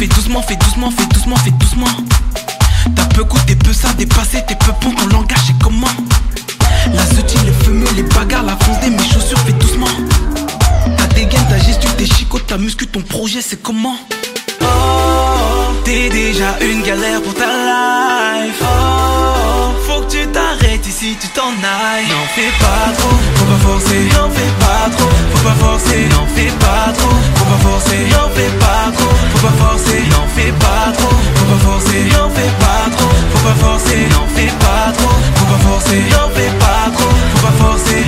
fais doucement, fais doucement, fais doucement, fais doucement. T'as peu goût, t'es peu ça, dépassé, t'es peu bon, ton langage est comment? La zutine, les fumeux, les bagarres, la fonce des mes chaussures, fais doucement. Ta dégaine, ta gestu, tes chicots, ta muscu, ton projet, c'est comment? Oh, t'es déjà une galère pour ta life. Oh, faut que tu t'arrêtes ici, tu t'en ailles. N'en fais pas trop, faut pas forcer. N'en fais pas trop, faut pas forcer. N'en fais pas trop, faut pas forcer. N'en fais pas trop, faut pas forcer. N'en fais pas trop, faut pas forcer. N'en fais pas trop, faut pas forcer. N'en fais pas trop, faut pas forcer. N'en fais pas trop, faut pas forcer.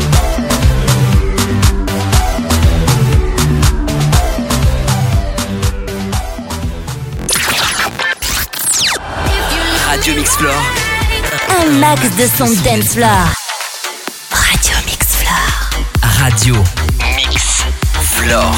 Radio Mix Floor. Un max de son dance floor. Radio Mix Floor. Radio Mix Floor.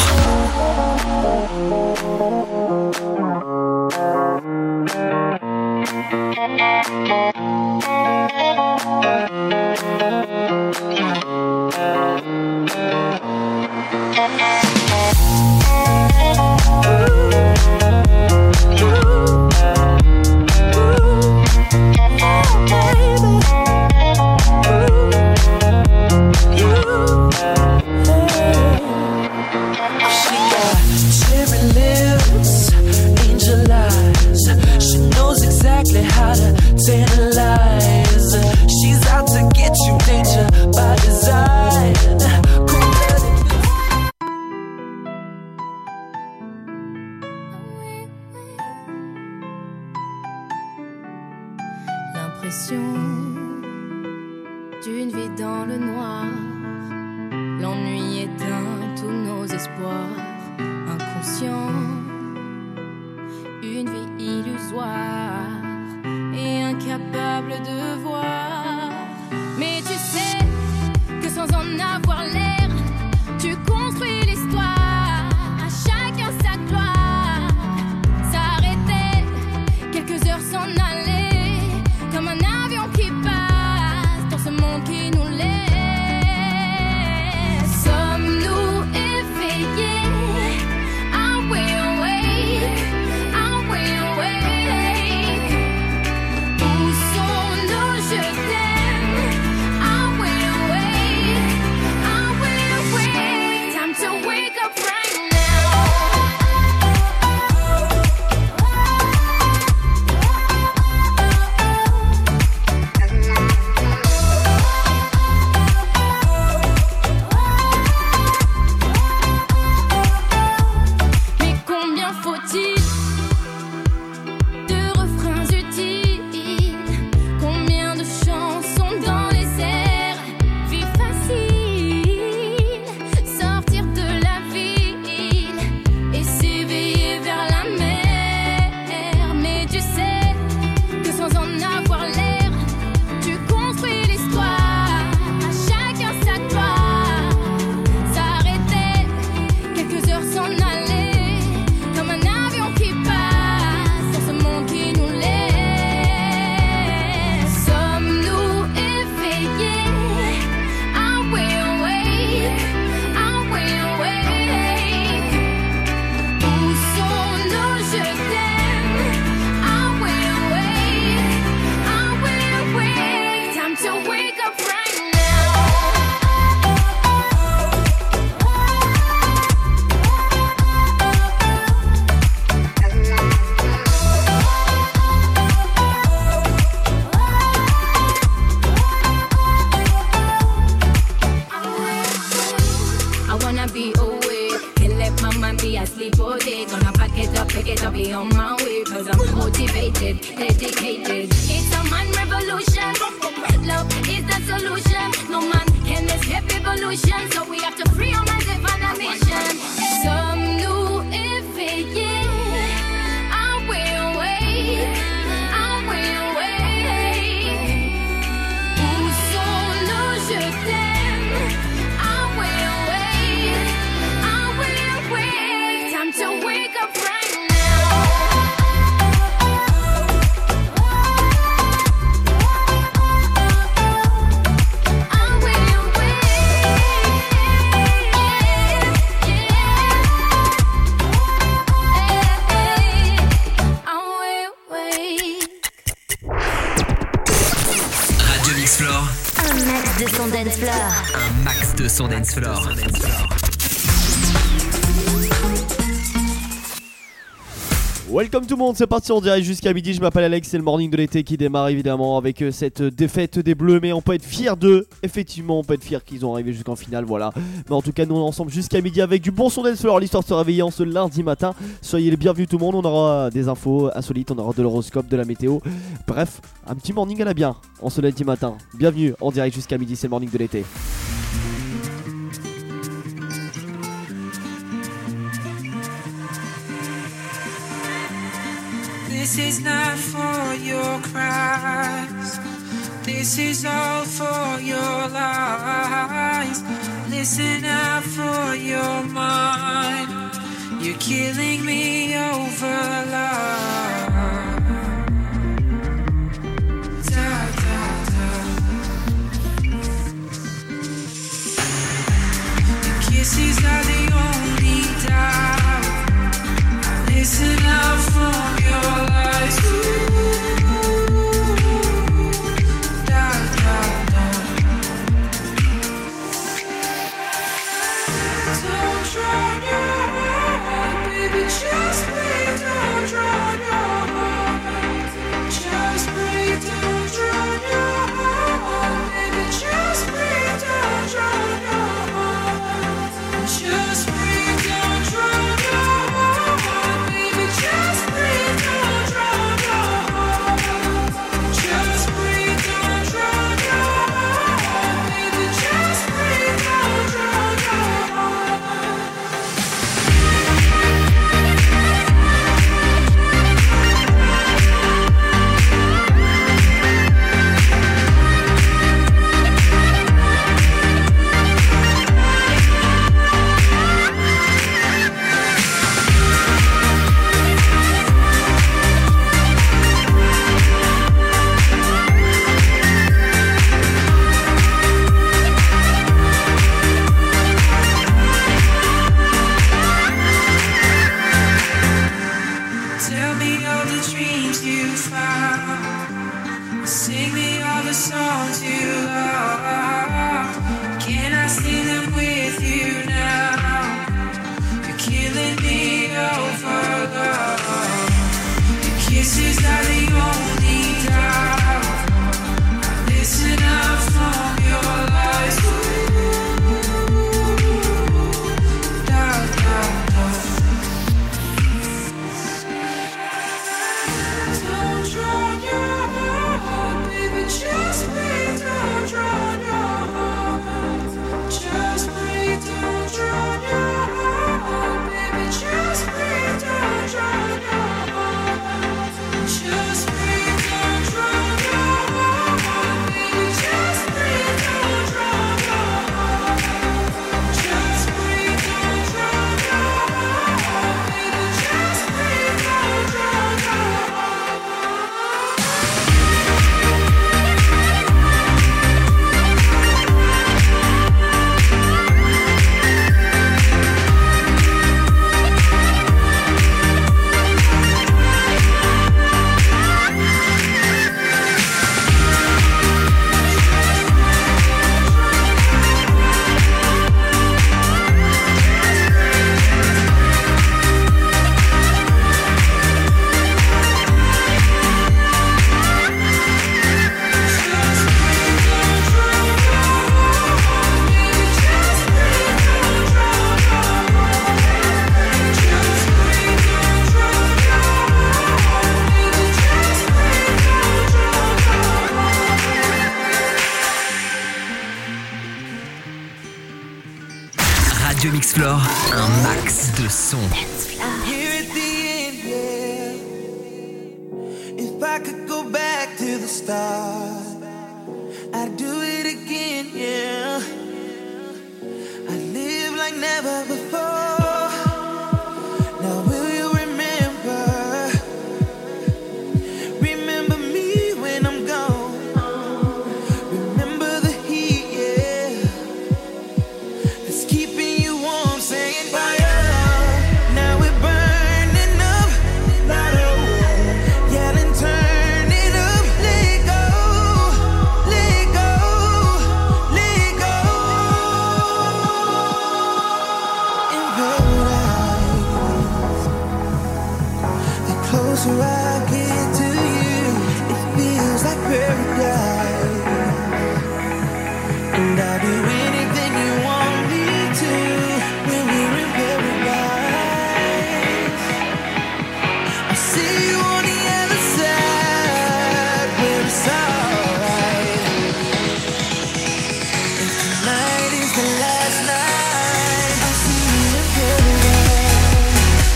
D'une vie dans le noir, l'ennui éteint tous nos espoirs. Inconscient, une vie illusoire et incapable de voir. Mais tu sais que sans en avoir l'air, tu construis l'histoire. À chacun sa gloire. S'arrêter, quelques heures s'en aller, comme un avion qui passe dans ce monde qui nous laisse. Sommes-nous éveillés? Are we awake? Are we awake? Où sont nos je t'aime? Are we awake? Are we awake? Time to wake up right now. Mais combien faut-il de refrains utiles? Combien de chansons dans les airs? Vie facile, sortir de la ville et s'éveiller vers la mer. Mais tu sais que sans en avoir l'air, tu construis l'histoire. À chacun sa gloire. S'arrêter, quelques heures s'en aller, comme un avion qui passe dans ce monde qui nous laisse. Sommes-nous éveillés? Are we awake? Are we awake? Où sont nos je t'aime? Are we awake? Are we awake? Time to wake up right now. I wanna be awake, can't let my mind be asleep all day. Gonna pack it up, be on my way. Cause I'm motivated, dedicated. It's a man revolution. Love is the solution. No man can escape evolution. So we have to free our minds and find a mission. Sommes-nous éveillés? Are we awake? Are we awake? Où sont nos je t'aime? Are we awake? Are we awake? Time to wake up right now. Are we awake? Yeah, yeah. Un max de son dance floor. Un max de son dance floor. Welcome tout le monde, c'est parti en direct jusqu'à midi. Je m'appelle Alex, c'est le morning de l'été qui démarre évidemment avec cette défaite des Bleus. Mais on peut être fiers d'eux, effectivement on peut être fiers qu'ils ont arrivé jusqu'en finale, voilà. Mais en tout cas nous on est ensemble jusqu'à midi avec du bon son dance floor. L'histoire de se réveiller en ce lundi matin. Soyez les bienvenus tout le monde, on aura des infos insolites, on aura de l'horoscope, de la météo. Bref, un petit morning à la bien en ce lundi matin. Bienvenue en direct jusqu'à midi, c'est le morning de l'été. This is not for your cries. This is all for your lies. Listen out for your mind. You're killing me over love. Da, da, da. Your kisses are the only doubt. Listen out from your lies. Da, da, da. Don't drown your heart, baby, just breathe. Don't drown your heart. Just breathe, don't drown your heart, baby, just breathe. Don't drown your heart. Just breathe, don't drown your heart. Just breathe, don't drown your heart. Just breathe, don't drown your heart. Baby, just breathe, don't drown your heart. Tell me all the dreams you found. Sing me all the songs you love. Can I sing them with you now? You're killing me over love. Your kisses are the only doubt. Listen out from your lies. Da, da, da. Don't drown your heart, baby, just breathe, don't drown your heart. Just breathe, don't drown your heart, baby, just breathe, don't drown your heart. Just breathe, don't drown your heart, baby, just breathe, don't drown your heart. Just breathe, don't drown your heart, baby, just breathe, don't drown your heart. Radio Mix Floor, un max de son. Here at the end, yeah. If I could go back to the start, I'd do it again, yeah. I'd live like never before. Now will you remember? Remember me when I'm gone. Remember the heat, yeah. That's keeping you warm, saying fire. Now we're And I'll do anything you want me to when we're in paradise. I'll see you on the other side where it's alright. If tonight is the last night, I'll see you in paradise.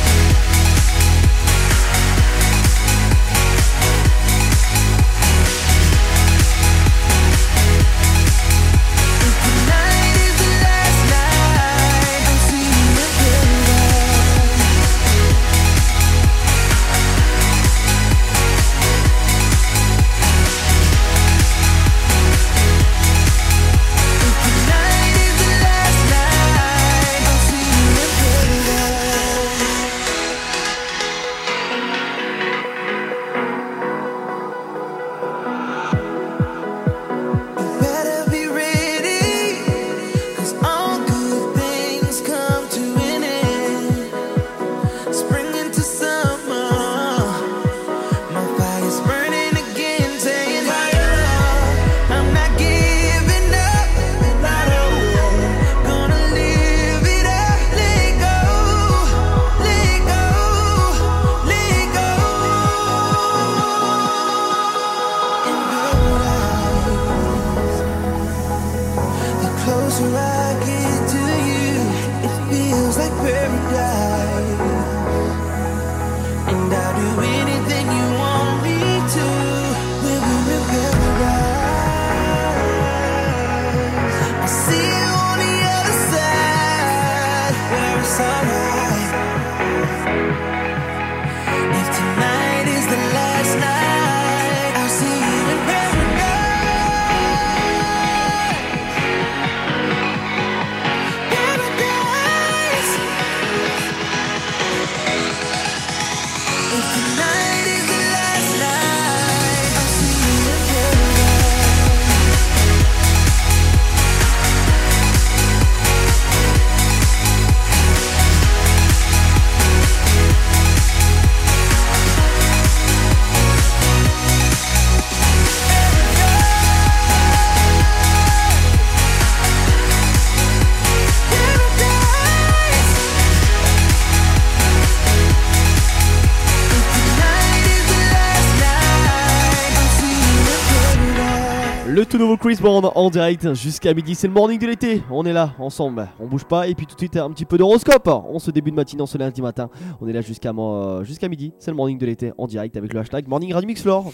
If tonight is the last night, I'll see you in paradise. If tonight is the last night, I'll see you in paradise. You better be ready, 'cause all good things come to an end. Spring into summer, my fire's burning again, saying higher up. I'm not giving up, not away. Gonna live it up, let go, let go, let go. In paradise, the closer I get to you, it feels like paradise. And I'll do anything you want me to when we're in paradise. I'll see you on the other side where it's alright. If tonight is the last night, I'll see you in paradise. Paradise. If tonight is the last night, I'll see you in Le tout nouveau Chris Brown en direct jusqu'à midi, c'est le morning de l'été. On est là ensemble, on bouge pas. Et puis tout de suite un petit peu d'horoscope. On se début de matinée, on se lundi matin. On est là jusqu'à midi, c'est le morning de l'été en direct avec le hashtag Morning Radio Mix Floor.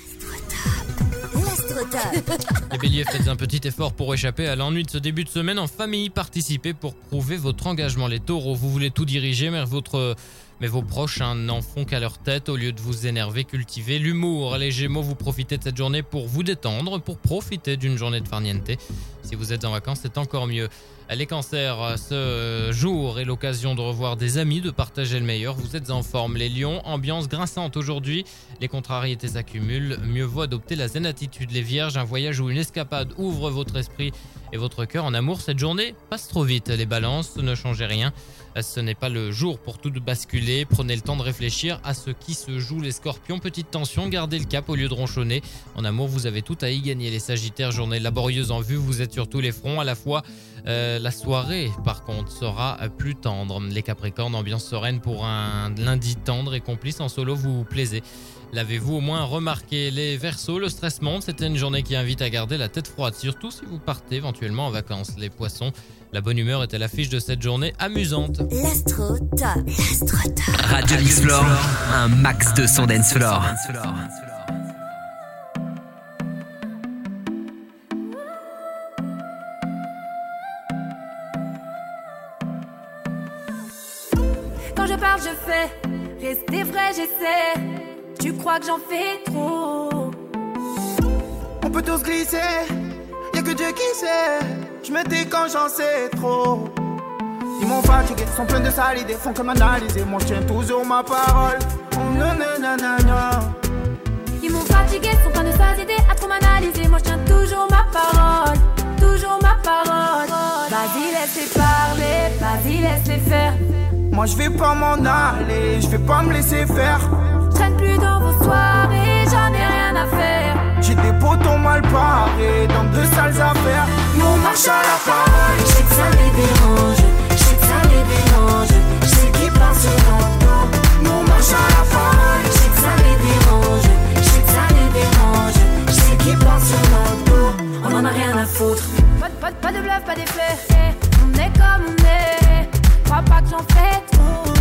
Les béliers, faites un petit effort pour échapper à l'ennui de ce début de semaine en famille. Participez pour prouver votre engagement. Les taureaux, vous voulez tout diriger, mais vos proches n'en font qu'à leur tête. Au lieu de vous énerver, cultivez l'humour. Les gémeaux, vous profitez de cette journée pour vous détendre, pour profiter d'une journée de farniente. Si vous êtes en vacances, c'est encore mieux. Les cancers, ce jour est l'occasion de revoir des amis, de partager le meilleur. Vous êtes en forme. Les lions, ambiance grinçante aujourd'hui. Les contrariétés s'accumulent. Mieux vaut adopter la zen attitude. Les vierges, un voyage ou une escapade ouvre votre esprit et votre cœur. En amour, cette journée passe trop vite. Les balances, ne changez rien. Ce n'est pas le jour pour tout basculer. Prenez le temps de réfléchir à ce qui se joue. Les scorpions, petite tension, gardez le cap au lieu de ronchonner. En amour, vous avez tout à y gagner. Les sagittaires, journée laborieuse en vue. Vous êtes sur tous les fronts à la fois. La soirée, par contre, sera plus tendre. Les capricornes, ambiance sereine pour un lundi tendre et complice. En solo, vous vous plaisez. L'avez-vous au moins remarqué? Les Verseaux, le stress monte. C'était une journée qui invite à garder la tête froide, surtout si vous partez éventuellement en vacances. Les Poissons, la bonne humeur est à l'affiche de cette journée amusante. L'Astro Top. L'Astro Top. Radio Mix Floor, un max de son dance floor. Quand je parle, je fais. Rester vrai, j'essaie. Tu crois que j'en fais trop? On peut tous glisser, y'a que Dieu qui sait. Je me dis quand j'en sais trop. Ils m'ont fatigué, sont pleins de sales idées, font que m'analyser. Moi je tiens toujours ma parole. Oh nanana. Ils m'ont fatigué, sont pleins de sales idées à trop m'analyser. Moi je tiens toujours ma parole. Toujours ma parole. Vas-y, laisse-les parler. Vas-y, laisse-les faire. Moi je vais pas m'en aller, je vais pas me laisser faire. Je traîne plus dans vos soirées, j'en ai rien à faire. J'ai des potons mal parés dans de sales affaires. Nous on marche à la parole. Je sais que ça les dérange, je sais que ça les dérange, je sais qu'ils parlent sur notre dos. Nous on marche à la parole. Je sais que ça les dérange, je sais que ça les dérange, je sais qu'ils parlent sur notre dos. On en a rien à foutre. Pas de bluff, pas d'effet. On est comme on est. Crois pas que j'en fais trop.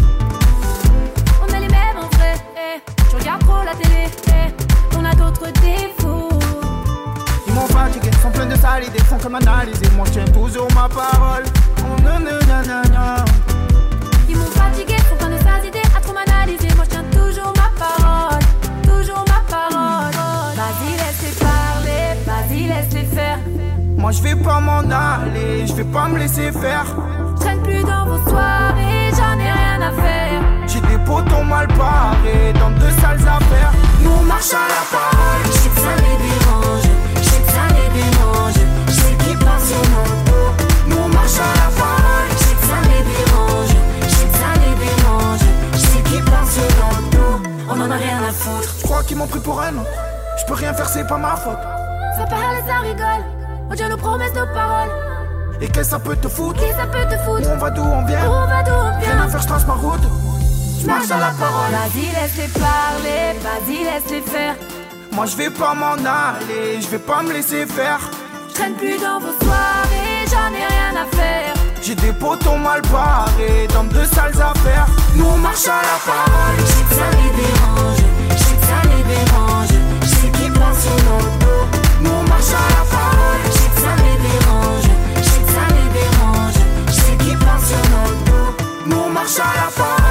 On est les mêmes en vrai. Je regarde trop la télé. On a d'autres défauts. Ils m'ont fatigué, sont pleins de sales idées, font comme analyser. Moi je tiens toujours ma parole. Oh nanana. Ils m'ont fatigué, font plein de sales idées à trop m'analyser. Moi je tiens toujours ma parole. Toujours ma parole. Vas-y laisse-les parler, vas-y laisse-les faire. Moi je vais pas m'en aller, je vais pas me laisser faire. Je traîne plus dans vos soirées, j'en ai rien à faire. J'ai des potons mal barrés dans de sales affaires. Nous on marche à la parole. Je sais que ça les dérange, je sais que ça les dérange, je sais qu'ils parlent sur notre dos. Nous on marche à la parole. Je sais que ça les dérange, je sais que ça les dérange, je sais qu'ils parlent sur notre dos. On en a rien à foutre. Je crois qu'ils m'ont pris pour un autre. Je peux rien faire, c'est pas ma faute. Ça parle et ça rigole. On tient nos promesses, nos paroles. Et qu'est-ce que ça peut te foutre? Qui ça peut te foutre? Où on va, d'où on vient? Où on va, d'où on Rien vient? à faire, je trace ma route. Je marche à la parole. Vas-y laisse-les parler, vas-y laisse-les faire. Moi je vais pas m'en aller, je vais pas me laisser faire. Je traîne plus dans vos soirées, j'en ai rien à faire. J'ai des potons mal barrés dans de sales affaires. Nous on marche à la parole. Je sais que ça les dérange, je sais que ça les dérange, je sais qu'ils parlent sur notre dos. Nous on marche à la parole. Je sais que ça les dérange, je sais que ça les dérange, je sais qu'ils parlent sur notre dos. Nous on marche à la parole.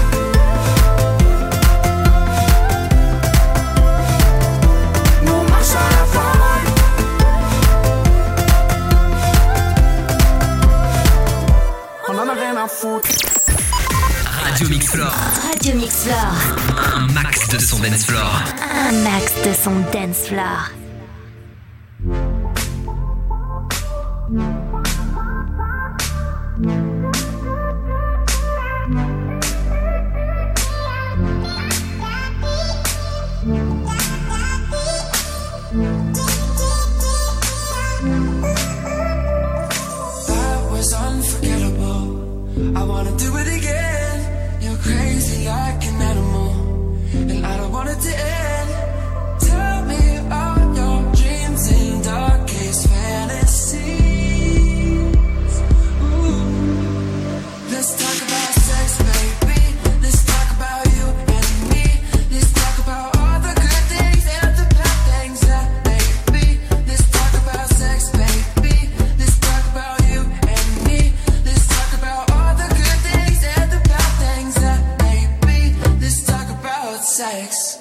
Nous on marche à la parole. On en a rien à foutre. Radio Mix Floor. Radio Mix Floor. Un max de son dance floor. Un max de son dance floor. That was unforgettable. I wanna do it again. You're crazy like an animal, and I don't want it to end. Tell me all your dreams and darkest fantasies. Ooh. Let's talk about sex, baby. Let's talk about you and me. Let's talk about all the good things and the bad things that may be. Let's talk about sex, baby. Let's talk about you and me. Let's talk about all the good things and the bad things that may be. Let's talk about sex.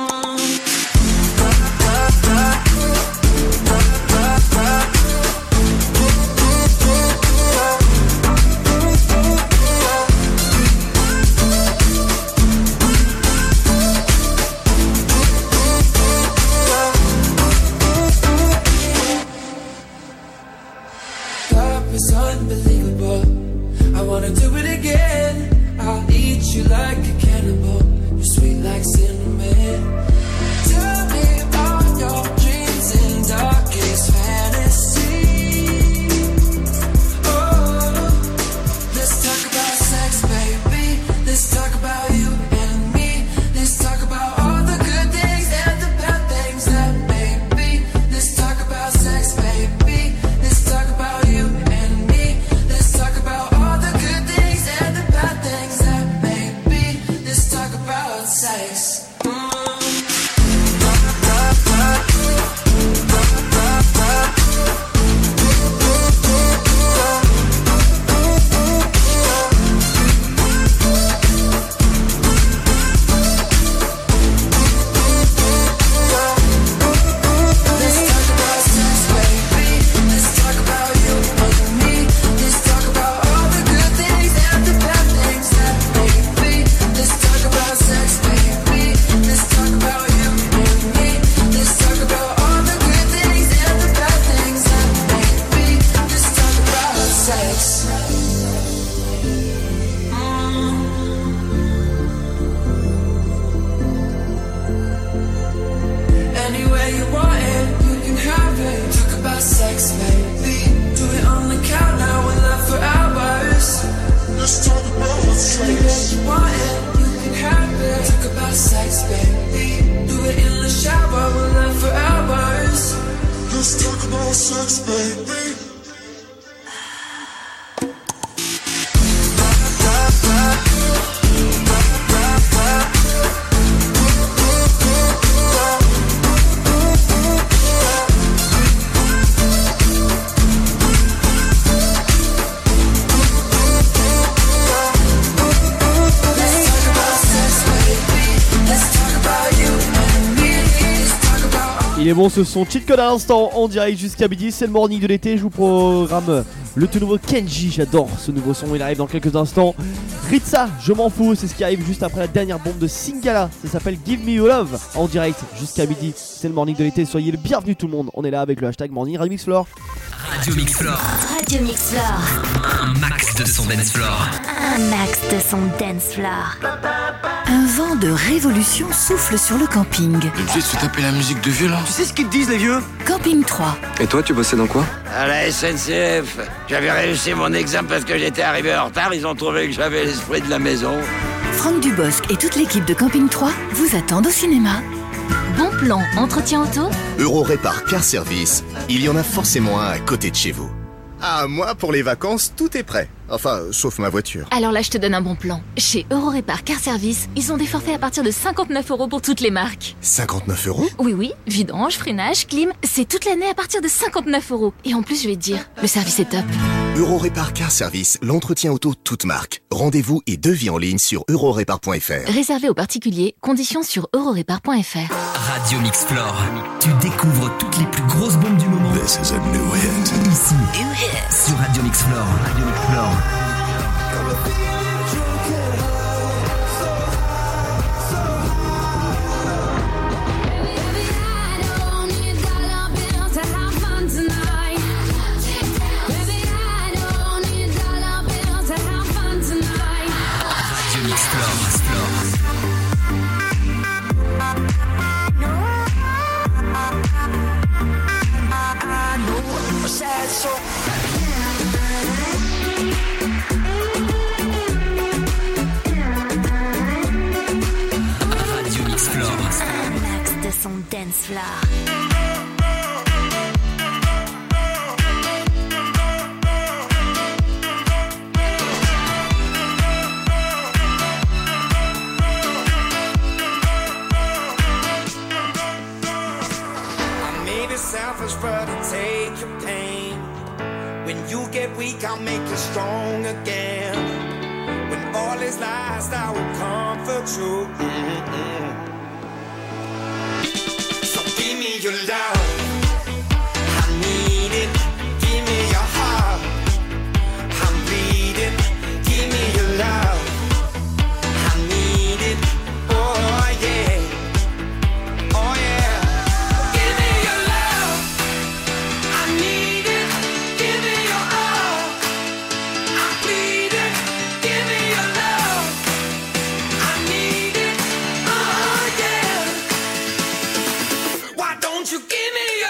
That was unbelievable. I wanna do it again. I'll eat you like a cannibal. You're sweet like cinnamon. Tell me all your dreams and darkest fantasies. Oh, let's talk about sex, baby. Let's talk about you and me. Let's talk about all the good things and the bad things that may be. Let's talk about sex, baby. Let's talk about you and me. Let's talk about all the good things and the bad things that may be. Let's talk about sex. Let's talk about sex, baby. Let's talk about you and me. Let's talk about all the good things and the bad things that may be. Let's talk about sex, baby. Let's talk about you and me. Let's talk about all the good things and the bad things that may be. Let's talk about sex. Anywhere you want it, you can have it. Talk about sex, baby. sex, baby. Il est bon ce son, cheat code à l'instant en direct jusqu'à midi, c'est le morning de l'été, je vous programme le tout nouveau Kenji, j'adore ce nouveau son, il arrive dans quelques instants. Ritza, je m'en fous, c'est ce qui arrive juste après la dernière bombe de Singala, ça s'appelle Give Me Your Love, en direct jusqu'à midi, c'est le morning de l'été, soyez le bienvenu tout le monde, on est là avec le hashtag morning Radio Mix Floor. Radio Mix Floor. Radio Mix Floor. Un max de son dance floor. Un max de son dance floor. Un vent de révolution souffle sur le camping. Tu sais, se taper la musique de violon. Tu sais ce qu'ils te disent les vieux? Camping 3. Et toi, tu bossais dans quoi? À la SNCF. J'avais réussi mon examen parce que j'étais arrivé en retard. Ils ont trouvé que j'avais l'esprit de la maison. Franck Dubosc et toute l'équipe de Camping 3 vous attendent au cinéma. Bon plan, entretien auto. Eurorépar Car Service, il y en a forcément un à côté de chez vous. Ah, moi, pour les vacances, tout est prêt. Enfin, sauf ma voiture. Alors là, je te donne un bon plan. Chez Eurorépar Car Service, ils ont des forfaits à partir de 59 € pour toutes les marques. 59 €? Oui, vidange, freinage, clim, c'est toute l'année à partir de 59 €. Et en plus, je vais te dire, le service est top. Eurorépar Car Service, l'entretien auto toute marque. Rendez-vous et devis en ligne sur eurorépar.fr. Réservé aux particuliers, conditions sur eurorépar.fr. Radio Mix Floor. Tu découvres toutes les plus grosses bombes du moment. This is a new hit. Ici, sur Radio Mix Floor. Radio Mix Floor. Radio Mix Floor. Un max de son dance floor. Selfish, but to take your pain. When you get weak, I'll make you strong again. When all is lost, I will comfort you. So give me your love, I need it. Give me your heart, I'm bleeding. Give me your love, I need it. Oh yeah, oh yeah. Why don't you give me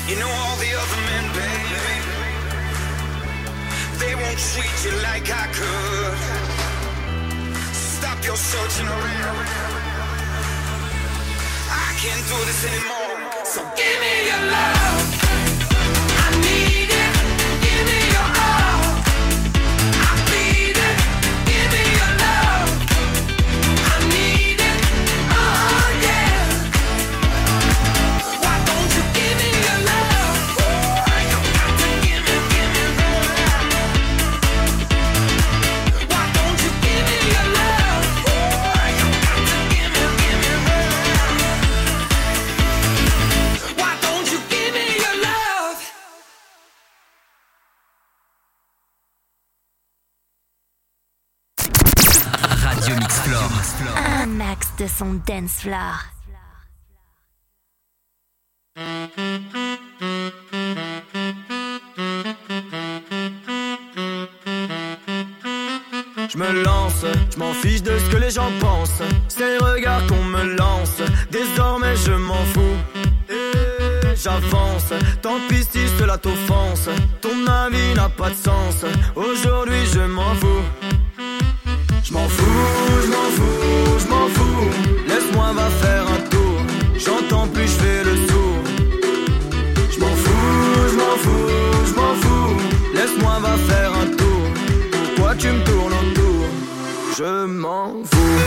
You know all the other men, baby, they won't treat you like I could. Stop your searching around. I can't do this anymore. So give me your love. I need it. Give me your all. I need it. Give me your love. I need it. Oh yeah. Why don't you give me your love? You got to give me love. Why don't you give me your love? You got to give me love. Why don't you give me your love? Radio Mix Floor. Un max de son dance floor. Je me lance, je m'en fiche de ce que les gens pensent. C'est le regard qu'on me lance. Désormais je m'en fous. Et j'avance. Tant pis si cela t'offense. Ton avis n'a pas de sens. Aujourd'hui je m'en fous. Je m'en fous, je m'en fous, je m'en fous. Laisse-moi va faire un tour. J'entends plus, je fais le sourd. Je m'en fous, je m'en fous, je m'en fous. Laisse-moi va faire un tour. Pourquoi tu me tournes autour? Je m'en fous.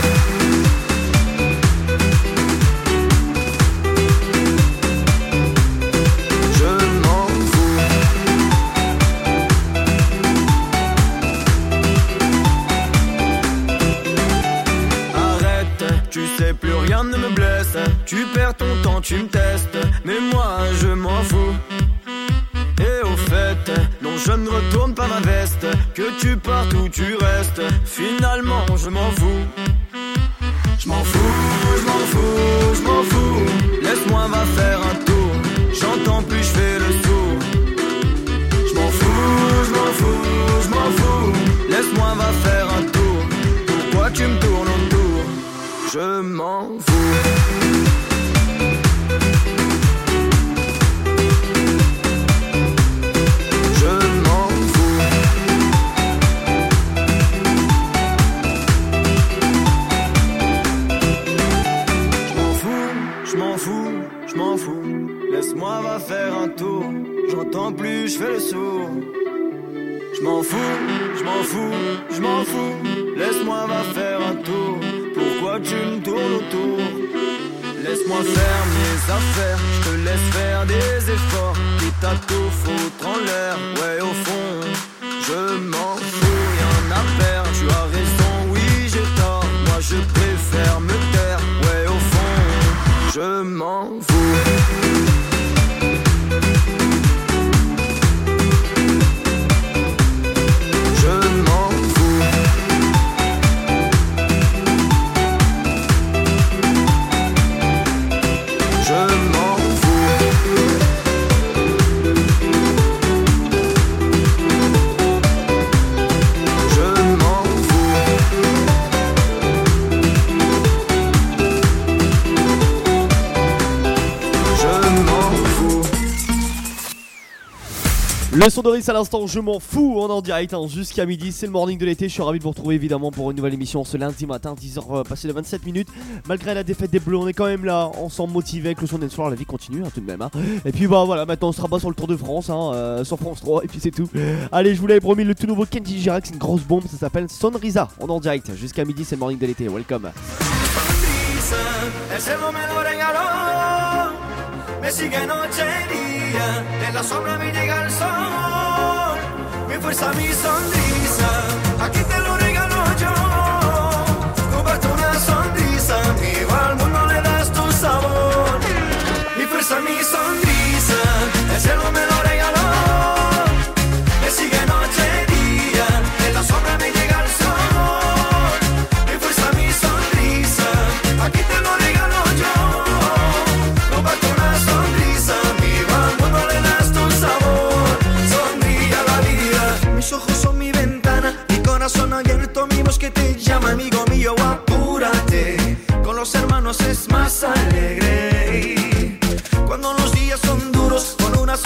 Tu sais plus rien ne me blesse. Tu perds ton temps, tu me testes. Mais moi je m'en fous. Et au fait, non je ne retourne pas ma veste. Que tu partes ou tu restes, finalement je m'en fous. Je m'en fous, je m'en fous, je m'en fous. Laisse-moi va faire un tour. J'entends plus, je fais le sourd. Je m'en fous, je m'en fous, je m'en fous. Laisse-moi va faire un tour. Pourquoi tu me tournes autour? Je m'en fous. Je m'en fous. Je m'en fous, je m'en fous, je m'en fous. Laisse-moi va faire un tour. J'entends plus, je fais le sourd. Je m'en fous, je m'en fous, je m'en fous. Laisse-moi va faire un tour. Pourquoi tu me tournes autour? Laisse-moi faire mes affaires. Je te laisse faire des efforts. Quitte à tout foutre en l'air. Ouais au fond, je m'en fous, y'en a perdre. Tu as raison, oui j'ai tort. Moi je préfère me taire. Ouais au fond, je m'en fous. Le son de Riss à l'instant, je m'en fous, on est en direct jusqu'à midi, c'est le morning de l'été, je suis ravi de vous retrouver évidemment pour une nouvelle émission ce lundi matin, 10h passé de 27 minutes. Malgré la défaite des Bleus, on est quand même là, ensemble motivés avec le son dance floor, la vie continue tout de même. Et puis bah voilà, maintenant on se rabat sur le Tour de France, sur France 3 et puis c'est tout. Allez, je vous l'avais promis, le tout nouveau Kenji Girac, c'est une grosse bombe, ça s'appelle Sonrisa, on est en direct jusqu'à midi, c'est le morning de l'été, welcome. El cielo me lo regaló, me sigue noche y día, en la sombra me llega el sol, mi fuerza, mi sonrisa, aquí te lo regalo yo, comparte una sonrisa, vivo al mundo le das tu sabor, mi fuerza, mi sonrisa, el cielo me lo regaló, me sigue noche y día, en la sombra me llega el sol, mi fuerza, mi sonrisa, aquí te lo regalo yo, comparte una sonrisa, vivo al mundo le das tu sabor, sonríe a la vida. Mis ojos son mi ventana, mi corazón abierto, mi voz que te llama, amigo mío, apúrate, con los hermanos es más alegre. Cuando los días son duros, con una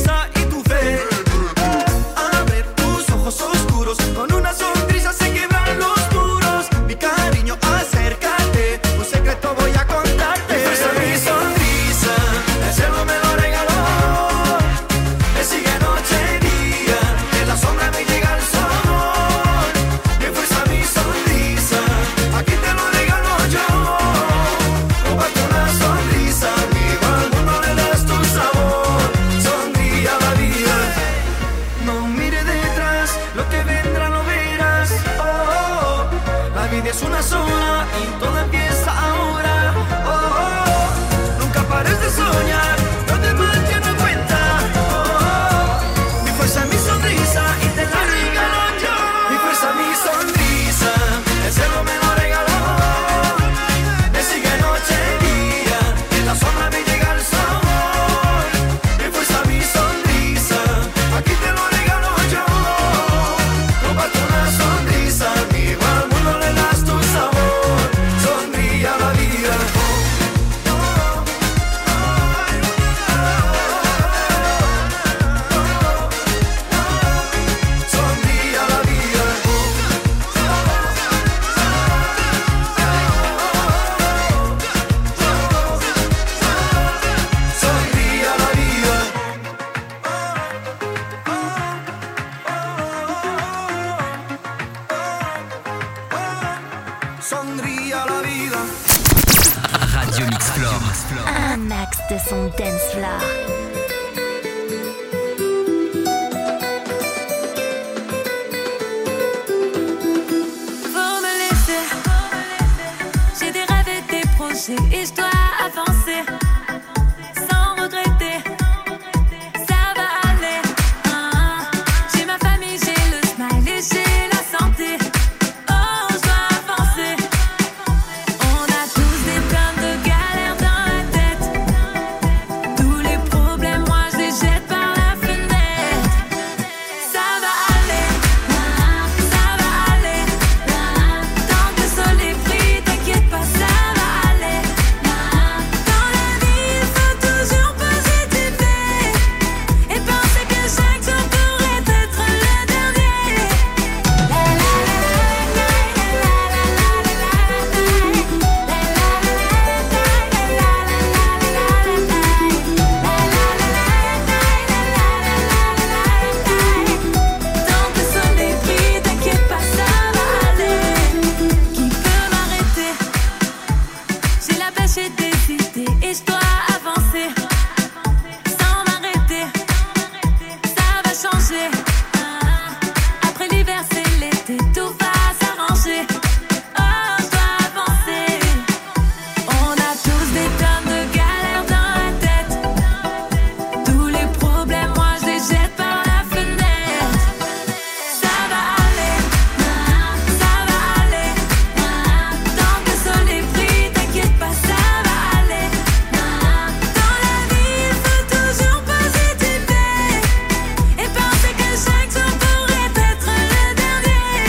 sonrisa y tu fe. Abre tus ojos oscuros, con una sonrisa se quebran los muros. Mi cariño, acércate, un secreto voy a contarte. Mi fuerza, mi sonrisa, el cielo me lo regaló. Me sigue noche y día, en la sombra me llega el sol. Mi fuerza, mi sonrisa, aquí te lo regalo yo. Comparte una sonrisa, amigo, al mundo le das tu sabor. Sonríe a la vida, no mire detrás, lo que vendrá no verás. Oh, oh, la vida es una sola y todo empieza ahora. Oh, oh, nunca pares de soñar, no te marches, no cuenta. Oh, oh, mi fuerza, mi sonrisa y te la regalo yo. Mi fuerza, mi sonrisa, el cielo me lo regaló. Me sigue noche y día, en la sombra me llega el sol. Mi fuerza, mi sonrisa, aquí te lo regalo yo. Comparte una sonrisa, amigo, al mundo le das tu sabor. Sonríe a la vida. Sonríe a la vida. Sonríe a la vida. Sonríe a la vida. Radio Mix Floor. Un max de son dance floor. Faut me laisser. J'ai des rêves et des projets et je dois avancer sans regretter. Ça va aller. J'ai ma famille, j'ai le smile et j'ai la santé. Oh, je dois avancer. On a tous des plein de galères dans la tête. Tous les problèmes, moi je les jette par la fenêtre. Ça va aller, ça va aller. Tant que le soleil brille, t'inquiète pas, ça va aller. Dans la vie, il faut toujours positiver et penser que chaque jour pourrait être le dernier. Tant que le soleil brille, t'inquiète pas, ça va aller. Qui peut m'arrêter? J'ai la pêche et des idées et je dois avancer sans m'arrêter. Ça va changer. Après l'hiver, c'est l'été, tout va s'arranger. Oh, je dois avancer. On a tous des tonnes de galères dans la tête. Tous les problèmes, moi je les jette par la fenêtre. Ça va aller, ça va aller. Tant que le soleil brille, t'inquiète pas, ça va aller. Dans la vie, il faut toujours positiver et penser que chaque jour pourrait être le dernier.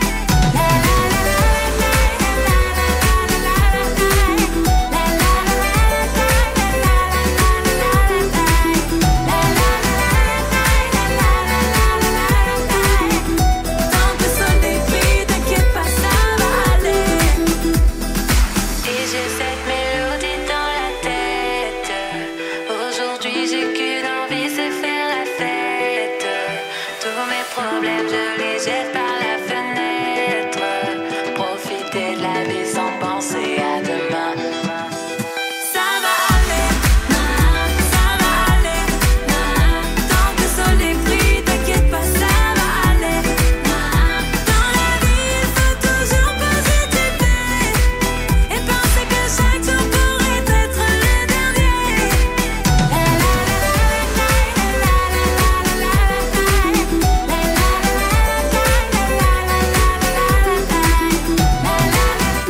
Tant que le soleil brille, t'inquiète pas, ça va aller. Et j'ai cette mélodie dans la tête. Aujourd'hui, j'ai qu'une envie, c'est faire la fête. Tous mes problèmes, je les jette par la fenêtre. Profiter de la vie sans penser à demain. Ça va aller, ça va aller. Tant que le soleil brille, t'inquiète pas, ça va aller. Dans la vie, il faut toujours positiver et penser que chaque jour pourrait être le dernier.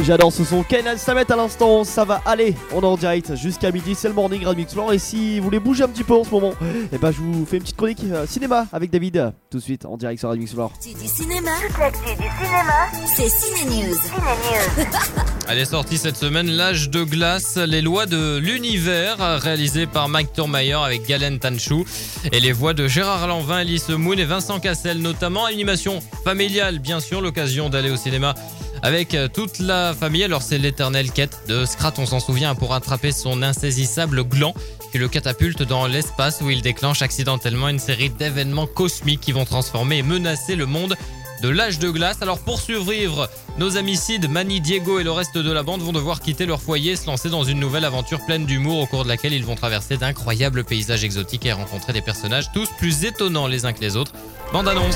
J'adore ce son. Kenan Samet à l'instant, ça va aller. On est en direct jusqu'à midi, c'est le morning Radio Mix Floor. Et si vous voulez bouger un petit peu en ce moment, et bah je vous fais une petite chronique cinéma avec David. Tout de suite en direct sur Radio Mix Floor. Du cinéma, toute l'actu du cinéma, c'est Ciné News. Elle est sortie cette semaine, L'âge de glace, les lois de l'univers, réalisé par Mike Tourmayer avec Galen Tanchou et les voix de Gérard Lanvin, Elise Moon et Vincent Cassel notamment. Animation familiale bien sûr, l'occasion d'aller au cinéma avec toute la famille. Alors c'est l'éternelle quête de Scrat, on s'en souvient, pour attraper son insaisissable gland qui le catapulte dans l'espace où il déclenche accidentellement une série d'événements cosmiques qui vont transformer et menacer le monde de l'âge de glace. Alors pour survivre, nos amis Sid, Manny, Diego et le reste de la bande vont devoir quitter leur foyer et se lancer dans une nouvelle aventure pleine d'humour au cours de laquelle ils vont traverser d'incroyables paysages exotiques et rencontrer des personnages tous plus étonnants les uns que les autres. Bande annonce.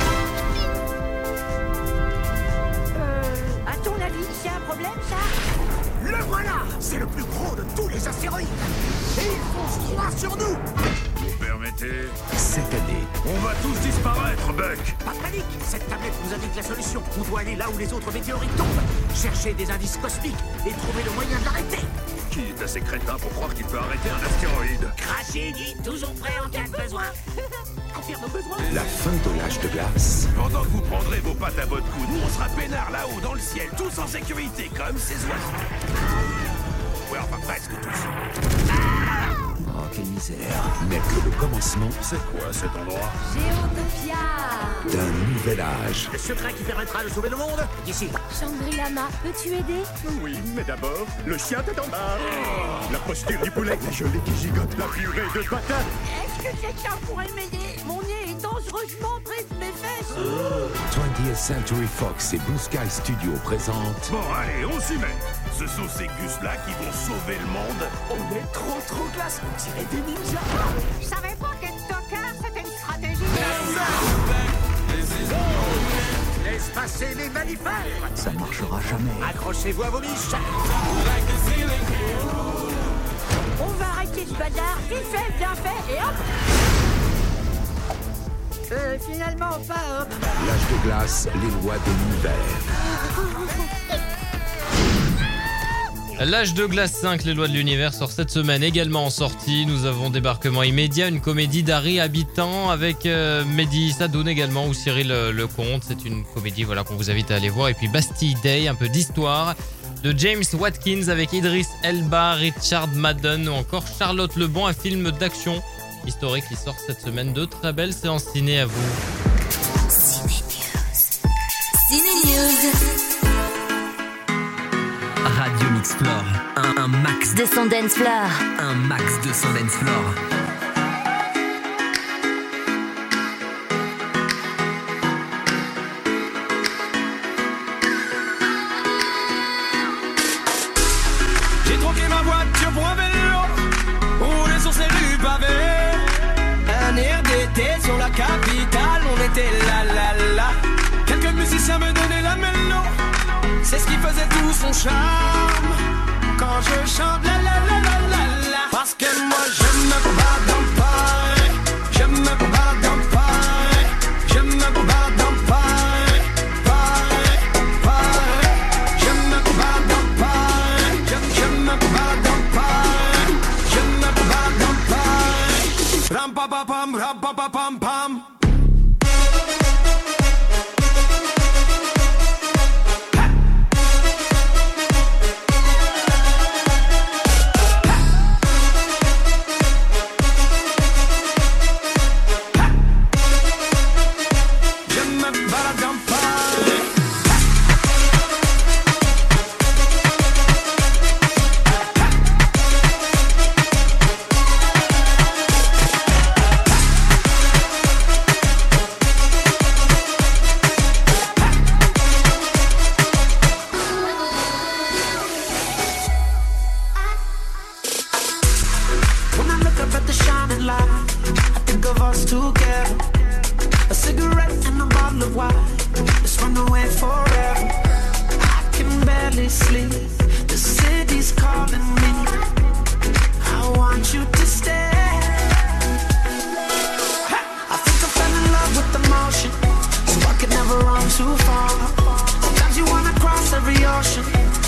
À ton avis, c'est un problème ça? Le voilà! C'est le plus gros de tous les astéroïdes! Et il fonce droit sur nous! Vous permettez? Cette année, on va tous disparaître, Buck! Pas de panique! Cette tablette nous indique la solution. On doit aller là où les autres météorites tombent, chercher des indices cosmiques et trouver le moyen de l'arrêter. Qui est assez crétin pour croire qu'il peut arrêter un astéroïde? Crashing, toujours prêt en cas de besoin. Confirme nos besoins. La fin de l'âge de glace. Pendant que vous prendrez vos pattes à votre cou, nous on sera peinards là-haut dans le ciel, tous en sécurité, comme ces oiseaux. Ouais, enfin presque tous. Oh, quelle misère. Mais que le commencement C'est quoi cet endroit? Géotopia. d'un nouvel âge. Le secret qui permettra de sauver le monde, ici. Shangri-Lama, peux-tu aider? Oui, mais d'abord, le chien tête en bas. La posture du poulet, la gelée qui gigote, la purée de patates. Est-ce que quelqu'un pourrait m'aider? Mon nez est dangereusement pris de mes fesses. 20th Century Fox et Blue Sky Studio présentent. Bon, allez, on s'y met. Ce sont ces gus-là qui vont sauver le monde. On est trop classe, on dirait des ninjas. Je savais pas qu'être tocard, c'était une stratégie. Laisse passer les mammifères. Ça marchera jamais. Accrochez-vous à vos biches. On va arrêter ce bazar, vite fait, bien fait, et hop. Finalement, pas hop. L'âge de glace, les lois de l'univers. L'âge de glace 5, les lois de l'univers, sort cette semaine également en sortie. Nous avons Débarquement immédiat, une comédie d'Harry Habitant avec Mehdi Sadoun également, ou Cyril Lecomte. C'est une comédie qu'on vous invite à aller voir. Et puis Bastille Day, un peu d'histoire de James Watkins avec Idris Elba, Richard Madden ou encore Charlotte Lebon, un film d'action historique qui sort cette semaine. De très belles séances ciné à vous. Ciné News. Radio Mix Floor, un max de son dance floor. Un max de son dance floor. J'ai troqué ma voiture pour un vélo, roulé sur ces rues pavées. Un air d'été sur la capitale, on était là. Quelques musiciens me donnaient la mélo, c'est ce qui faisait tout son charme. Quand je chante la. Parce que moi je me bats dans Paris, je me bats dans Paris, je me bats dans Paris, je me bats dans Paris, je me bats dans Paris, je me bats dans Paris. Ram pa pa pam pam. Too far. Sometimes you wanna cross every ocean.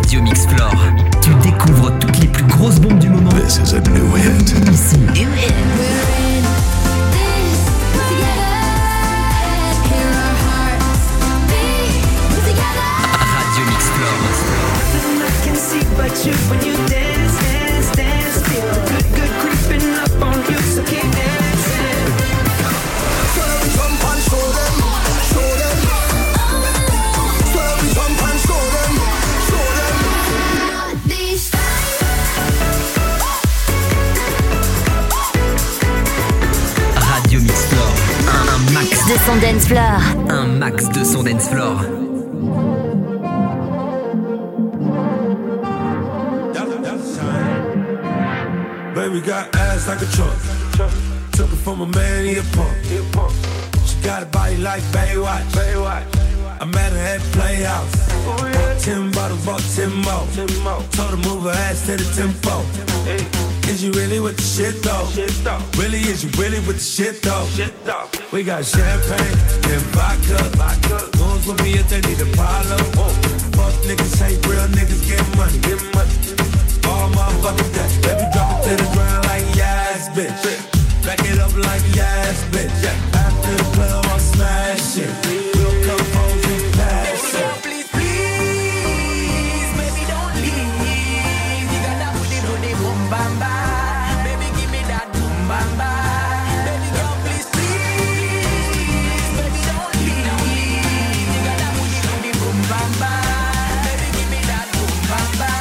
Radio Mix Floor. Tu découvres toutes les plus grosses bombes du moment. This is a new hit. Ici. Radio Mix Floor. I can see but you when you dance, dance, dance. Feel good, good creeping up on you, so keep dancing. Swell we jump and show them, show them. Swell we jump and show them, show them. These Radio Mix Floor. Un max de son dance floor. Un max de son dance floor. Baby got ass like a truck. Took it from a man, he a punk. She got a body like Baywatch. I met her at Playhouse. 10 bottles, bought 10 more. Told her move her ass to the tempo. Is you really with the shit though? Really, is you really with the shit though? We got champagne and vodka. Goons with me if they need a Apollo. Fuck niggas hate real niggas get money. All motherfucking day. Baby drop it to the ground like yes, bitch. Back it up like yes, bitch. After the club I'll smash it. We'll come home and pass it. Please, please, baby, don't leave. You got that booty, boom, bam, bam. Baby, give me that boom, bam, bam. Baby girl, please, please, baby, don't leave. You got that booty, boom, bam, bam. Baby, give me that boom, bam, bam.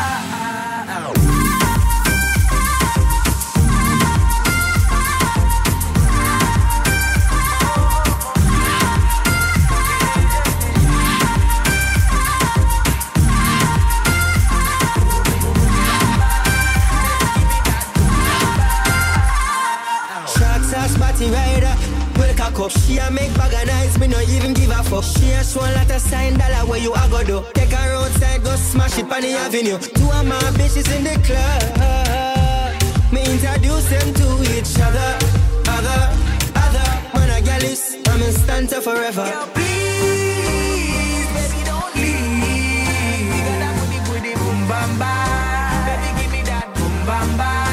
Rider, with a cock up. She a make bag of nights, me no even give a fuck. She a show a lot of sign dollar where you a go do. Take her outside, go smash it on the avenue. Two of my bitches in the club. Me introduce them to each other. Other, man a gal is, I'm in stanza forever. Girl, please, baby, don't leave. You got that booty, boom, bam, bam. Baby, give me that boom, bam, bam.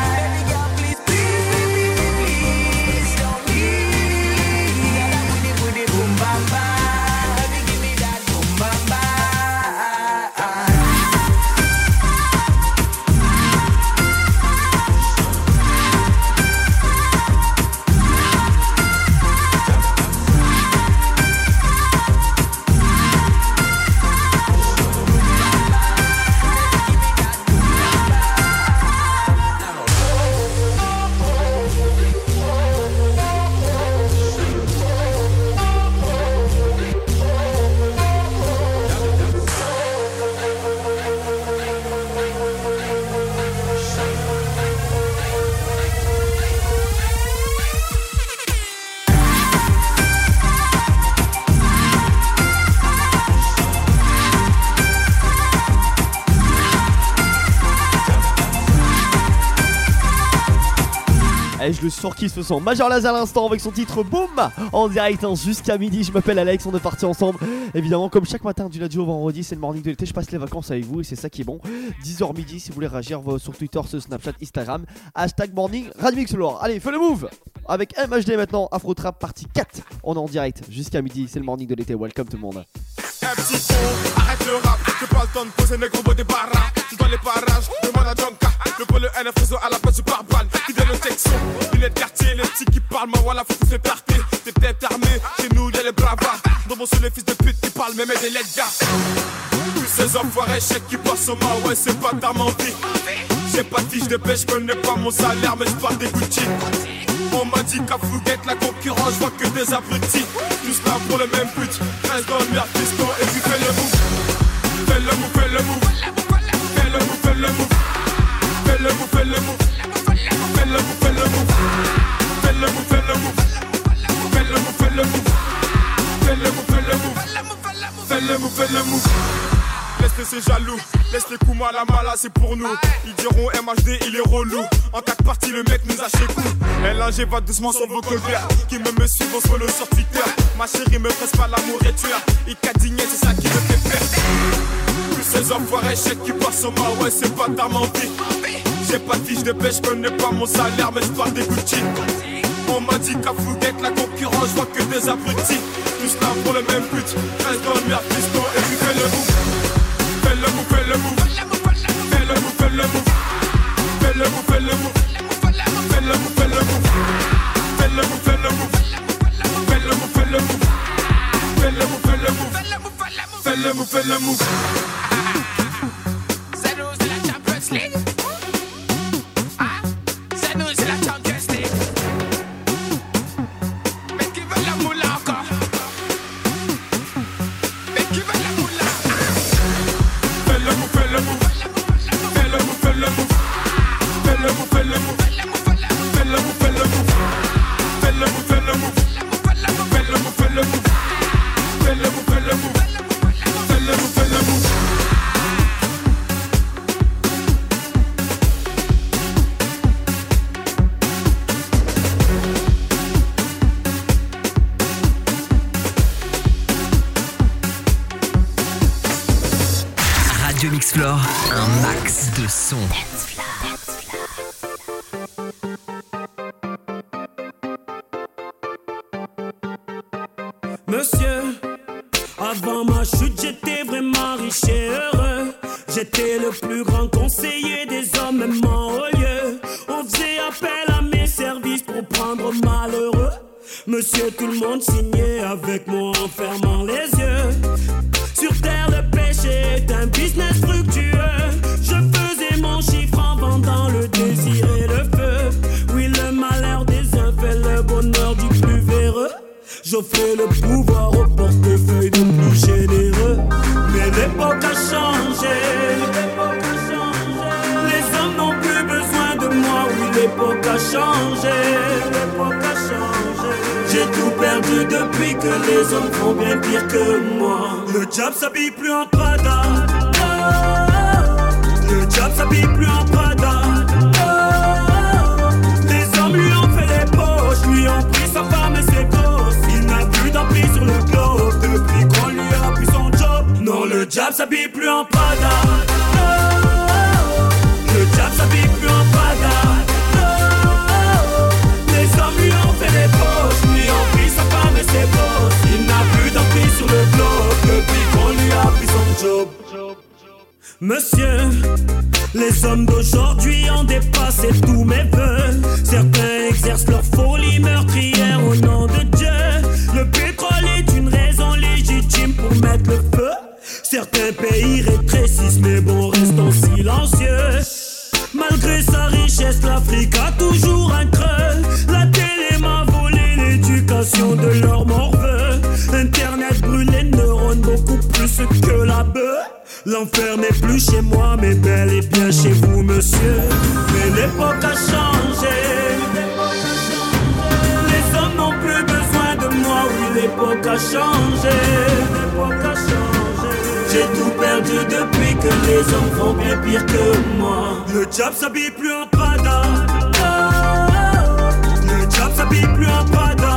Et je le surkiffe ce son. Major Lazer à l'instant avec son titre Boom en direct jusqu'à midi. Je m'appelle Alex, on est parti ensemble. Évidemment, comme chaque matin du lundi au vendredi, c'est le morning de l'été. Je passe les vacances avec vous et c'est ça qui est bon. 10h midi, si vous voulez réagir sur Twitter, sur Snapchat, Instagram. Hashtag morning Radio Mix Floor. Allez, fais le move avec MHD maintenant. Afro Trap partie 4. On est en direct jusqu'à midi. C'est le morning de l'été. Welcome tout le monde. Un petit con, arrête le rap. J'ai pas le temps de poser mes gros mots des barras. Je dans les parages, demande à Jonka. Le pôle NF réseau à la place du pare-balles. Qui donne le texto, lunettes quartier, les petits qui parlent. Moi voilà, faut tous les tarter. T'es peut-être armé, chez nous y'a les bravas. Dans mon sous les fils de pute qui parlent, même des lettres gars. Tous ces enfoirés chèques qui passent au mal, ouais, c'est pas ta mentie. J'ai pas de fiche de paix, je connais pas mon salaire, mais je parle des Gucci. On m'a dit qu'à Fouguette, la concurrence, je vois que des abrutis. Tous là pour le même but, reste dans le merde, piston, et puis fais le move. Fais le move, fais le move. Fais le move, fais le move. Fais le move, fais le move. Fais le move, fais le move. Fais le move, fais le move. Fais le move, fais le move. Fais le move, fais le move. Fais le move, fais le move. Laisse ces jaloux, Laisse les coups mal à mala, c'est pour nous. Ils diront MHD, il est relou. En 4 parties, le mec nous a chez coup. LNG va doucement sur vos colverts. Qui me suivent, on se follow sur Twitter. Ma chérie me presse pas l'amour et tueur. Il cadigné, c'est ça qui me fait perdre. Tous ces enfoirés, chèques qui passent au mal, ouais, c'est pas ta m'envie. J'ai pas de fiche de pêche, je connais pas mon salaire, mais je parle des Gucci. On m'a dit qu'à Fouguette, la concurrence, je vois que des abrutis. Tous là pour le même but, reste dans le merde, piston, et puis fais le move. Fais le move, fais le move. Fais le move, fais le move. Fais le move, fais le move. Fais le move, fais le move. Fais le move, fais le move. Fais le move, fais le move. Fais le move, fais le move. Fais le move, fais le move. C'est nous, c'est la Champions League. C'est nous, c'est la Champions League. Mais qui veut la moula encore? Mais qui veut la moula? Fais le move, fais le move. Fais le move, fais le move. Fais le move, fais le move. Fais le move, fais le move. Fais le move, fais le move. Fais le move, fais le move. Fais le move, fais le move. Fais le move, fais le move. Radio Mixfloor, un max de son. Monsieur, avant ma chute, j'étais vraiment riche et heureux. J'étais le plus grand conseiller des hommes, même en haut lieu. On faisait appel à mes services pour prendre malheureux. Monsieur, tout le monde signait avec moi en fermant les yeux. Sur terre, le péché est un business fructueux. Je faisais mon chiffre en vendant le désir et le feu. Oui, le malheur des uns fait le bonheur du plus véreux. J'offrais le pouvoir au portefeuille de plus généreux. Mais l'époque a changé. Les hommes n'ont plus besoin de moi. Oui, l'époque a changé. L'époque a changé. J'ai tout perdu depuis que les hommes font bien pire que moi. Le diable s'habille plus en Prada. Le diable s'habille plus en Prada. Les hommes lui ont fait les poches, lui ont pris sa femme et ses gosses. Il n'a plus d'emprise sur le globe depuis qu'on lui a pris son job. Non, le diable s'habille plus en Prada. Le diable s'habille plus en Prada. Les hommes lui ont fait les poches, lui ont pris sa femme et ses gosses. Il n'a plus d'emprise sur le globe depuis qu'on lui a pris son job. Monsieur, les hommes d'aujourd'hui ont dépassé tous mes vœux. Certains exercent leur folie meurtrière au nom de Dieu. Le pétrole est une raison légitime pour mettre le feu. Certains pays rétrécissent mais bon, restons silencieux. Malgré sa richesse, l'Afrique a toujours un creux. La télé m'a volé l'éducation de leur morveux. Internet brûle les neurones beaucoup plus que la bœuf. L'enfer n'est plus chez moi, mais bel et bien chez vous, monsieur. Mais l'époque a changé. Les hommes n'ont plus besoin de moi, oui, l'époque a changé. L'époque a changé. J'ai tout perdu depuis que les hommes font bien pire que moi. Le diable s'habille plus en Prada. Le diable s'habille plus en Prada.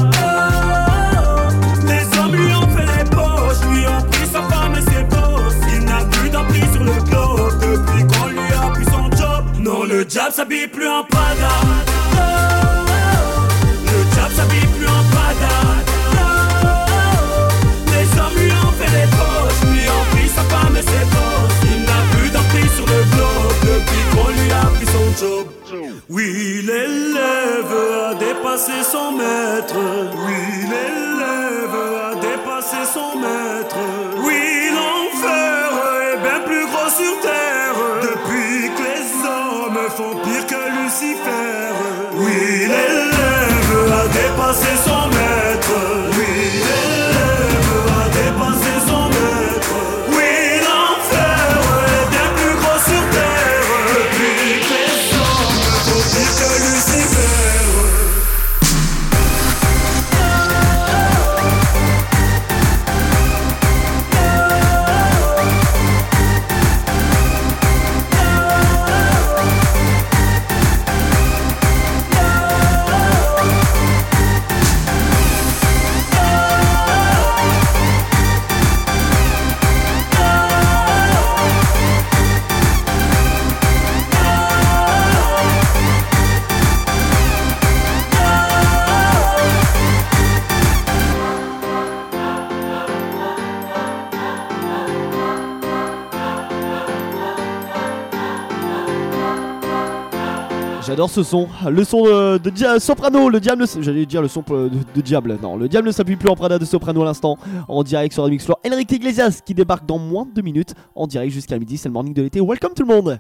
Les hommes lui ont fait les poches, lui ont pris sa femme et ses gosses. Il n'a plus d'emprise sur le globe depuis qu'on lui a pris son job. Non, le diable s'habille plus en Prada. Le diable s'habille plus en Prada. Les hommes lui ont fait les poches, lui ont pris sa femme et ses gosses. Il n'a plus d'emprise sur le globe depuis qu'on lui a pris son job. Oui, l'élève a dépassé son maître. Oui, l'élève a dépassé son maître. Oui, l'enfer est bien plus gros sur terre depuis que les hommes font pire que Lucifer. Oui, l'élève a dépassé son maître. Oui, l'élève a dépassé son maître. Oui, l'enfer est bien plus gros sur terre depuis que les hommes font pire que Lucifer. J'adore ce son. Le son de Soprano, le diable. J'allais dire le son de diable. Non, le diable ne s'appuie plus en Prada de Soprano à l'instant. En direct sur Radio Mix Floor. Enrique Iglesias qui débarque dans moins de 2 minutes. En direct jusqu'à midi. C'est le morning de l'été. Welcome tout le monde.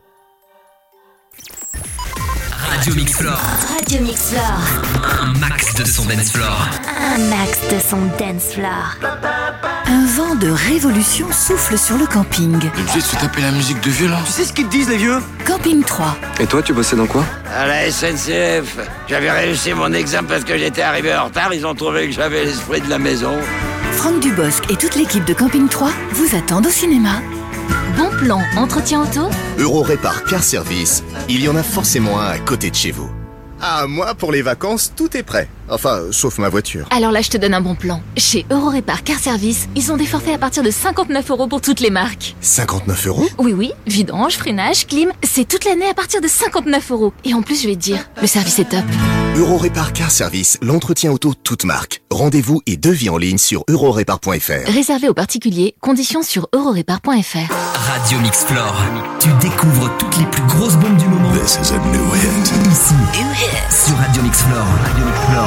Radio Mix Floor. Radio Mix Floor. Un max de son dance floor. Un max de son dance floor. Un vent de révolution souffle sur le camping. Obligé de se taper la musique de vieux là. Tu sais ce qu'ils te disent, les vieux? Camping 3. Et toi, tu bossais dans quoi? À la SNCF. J'avais réussi mon examen parce que j'étais arrivé en retard. Ils ont trouvé que j'avais l'esprit de la maison. Franck Dubosc et toute l'équipe de Camping 3 vous attendent au cinéma. Bon plan, entretien auto? Eurorépar Car Service, il y en a forcément un à côté de chez vous. Ah, moi, pour les vacances, tout est prêt. Enfin, sauf ma voiture. Alors là, je te donne un bon plan. Chez Eurorépar Car Service, ils ont des forfaits à partir de 59 € pour toutes les marques. 59 €? Oui, vidange, freinage, clim, c'est toute l'année à partir de 59 €. Et en plus, je vais te dire, le service est top. Eurorépar Car Service, l'entretien auto toute marque. Rendez-vous et devis en ligne sur eurorépar.fr. Réservé aux particuliers, conditions sur eurorépar.fr. Radio Mix Floor. Tu découvres toutes les plus grosses bombes du moment. This is a new hit. Ici, sur Radio Mix Floor. Radio Mix Floor.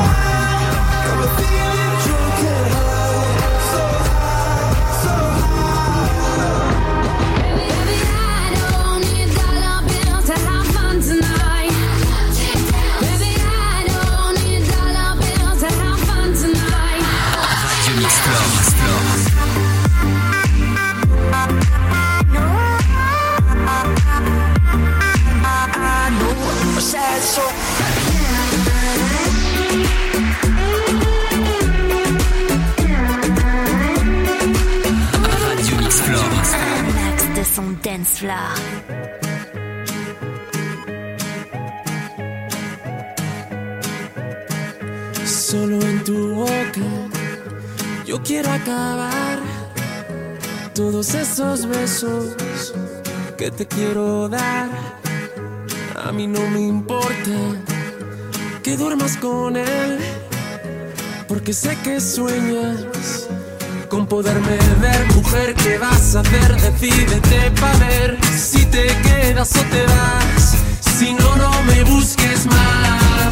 Radio Mix Floor. Un max de son dance floor. Solo en tu boca yo quiero acabar todos esos besos que te quiero dar. A mí no me importa que duermas con él, porque sé que sueñas con poderme ver. Mujer, ¿qué vas a hacer? Decídete pa' ver si te quedas o te vas. Si no, no me busques más.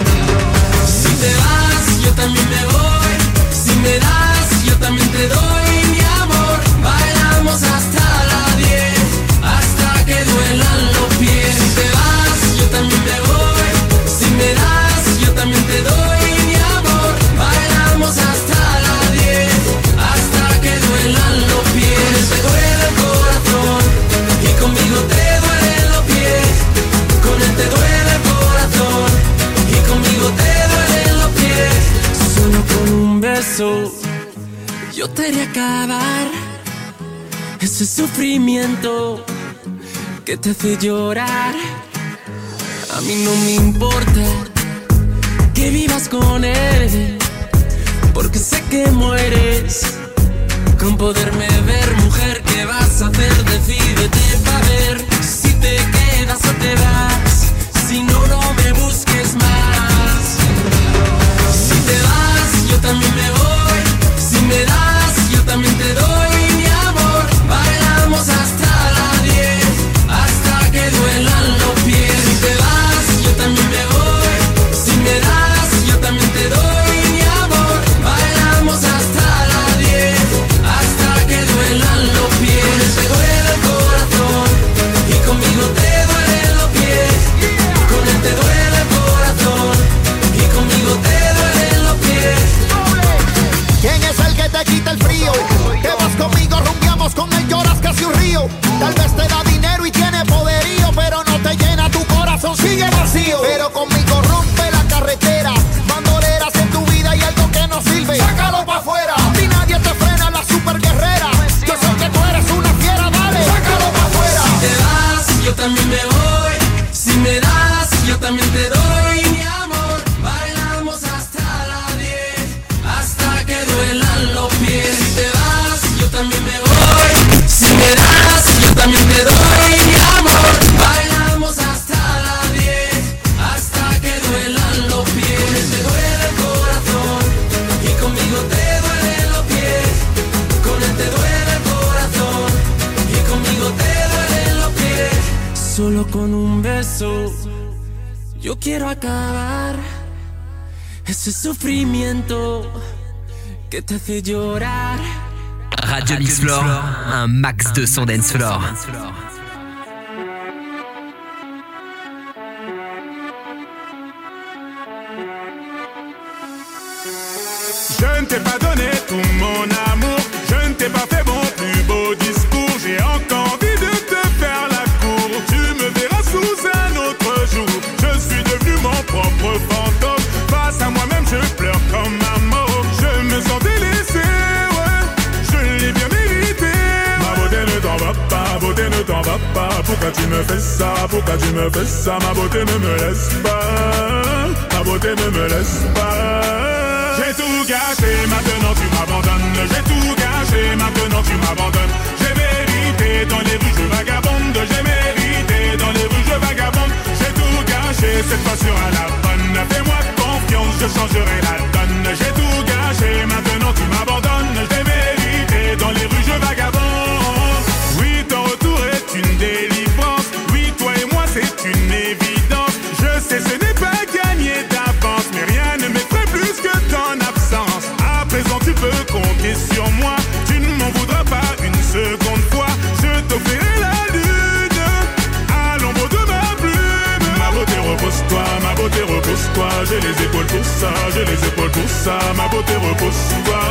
Si te vas, yo también me voy. Si me das, yo también te doy mi amor. Bailamos hasta las 10, hasta que duelan los pies. Si te vas, yo también me voy. Si me das, yo también te doy mi amor. Bailamos hasta las 10, hasta que duelan los pies. Te duele el corazón y conmigo te duelen los pies. Con él te duele el corazón y conmigo te duelen los pies. Solo con un beso yo te haré acabar ese sufrimiento que te hace llorar. A mí no me importa que vivas con él, porque sé que mueres con poderme ver. Mujer, ¿qué vas a hacer? Decídete pa' ver si te quedas o te vas. Si no, no me busques más. Si te vas, yo también me voy. Si me das, yo también te doy mi amor. Bailamos hasta las 10, hasta que duelan los pies. Si te vas, yo también me voy. Si me das, yo también te doy mi amor. Bailamos hasta las 10, hasta que duelan los pies. Te duele el corazón y conmigo te duelen los pies. Con él te duele el corazón y conmigo te duelen los pies. ¿Quién es el que te quita el frío? Te vas conmigo, rumbiamos con él, lloras casi un río. Tal vez te da dinero y tiene poderío, pero no te llena, tu corazón sigue vacío. Pero conmigo rompe la carretera, bandoleras en tu vida y algo que no sirve, sácalo pa' afuera. Ni nadie te frena, la super guerrera. Yo sé que tú eres una fiera, dale, sácalo pa' afuera. Si te vas, yo también me voy. Si me das, yo también te doy mi amor. Bailamos hasta las 10, hasta que duelan los pies. Si te vas, yo también me voy. Si me das, yo también te doy mi amor. Bailamos hasta las 10, hasta que duelan los pies. Te duele el corazón y conmigo te duelen los pies. Con él te duele el corazón y conmigo te duelen los pies. Solo con un beso Yo quiero acabar ese sufrimiento que te hace llorar. Radio Mix Floor, un max de son dance floor. Je ne t'ai pas donné tout mon amour, je ne t'ai pas fait mon plus beau discours. J'ai encore envie de te faire la cour. Tu me verras sous un autre jour. Je suis devenu mon propre fantôme. Face à moi-même je pleure comme un mort. Je me sens délaissé, ouais, je l'ai bien mérité. Ma beauté ne t'en va pas, beauté ne t'en va pas. Pourquoi tu me fais ça, pourquoi tu me fais ça? Ma beauté ne me laisse pas, ma beauté ne me laisse pas. J'ai tout gâché, maintenant tu m'abandonnes. J'ai tout gâché, maintenant tu m'abandonnes. J'ai mérité dans les rues, je vagabonde. J'ai mérité dans les rues, je vagabonde. J'ai tout gâché, cette fois sur la bonne. Fais-moi confiance, je changerai la donne. J'ai tout gâché, maintenant tu m'abandonnes. J'ai mérité dans les rues, je vagabonde. Oui, ton retour est une délivrance. Oui, toi et moi c'est une évidence. Je sais, ce n'est pas gagné d'avance, mais rien ne m'effraie plus que ton absence. À présent tu peux compter sur moi. Tu ne m'en voudras pas une seconde fois. Je t'offrirai la lune à l'ombre de ma plume. Ma beauté repose-toi, ma beauté repose-toi. J'ai les épaules pour ça, j'ai les épaules pour ça. Ma beauté repose-toi,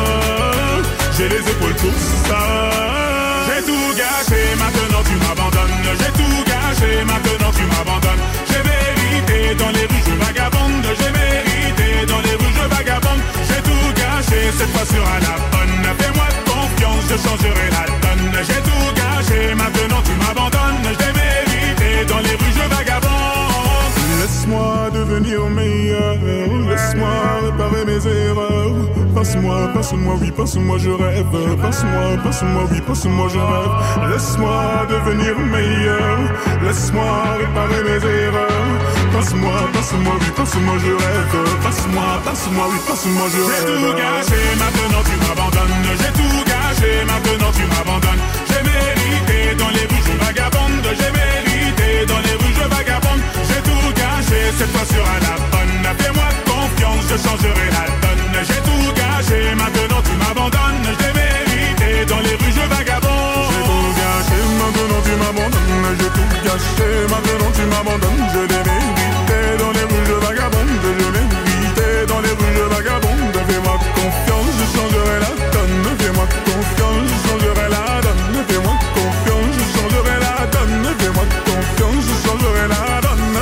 j'ai les épaules pour ça. J'ai tout gâché, maintenant tu m'abandonnes. J'ai tout gâché, maintenant tu m'abandonnes. J'ai mérité dans les rues, je vagabonde. J'ai mérité dans les rues, je vagabonde. J'ai tout gâché, cette fois sur la bonne. Fais-moi confiance, je changerai la donne. J'ai tout gâché, maintenant tu m'abandonnes. J'ai mérité dans les rues, je vagabonde. Laisse-moi devenir meilleur, laisse-moi réparer mes erreurs. Passe-moi, passe-moi, oui, passe-moi, je rêve. Passe-moi, passe-moi, oui, passe-moi, je rêve. Laisse-moi devenir meilleur, laisse-moi réparer mes erreurs. Passe-moi, passe-moi, oui, passe-moi, je rêve. Passe-moi, passe-moi, oui, passe-moi, je rêve. J'ai tout gâché, maintenant tu m'abandonnes. J'ai tout gâché, maintenant tu m'abandonnes. J'ai mérité dans les rues, je vagabonde. J'ai mérité dans les rues, je vagabonde. J'ai tout gâché, cette fois sur la bonne. Fais-moi confiance, je changerai la donne. J'ai tout gâché, maintenant tu m'abandonnes. J'ai mérité dans les rues, je vagabonde. J'ai tout gâché, maintenant tu m'abandonnes. J'ai tout gâché, maintenant tu m'abandonnes. Je l'ai mérité dans les rues, je vagabonde. Je l'ai mérité dans les rues, je vagabonde. Fais-moi confiance, je changerai la donne. Fais-moi confiance, je changerai la donne. Fais-moi confiance, je changerai la donne. Fais-moi confiance, je changerai la donne.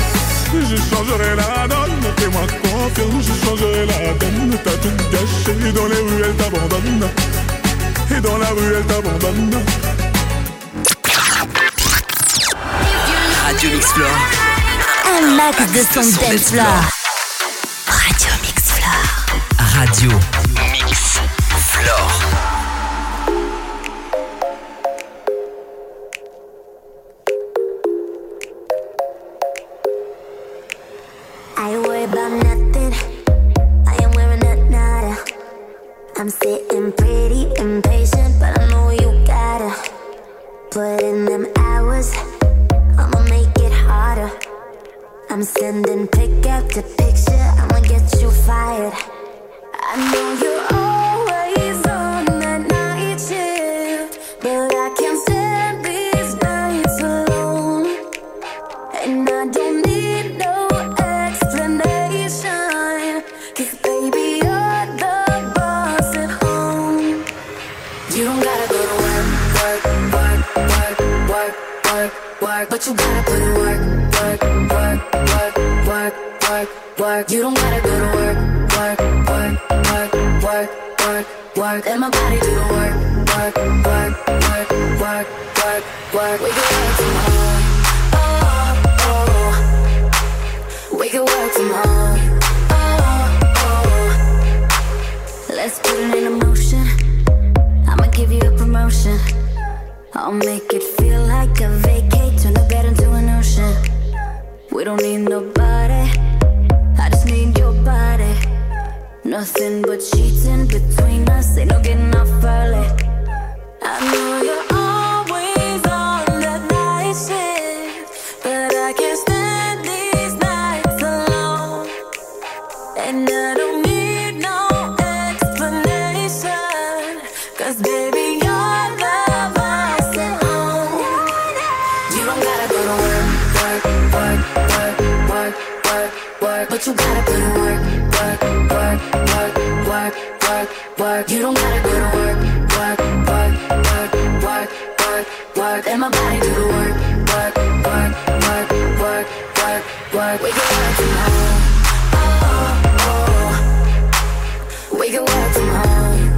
Je changerai la donne. Fais-moi confiance, je changerai la donne. T'as tout gâché, dans les rues elle t'abandonne. Et dans la rue elle t'abandonne. Radio Mix Floor, Un max de son dance floor. Radio Mix Floor. Radio Mix Floor. I worry about nothing. I am wearing a nada. I'm sitting pretty impatient, but I know you gotta put in them hours. I'ma make it harder. I'm sending pick after picture. I'ma get you fired. I know you're always on that night shift, but I can't stand these nights alone. And I don't need no explanation, 'cause baby you're the boss at home. You don't gotta go to work, work, work, work, work, work, work, but you gotta put in work, work, work, work, work, work, work. You don't gotta go to work, work, work, work, work, work, work. Let my body do the work, work, work, work, work, work, work. We can work from home, oh, oh. We can work from home, oh, oh. Let's put it in motion. I'ma give you a promotion. I'll make it feel like a vacate. Turn the bed into an ocean. We don't need nobody, I just need your body. Nothing but sheets in between us. Ain't no getting off early. I know you're always on that night shift, but I can't stand these nights You don't gotta go to work, work, work, work, work, work, work, but you gotta put in work, work, work, work, work, work, work. You don't gotta go to work, work, work, work, work, work, work. Let my body do the work, work, work, work, work, work, work. We can work from home, oh, oh. We can work from home,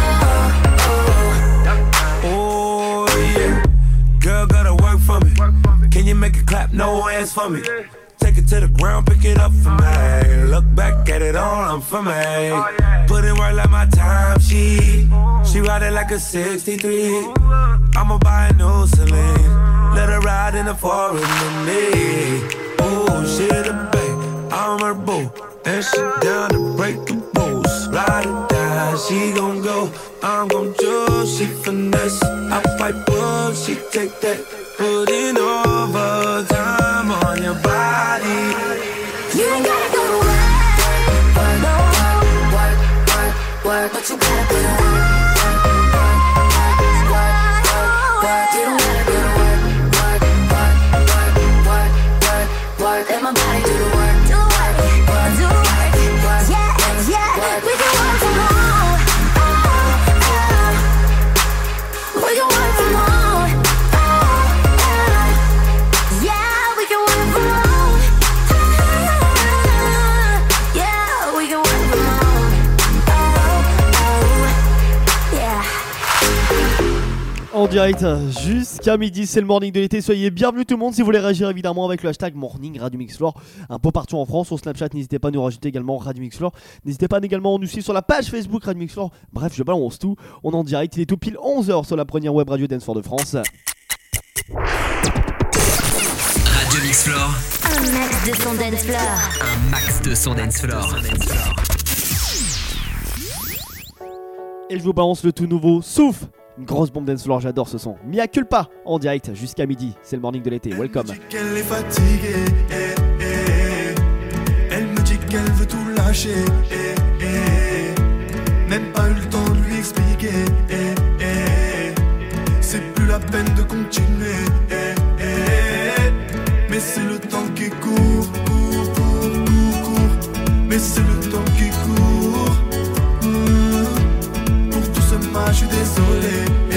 oh, Oh yeah, girl gotta work for me. Can you make it clap? No hands for me. Take it to the ground, pick it up for me. Look back at it all, I'm for me. Put in work like my time sheet. She ride it like a 63. I'ma buy a new Celine. Let her ride in the forest with me. Ooh, she the babe, I'm her boo. And she down to break the rules. Ride it down, she gon' go. I'm gon' choose, she finesse. I pipe up, she take that. Putting overtime on your body. you don't gotta go to work, work, work, work, work, work, but you gotta put in work, work, work, work, work, work. You don't gotta go to work, work, work, work, work, work, work. Let my body do the work, do work, work, do work, work, yeah, yeah. We can work from home, oh, oh. We can work from home, oh, oh. Yeah, we can work from home, yeah, we can work from home, oh, oh, yeah. En direct jusqu'à midi, c'est le morning de l'été. Soyez bienvenus tout le monde. Si vous voulez réagir évidemment avec le hashtag morning Radio Mix Floor, un peu partout en France, sur Snapchat, n'hésitez pas à nous rajouter également Radio Mix Floor. N'hésitez pas également à nous suivre sur la page Facebook Radio Mix Floor. Bref, je balance tout. On est en direct, il est tout pile 11h sur la première web radio dance floor de France. Radio Mix Floor, Un max de son dance floor. un max de son dance floor. Et je vous balance le tout nouveau Souffle. Une grosse bombe dance floor, j'adore ce son. Mia Culpa en direct jusqu'à midi. C'est le morning de l'été. Welcome. Qu'elle est fatiguée, elle me dit qu'elle veut tout lâcher, même pas eu le temps de lui expliquer, c'est plus la peine de continuer, mais c'est le temps qui court, court, court, court, court, mais c'est le temps qui court, pour tout ce mal je suis désolé,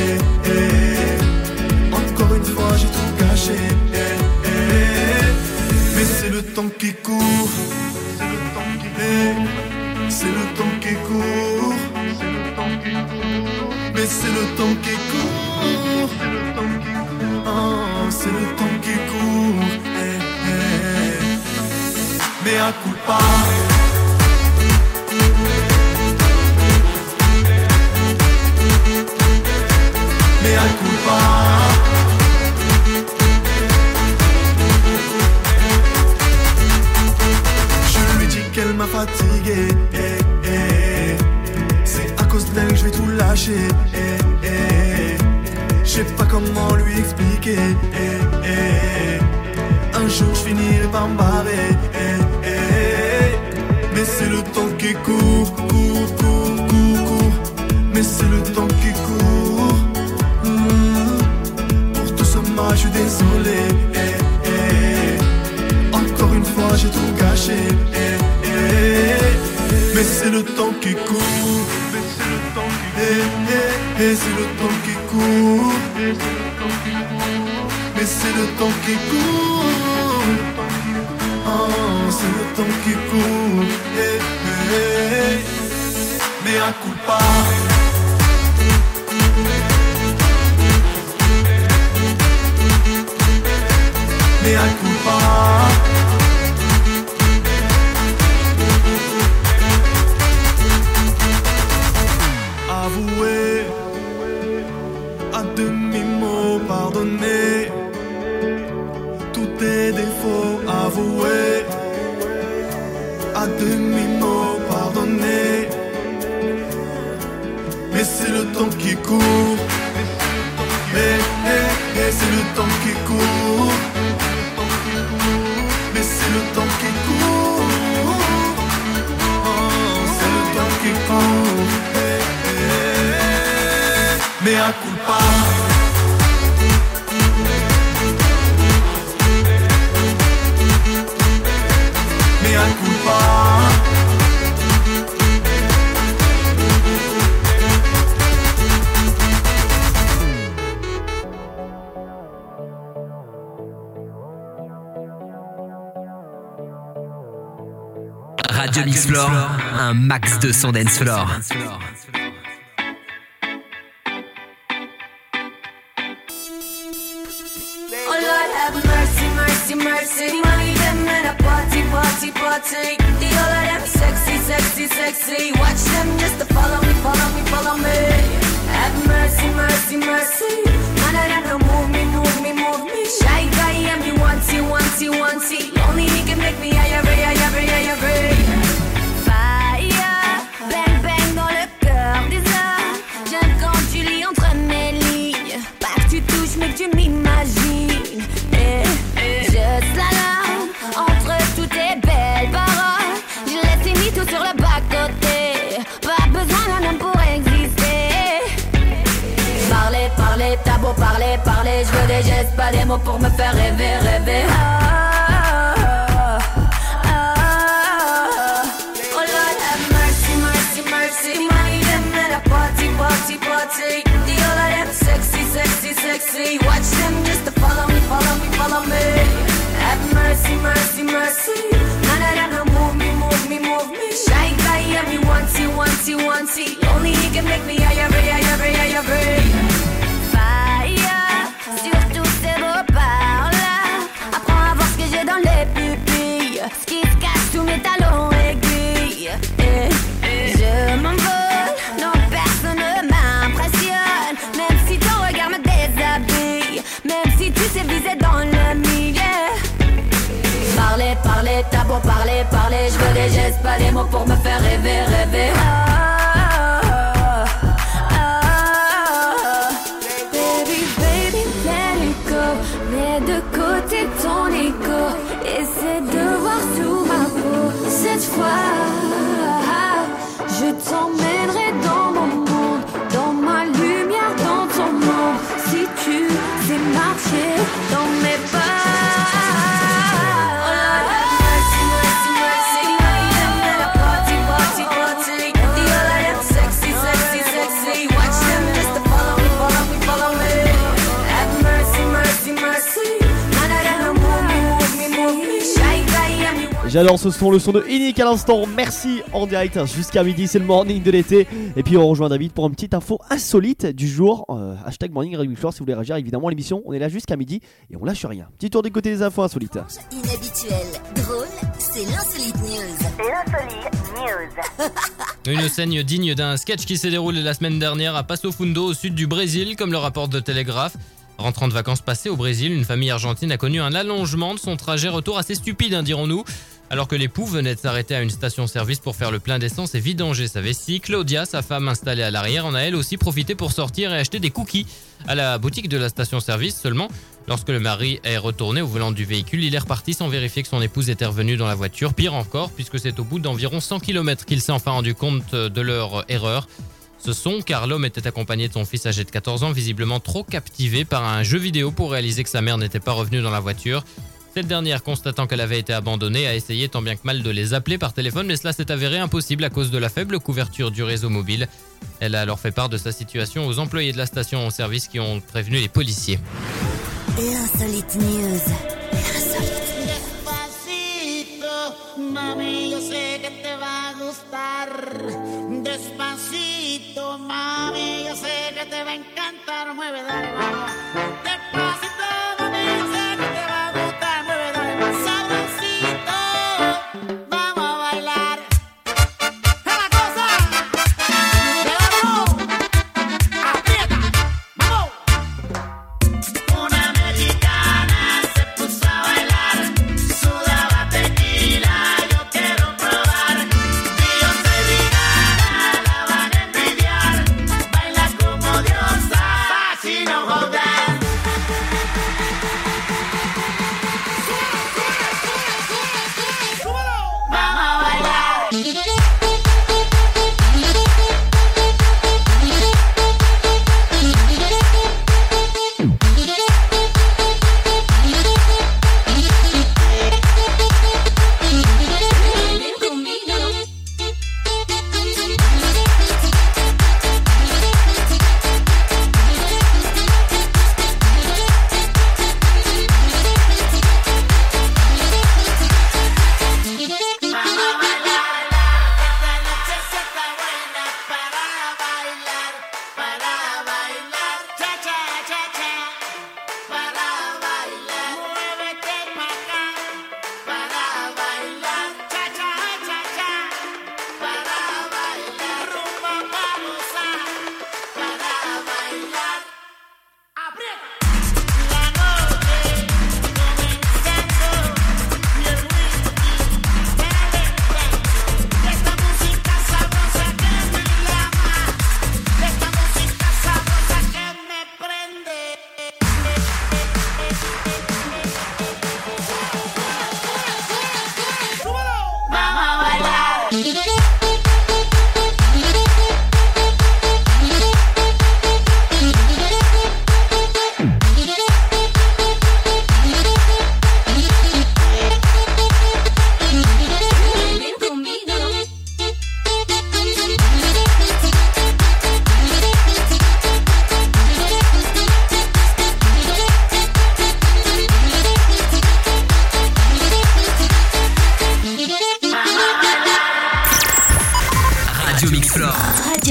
encore une fois j'ai tout gâché, mais c'est le temps qui court, c'est le temps qui c'est le temps qui court, c'est le temps qui court, mais c'est le temps qui court, c'est le temps qui court, oh, c'est le temps qui court, mais à coup pas. Mais à coup pas. Je lui dis qu'elle m'a fatigué, c'est à cause d'elle que je vais tout lâcher, je sais pas comment lui expliquer, un jour je finirai par me barrer, mais c'est le temps qui court, court, court, court, court, mais c'est le temps qui court, pour tout ce mal je suis désolé, encore une fois j'ai tout gâché, mais c'est le temps qui court, mais c'est le temps qui c'est le temps qui court, mais c'est le temps qui court, oh, c'est le temps qui court, mais à coup pas. Mais à coup pas. Avouer, à demi-mot pardonner tous tes défauts, avouer, à demi-mot pardonner, mais c'est le temps qui court, c'est le temps qui court, mais c'est le temps qui court, oh, c'est le temps qui court, mais à coup pas. Radio Mix Floor, un max de son dance floor. Oh Lord, have mercy, mercy, mercy. Money them in a party, party, party. The all of them sexy, sexy, sexy. Watch them just to follow me, follow me, follow me. Have mercy, mercy, mercy. None of them don't move me, move me, move me. Shy guy, and me wanty, wanty, wanty. Only he can make me higher, higher, higher. Fire, bang, bang dans le cœur des heures. J'aime quand tu lis entre mes lignes. Pas que tu touches, mais que tu m'imagines. Je slalom entre toutes tes belles paroles. Je laisse tes mythos sur le bas-côté. Pas besoin d'un homme pour exister. Parler, parler, t'as beau parler, parler. Je veux des gestes, pas des mots pour me faire rêver, rêver. Oh Lord, have mercy, mercy, mercy. Money them in a party, party, party. The all of them sexy, sexy, sexy. Watch them just to follow me, follow me, follow me. Have mercy, mercy, mercy. None of them don't move me, move me, move me. Shy guy, and me wanty, wanty, wanty. Only he can make me higher, higher, higher, higher. Fire, sur tous ces beaux paroles-là. Apprends à voir ce que j'ai dans les pupilles. Ce qui se cache sous mes talons aiguilles. Je m'envole, non personne ne m'impressionne. Même si ton regard me déshabille. Même si tu sais viser dans le milieu. Parler, parler, t'as beau parler, parler. Je veux des gestes, pas des mots pour me faire rêver, rêver. Baby, baby, let it go. Mets de côté ton ego. Essaie de voir sous ma peau. Cette fois, je t'emmènerai dans mon monde. Dans ma lumière, dans ton monde. Si tu sais marcher dans mes pas. J'adore ce son, le son de Inic à l'instant. Merci en direct jusqu'à midi, c'est le morning de l'été. Et puis on rejoint David pour une petite info insolite du jour. Hashtag morning Radio Mix Floor si vous voulez réagir évidemment à l'émission. On est là jusqu'à midi et on lâche rien. Petit tour du côté des infos insolites. Inhabituel, drôle, c'est l'insolite news. Une scène digne d'un sketch qui s'est déroulé la semaine dernière à Passo Fundo au sud du Brésil, comme le rapporte The Telegraph. Rentrant de vacances passées au Brésil, une famille argentine a connu un allongement de son trajet retour assez stupide, dirons-nous. Alors que l'époux venait de s'arrêter à une station-service pour faire le plein d'essence et vidanger sa vessie, Claudia, sa femme installée à l'arrière, en a elle aussi profité pour sortir et acheter des cookies à la boutique de la station-service. Seulement, lorsque le mari est retourné au volant du véhicule, il est reparti sans vérifier que son épouse était revenue dans la voiture. Pire encore, puisque c'est au bout d'environ 100 km qu'il s'est enfin rendu compte de leur erreur. Ce son, car l'homme était accompagné de son fils âgé de 14 ans, visiblement trop captivé par un jeu vidéo pour réaliser que sa mère n'était pas revenue dans la voiture. Cette dernière, constatant qu'elle avait été abandonnée, a essayé tant bien que mal de les appeler par téléphone, mais cela s'est avéré impossible à cause de la faible couverture du réseau mobile. Elle a alors fait part de sa situation aux employés de la station-service qui ont prévenu les policiers. L'insolite news. Mami, yo sé que te va a gustar. Despacito, mami, yo sé que te va a encantar. Mueve, dale, vamos. Despacito, mami, yo sé que te va a gustar. Mueve, dale, más sabrosito. Vamos a bailar. ¡Es la cosa! ¡Vamos! ¡Aprieta! ¡Vamos! Una mexicana se puso a bailar. Sudaba tequila. No hold that.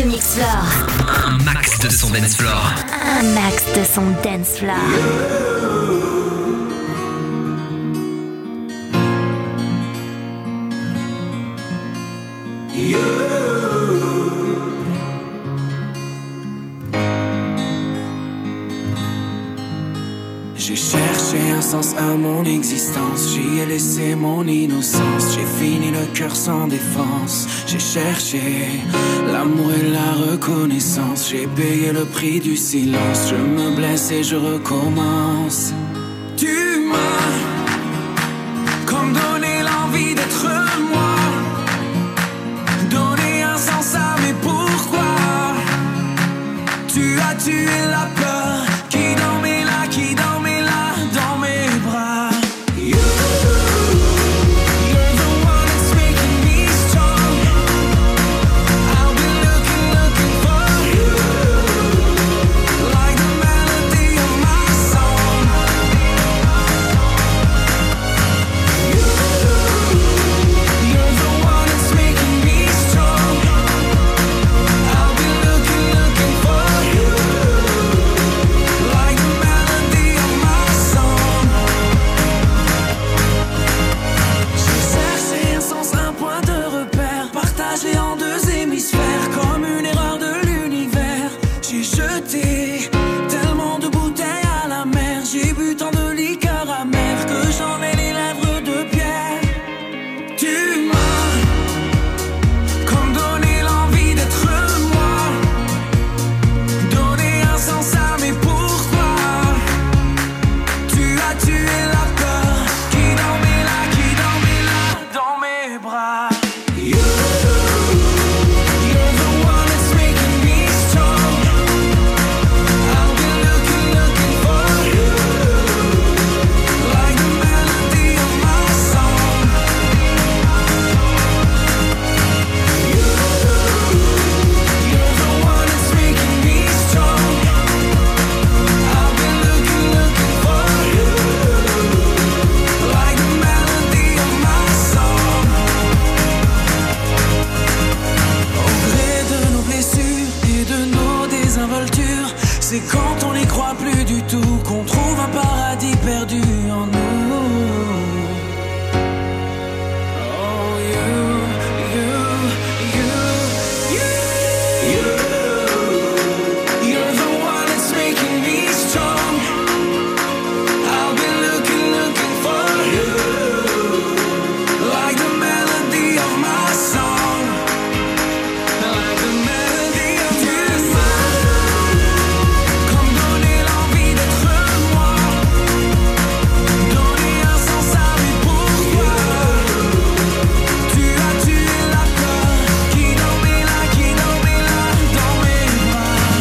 Radio Mix Floor. Un max de son dance floor. Un max de son dance floor. J'ai cherché un sens à mon existence, j'y ai laissé mon innocence, j'ai fini le cœur sans défense. J'ai cherché l'amour et la reconnaissance, j'ai payé le prix du silence, je me blesse et je recommence. Tu m'as comme donné l'envie d'être moi, donné un sens à mes pourquoi. Tu as tué la peur qui dormait là, qui dormait là dans mes bras. You're the one that's making me strong. I'll be looking for you, like the melody of my song. You're the one that's making me strong. I'll be looking for you, like the melody of my song. J'ai cherché un sens, un point de repère, partagé en deux hémisphères, comme une erreur de l'univers. J'ai jeté tellement de bouteilles à la mer, j'ai bu tant de liqueurs amères que j'en ai les lèvres de pierre. Tu m'as comme donné l'envie d'être moi, donné un sens à mes pourquoi. Tu as tué la peur qui dormait là dans mes bras. You're the one that's making me strong. I'll be looking for you, like the melody of my song. You're the one that's making me strong. I'll be looking for you, like the melody of my song. Au gré de nos blessures et de nos désinvoltures, c'est quand on n'y croit plus du tout qu'on trouve un paradis perdu en nous. Oh, you're the one that's making me strong. I'll be looking for you, like the melody of my song, like the melody of your song. Comme donner l'envie d'être moi, donner un sens à mes pourquoi. Tu as tué la peur qui dormait là dans mes bras.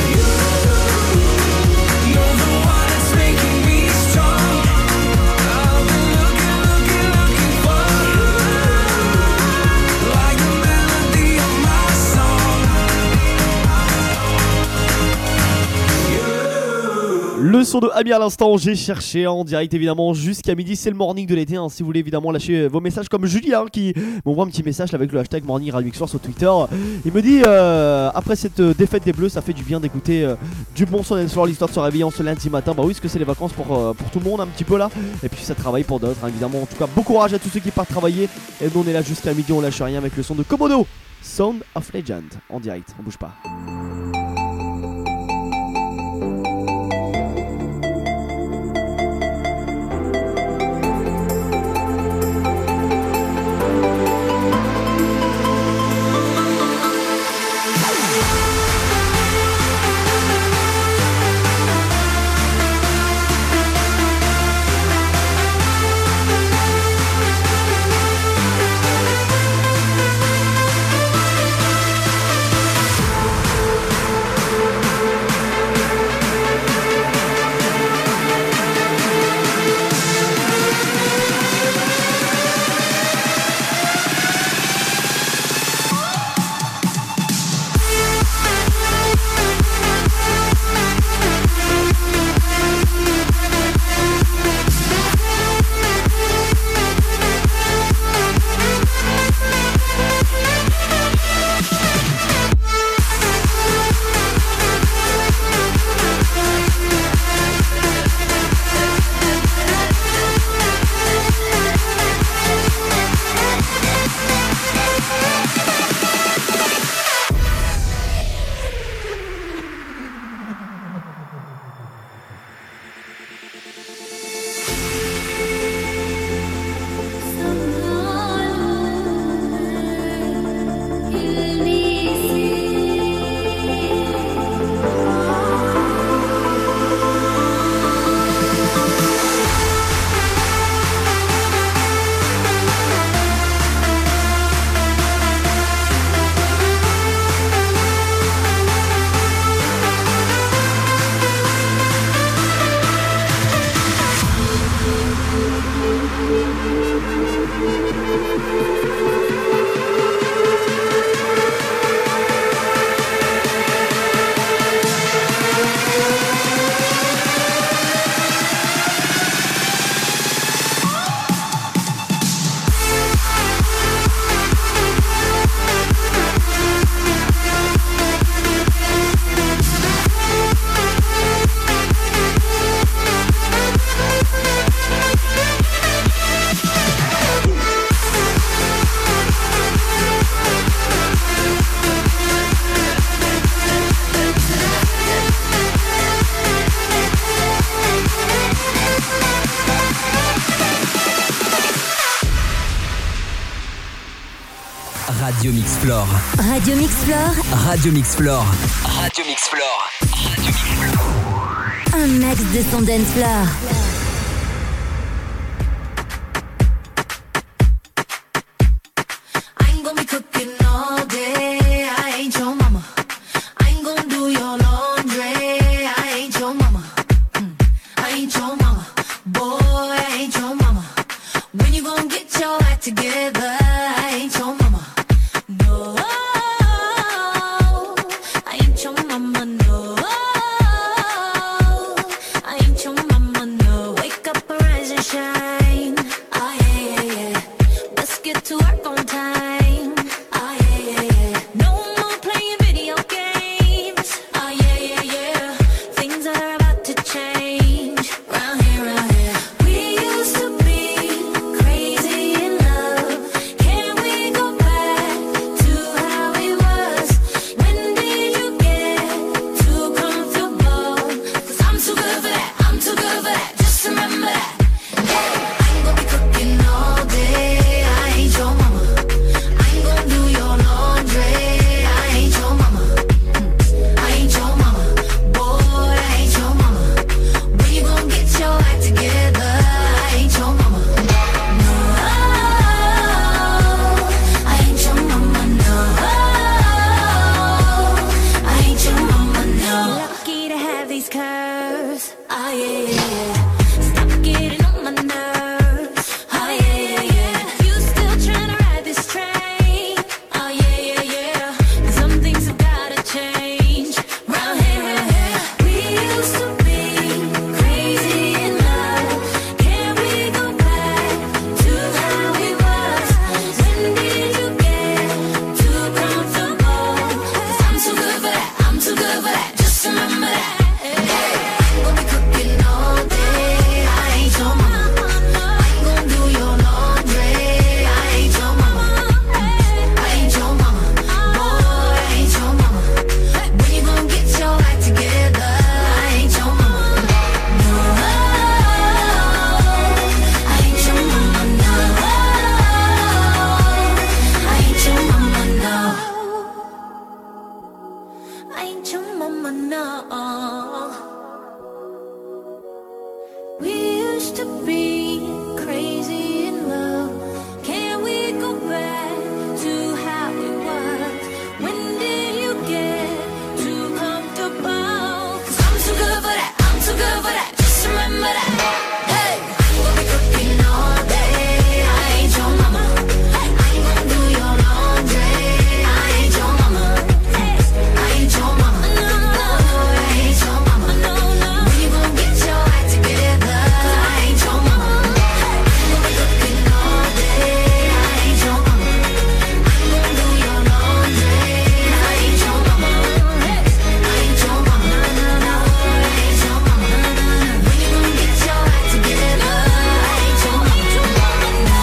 You're the one that's making me strong. I'll be looking for you, like the melody of my song. Le son de Ami à l'instant, j'ai cherché en direct évidemment jusqu'à midi, c'est le morning de l'été, hein. Si vous voulez évidemment lâcher vos messages comme Julien qui m'envoie un petit message là, avec le hashtag morning Radio Mix Floor sur Twitter. Il me dit après cette défaite des Bleus, ça fait du bien d'écouter du bon son dance floor, l'histoire de se réveiller en ce lundi matin. Bah oui, parce que c'est les vacances pour tout le monde un petit peu là, et puis ça travaille pour d'autres, hein, évidemment. En tout cas, bon courage à tous ceux qui partent travailler, et nous on est là jusqu'à midi, on lâche rien avec le son de Komodo, Sound of Legend en direct, on bouge pas. Radio Mixflore. Radio Mixflore. Radio Mixflore. Radio Mixflore. Radio Mixflore. Un max de son dance floor. I ain't gonna be cooking all day. I ain't your mama. I ain't gonna do your laundry. I ain't your mama. I ain't your mama. Boy, I ain't your mama. When you gonna get your act together? I ain't your mama. No, I ain't your mama. No, I ain't your mama. No, wake up, arise and shine. Ah, yeah, yeah, yeah. Let's get to work on time. Ah, yeah, yeah, yeah. No more playing video games. Ah, yeah, yeah, yeah. Things are about to change. Round here, round here. We used to be crazy in love. Can we go back to how it was? When did you get too comfortable? 'Cause I'm too good for that. I'm too good for that. Just remember that. Hey, I ain't gonna be cooking all day. I ain't your mama. I ain't gonna do your laundry. I ain't your mama. I ain't your mama. Boy, I ain't your mama. When you gonna get your act together? I ain't your mama. No, I ain't your mama. No, I ain't your mama. No. Lucky to have these curves. Ah, yeah, yeah, yeah. Stop getting on my nerves. Ah, yeah, yeah, yeah. You still trying to ride this train? Ah, yeah, yeah, yeah. Some things have gotta change. Round here, round here. We used to be crazy in love. Can we go back to how it was? When did you get too comfortable? 'Cause I'm too good for that. I'm too good for that. Just remember that. Hey, I'm gonna be cooking all day. I ain't your mama. I ain't gonna do your laundry. I ain't your mama. I ain't your mama. Boy, I ain't your mama. When you gonna get your act together? I ain't your mama. No, I ain't your mama. No, I ain't your mama. No, I ain't your mama. No. We used to be crazy in love. Can we go back to how it was? When did you get too comfortable? 'Cause I'm too good for that. I'm too good for that. Just remember that. Hey, I'm gonna be cooking all day. I ain't your mama. I ain't gonna do your laundry. I ain't your mama. I ain't your mama. No, I ain't your mama. No, no. When you gonna get your act together? I ain't your mama. I'm gonna be cooking all day. I ain't your mama. I'm gonna do your laundry. I ain't your mama. I ain't your mama. No, I ain't your mama. When you gonna get your act together? I ain't your mama.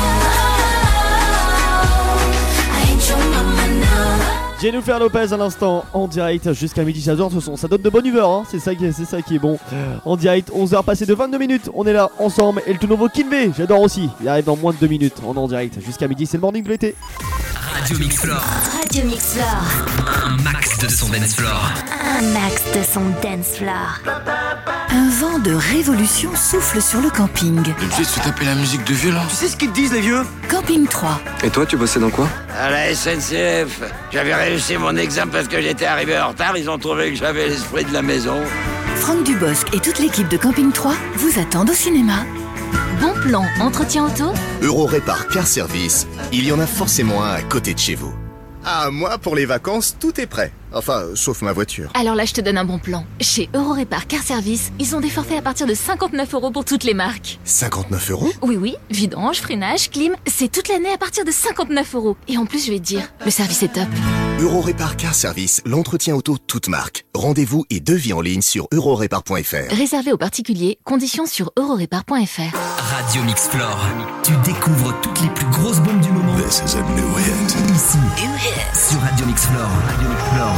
I ain't your mama. No. Jennifer Lopez à l'instant en direct jusqu'à midi. J'adore ce son, ça donne de bonne humeur, hein. C'est ça qui est bon. En direct, 11h passé de 22 minutes. On est là ensemble. Et le tout nouveau Kinvey, j'adore aussi. Il arrive dans moins de 2 minutes. On est en direct jusqu'à midi. C'est le morning de l'été. Radio Mixflore. Radio Mixflore. Un max de son dance floor. Un max de son dance floor. Un vent de révolution souffle sur le camping. Une fille se taper la musique de vieux là. Tu sais ce qu'ils te disent, les vieux? Camping 3. Et toi, tu bossais dans quoi? À la SNCF. J'avais réussi mon examen parce que j'étais arrivé en retard. Ils ont trouvé que j'avais l'esprit de la maison. Franck Dubosc et toute l'équipe de Camping 3 vous attendent au cinéma. Bon plan plan entretien auto? Eurorépar Car Service, il y en a forcément un à côté de chez vous. Ah, moi, pour les vacances, tout est prêt. Enfin, sauf ma voiture. Alors là, je te donne un bon plan. Chez Eurorépar Car Service, ils ont des forfaits à partir de 59 € pour toutes les marques. 59 €? Oui, vidange, freinage, clim, c'est toute l'année à partir de 59 €. Et en plus, je vais te dire, le service est top. Eurorépar Car Service, l'entretien auto toute marque. Rendez-vous et devis en ligne sur eurorépar.fr. Réservé aux particuliers, conditions sur eurorépar.fr. Radio Mix Floor. Tu découvres toutes les plus grosses bombes du moment. This is a new hit. Ici, sur Radio Mix Floor. Radio Mix Floor.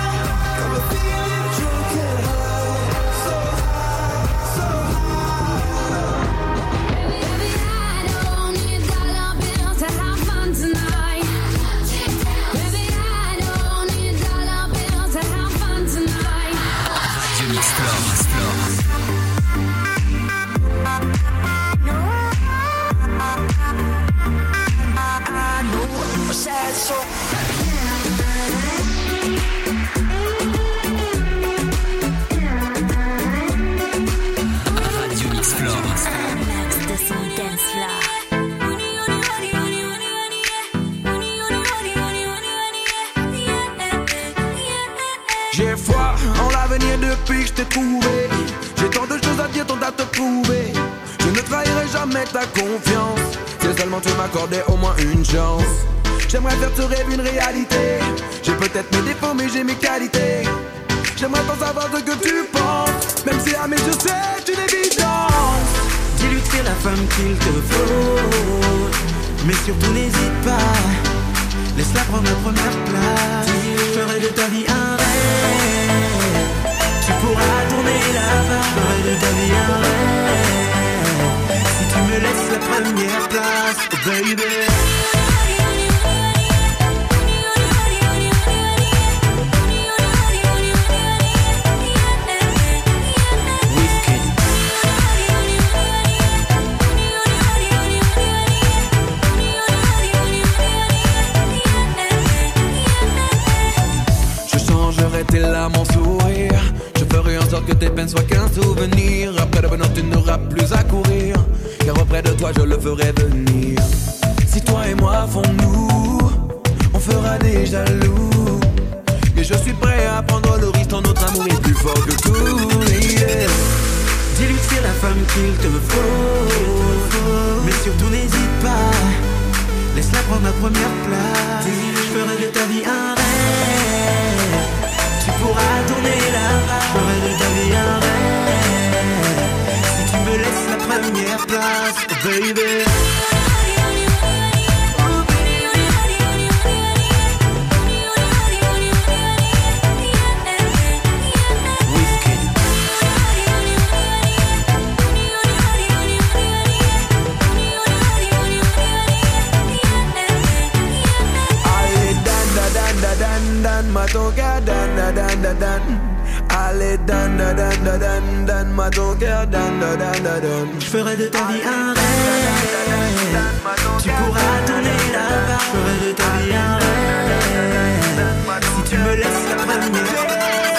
J'ai foi en l'avenir depuis que je t'ai trouvé. J'ai tant de choses à dire, tant à te prouver. Je ne trahirai jamais ta confiance. Si seulement tu m'accordais au moins une chance. J'aimerais faire ce rêve une réalité. J'ai peut-être mes défauts mais j'ai mes qualités. J'aimerais pas savoir ce que tu penses. Même si à mes yeux c'est une évidence. Dis-lui que t'es la femme qu'il te faut. Mais surtout n'hésite pas. Laisse-la prendre la première place. Je ferai de ta vie un rêve. Tu pourras tourner là-bas. Je ferai de ta vie un rêve. Si tu me laisses la première place, baby. Tes larmes en sourire. Je ferai en sorte que tes peines soient qu'un souvenir. Après devenant tu n'auras plus à courir. Car auprès de toi je le ferai venir. Si toi et moi font-nous, on fera des jaloux. Et je suis prêt à prendre le risque. Ton notre amour est plus fort que tout, yeah. Dis-lui que c'est la femme qu'il te faut. Mais surtout n'hésite pas. Laisse-la prendre la première place. Je ferai de ta vie un rêve. Tu pourras tourner là-bas. Je ferai de ta vie un rêve. Si tu me laisses la première place, baby. Ton cœur dan dan dan dan dan. Allez dan dan dan dan dan dan. Ma ton cœur dan dan dan dan dan. Je ferai de ta vie un rêve. Tu pourras tourner là-bas. Je ferai de ta vie un rêve. Si tu me laisses la première.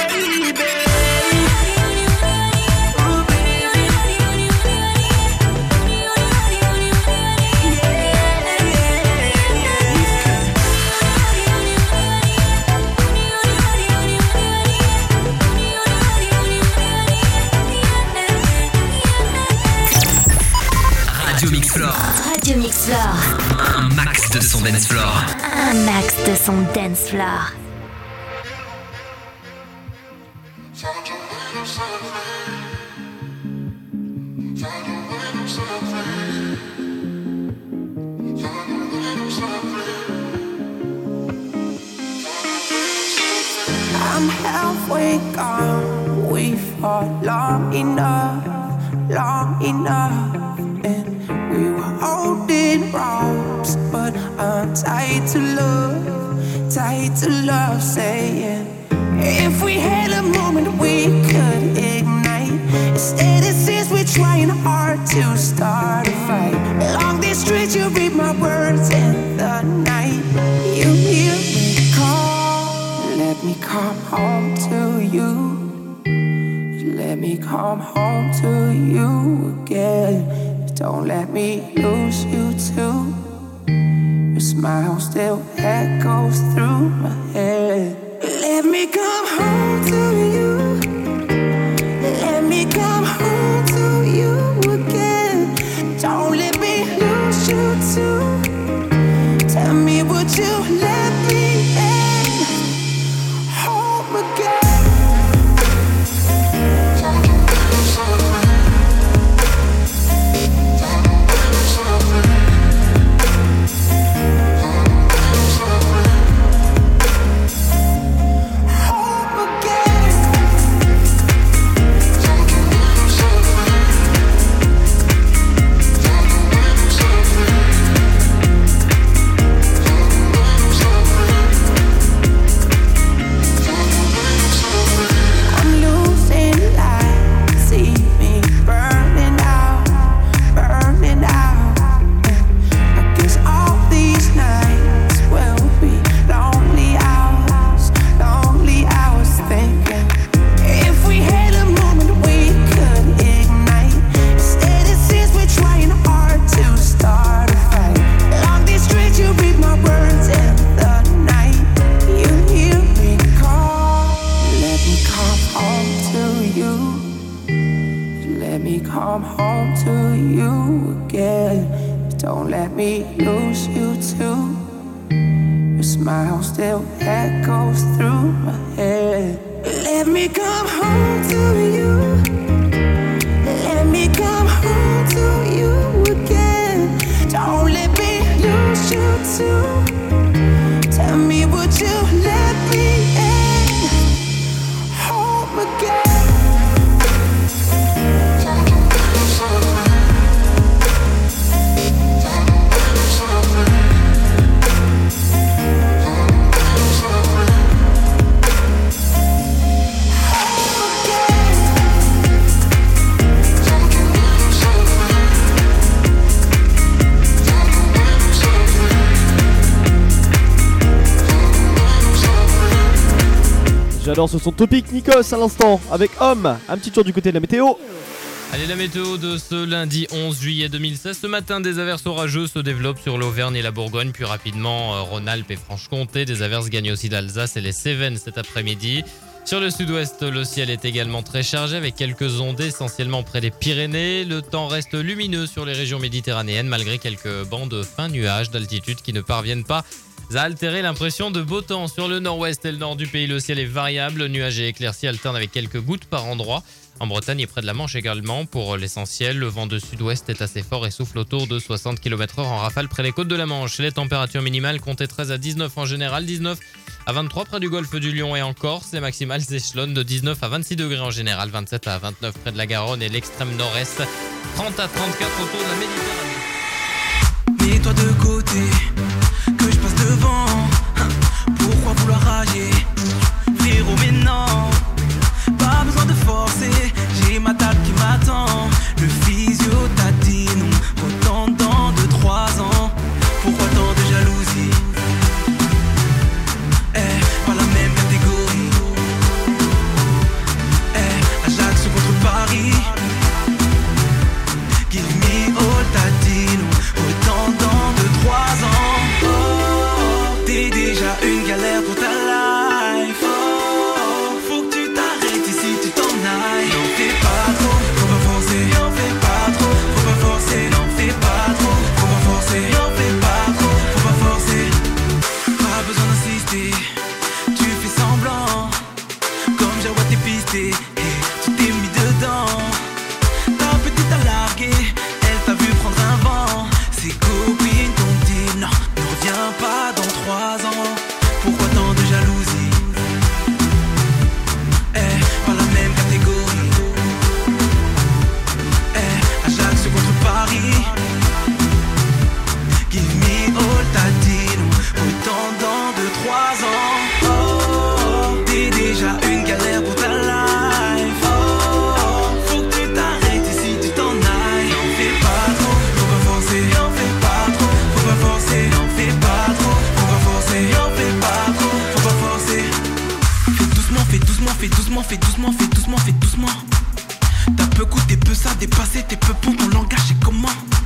Radio Mix Floor. Un max de son dance floor. Un max de son dance floor. I'm halfway gone. We fought long enough, and we were holding ropes, but I'm tied to love, saying if we had a moment we could ignite. Instead it seems we're trying hard to start a fight. Along these streets you read my words in the night. You hear me call, let me come home to you. Let me come home to you again. Don't let me lose you too. Your smile still echoes through my head. Let me come home to you. Let me come home to you again. Don't let me lose you too. Tell me, would you let me in? Home again. Come home to you again. Don't let me lose you too. Your smile still echoes through my head. Let me come home to you. Let me come home to you again. Don't let me lose you too. Tell me, would you let me in? Home again. J'adore ce son Topic Nikos à l'instant avec Homme. Un petit tour du côté de la météo. Allez, la météo de ce lundi 11 juillet 2016. Ce matin, des averses orageuses se développent sur l'Auvergne et la Bourgogne, puis rapidement Rhône-Alpes et Franche-Comté. Des averses gagnent aussi d'Alsace et les Cévennes cet après-midi. Sur le sud-ouest, le ciel est également très chargé avec quelques ondées essentiellement près des Pyrénées. Le temps reste lumineux sur les régions méditerranéennes malgré quelques bancs de fins nuages d'altitude qui ne parviennent pas à altérer l'impression de beau temps. Sur le nord-ouest et le nord du pays, le ciel est variable. Nuages et éclaircies alternent avec quelques gouttes par endroit. En Bretagne et près de la Manche également. Pour l'essentiel, le vent de sud-ouest est assez fort et souffle autour de 60 km/h en rafale près des côtes de la Manche. Les températures minimales comptaient 13 à 19 en général, 19 à 23 près du golfe du Lion et en Corse. Les maximales s'échelonnent de 19 à 26 degrés en général, 27 à 29 près de la Garonne et l'extrême nord-est, 30 à 34 autour de la Méditerranée. Mets-toi de côté, que je passe devant. Pourquoi vouloir rager? Frérot, mais non, pas besoin de forcer. J'ai ma table qui m'attend. Le physio t'a dit non, autant dans 2-3 ans. Pourquoi tant de jalousie? Pas la même catégorie. Ajax contre Paris. Give me all, t'as dit non, autant dans 2-3 ans. T'es déjà une galère pour ta life. Faut que tu t'arrêtes ici, tu t'en ailles. N'en fais pas trop, faut pas forcer. N'en fais pas trop, faut pas forcer. N'en fais pas trop, faut pas forcer. N'en fais pas trop, faut pas forcer. Pas besoin d'insister, tu fais semblant. Comme j'ai t'es pisté, et tu t'es mis dedans. Ta petite a largué, elle t'a vu prendre un vent. Ses copines t'ont dit non, ne reviens pas dans 3 ans. Pourquoi tant de jalousie? Pas la même catégorie. Ajax contre Paris. Give me all, t'as dit non, autant dans 2-3 ans. T'es déjà une galère pour ta life. Faut que tu t'arrêtes ici, tu t'en ailles. N'en fais pas trop, faut pas forcer. N'en fais pas trop, faut pas forcer. N'en fais pas trop, faut pas forcer. N'en fais pas trop, faut pas forcer. Fais doucement, fais doucement, fais doucement, fais doucement, fais doucement, fais doucement. T'as peu goûté, peu ça, dépassé, t'es peu bon, ton langage c'est comment?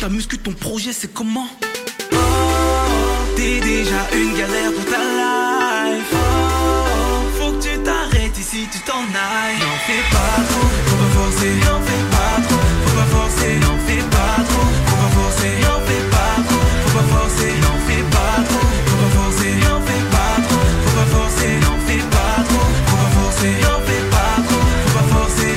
ta muscu, ton projet c'est comment? Oh, t'es déjà une galère pour ta life. Oh, faut que tu t'arrêtes ici, tu t'en ailles. N'en fais pas trop, faut pas forcer. N'en fais pas trop, faut pas forcer. N'en fais pas trop, faut pas forcer. N'en fais pas trop, faut pas forcer. N'en fais pas trop, faut pas forcer. N'en fais pas trop, faut pas forcer. N'en fais pas trop, faut pas forcer. N'en fais pas trop, faut pas forcer.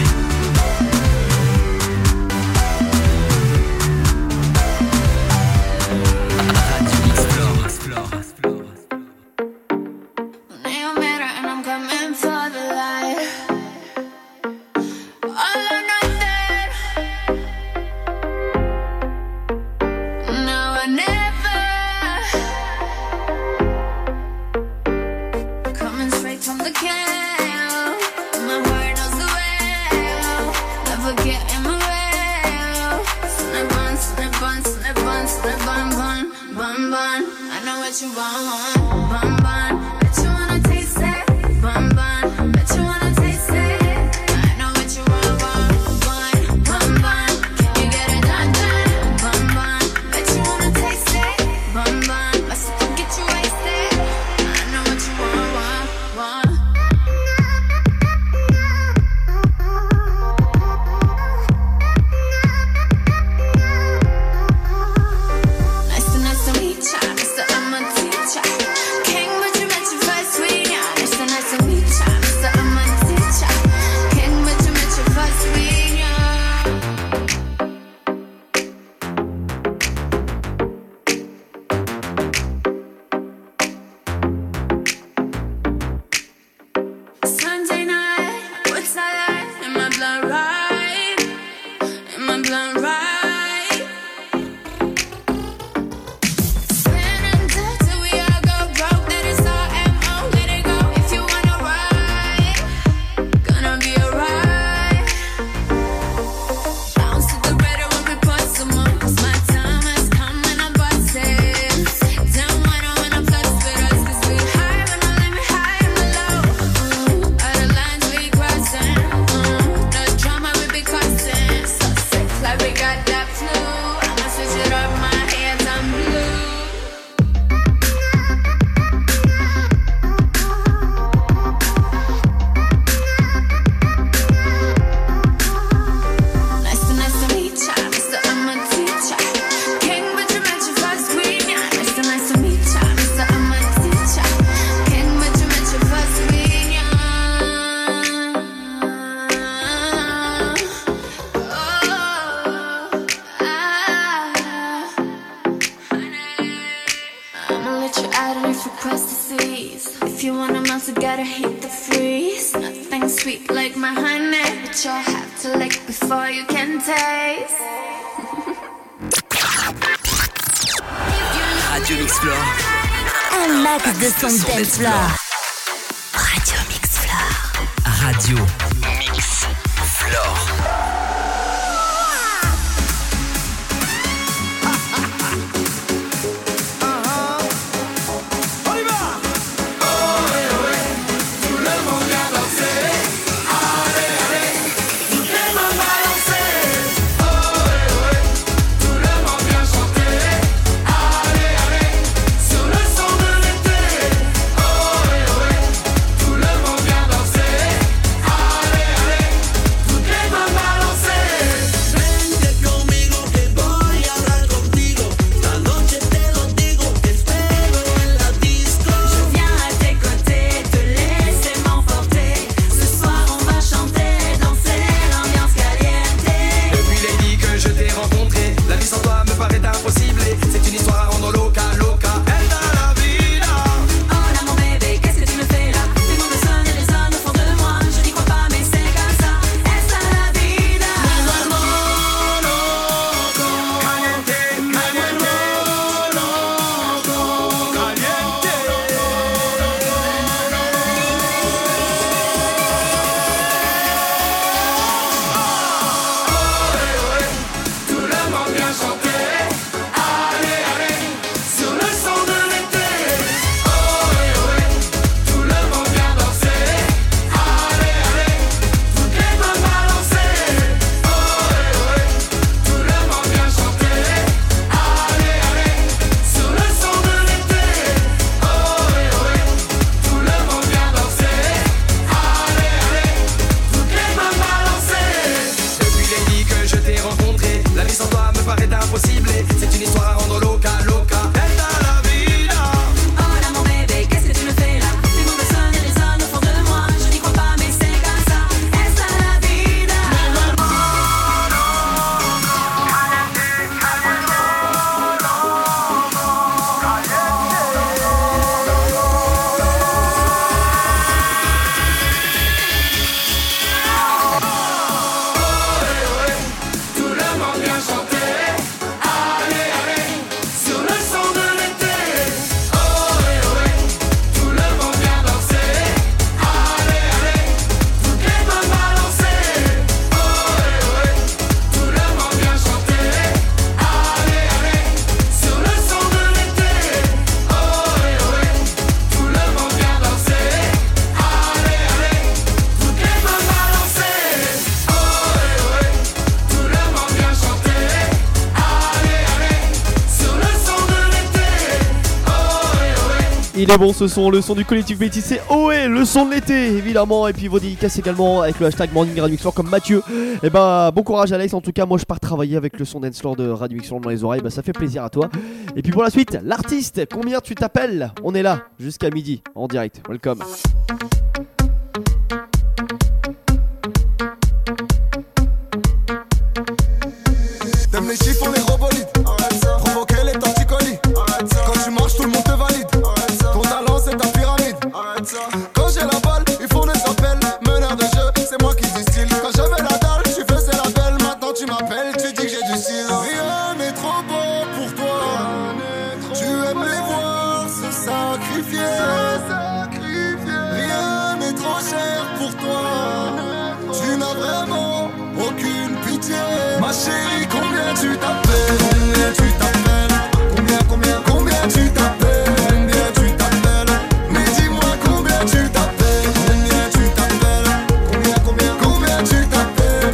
Name matter and I'm coming for the light. All or nothing. Now or never. Coming straight from the can. My heart knows the way. Never get in my way. Snap on, snap on, snap on, snap on, bun, bun, bun. I know what you want, bun, bun. Bet you wanna taste it, bun, bun. Bet you wanna taste it. I know what you want, bun, bun, bun. Can you get it done, done, bun, bun. Bet you wanna taste it, bun, bun. My sister get you wasted. I know what you want. Nice to meet ya, Mr. I'm a teacher. King, but you met your first sweet, yeah. Nice to meet ya, Mr. I'm a teacher. King, but you met your first sweet, yeah. Sunday night, what's that? Am I blind right? Am I blind right? Spinning dead till we all go broke. That is all M.O. Let it go if you wanna ride. Gonna be alright. Bounce to the better when we put some on. 'Cause my time has come and I'm busting. Don't wanna when I'm blessed with us. 'Cause we high when I let me high and low. All the lines we crossing. The drama we be causing. So sick like we got that flu. I'ma switch it up, my hands on blue. Nice to meet ya, Mr. I'm a teacher. King, but you met your first queen, yeah. Nice to meet ya, Mr. I'm a teacher. King, but you met your first queen, yeah. I'ma let you out and if you cross the seas. If you want 'em else, you gotta hit the freeze. Nothing sweet like my honey, but you'll have to lick before you can taste. Radio Mix Floor. Un max de son dance floor. Radio Mix Floor. Radio Mix Floor. Tout le monde vient danser. Allez, allez, toutes les mains balancées. Il est bon ce son, le son du collectif Métis, c'est Ohé, le son de l'été évidemment. Et puis vos dédicaces également avec le hashtag Morning Radio Mix Floor comme Mathieu. Et bah bon courage Alex, en tout cas moi je pars travailler avec le son dance floor de Radio Mix Floor dans les oreilles, bah ça fait plaisir à toi. Et puis pour la suite, l'artiste, combien tu t'appelles? On est là jusqu'à midi en direct, welcome. T'aimes les chiffres, les robolides. Provoquer les torticolis. Quand tu marches, tout le monde te valide. Ton talent, c'est ta pyramide. Quand j'ai la balle, ils font des appels. Meneur de jeu, c'est moi qui distille. Quand j'avais la dalle, tu faisais la belle. Maintenant tu m'appelles, tu dis que j'ai du style. Rien n'est trop beau pour toi. Tu aimes les voir se sacrifier. Rien n'est trop cher pour toi. Tu n'as vraiment aucune pitié. Ma chérie, combien tu t'appelles? Combien tu t'appelles? Combien tu t'appelles? Combien tu t'appelles? Mais dis-moi combien tu t'appelles? Combien tu t'appelles? Combien tu t'appelles?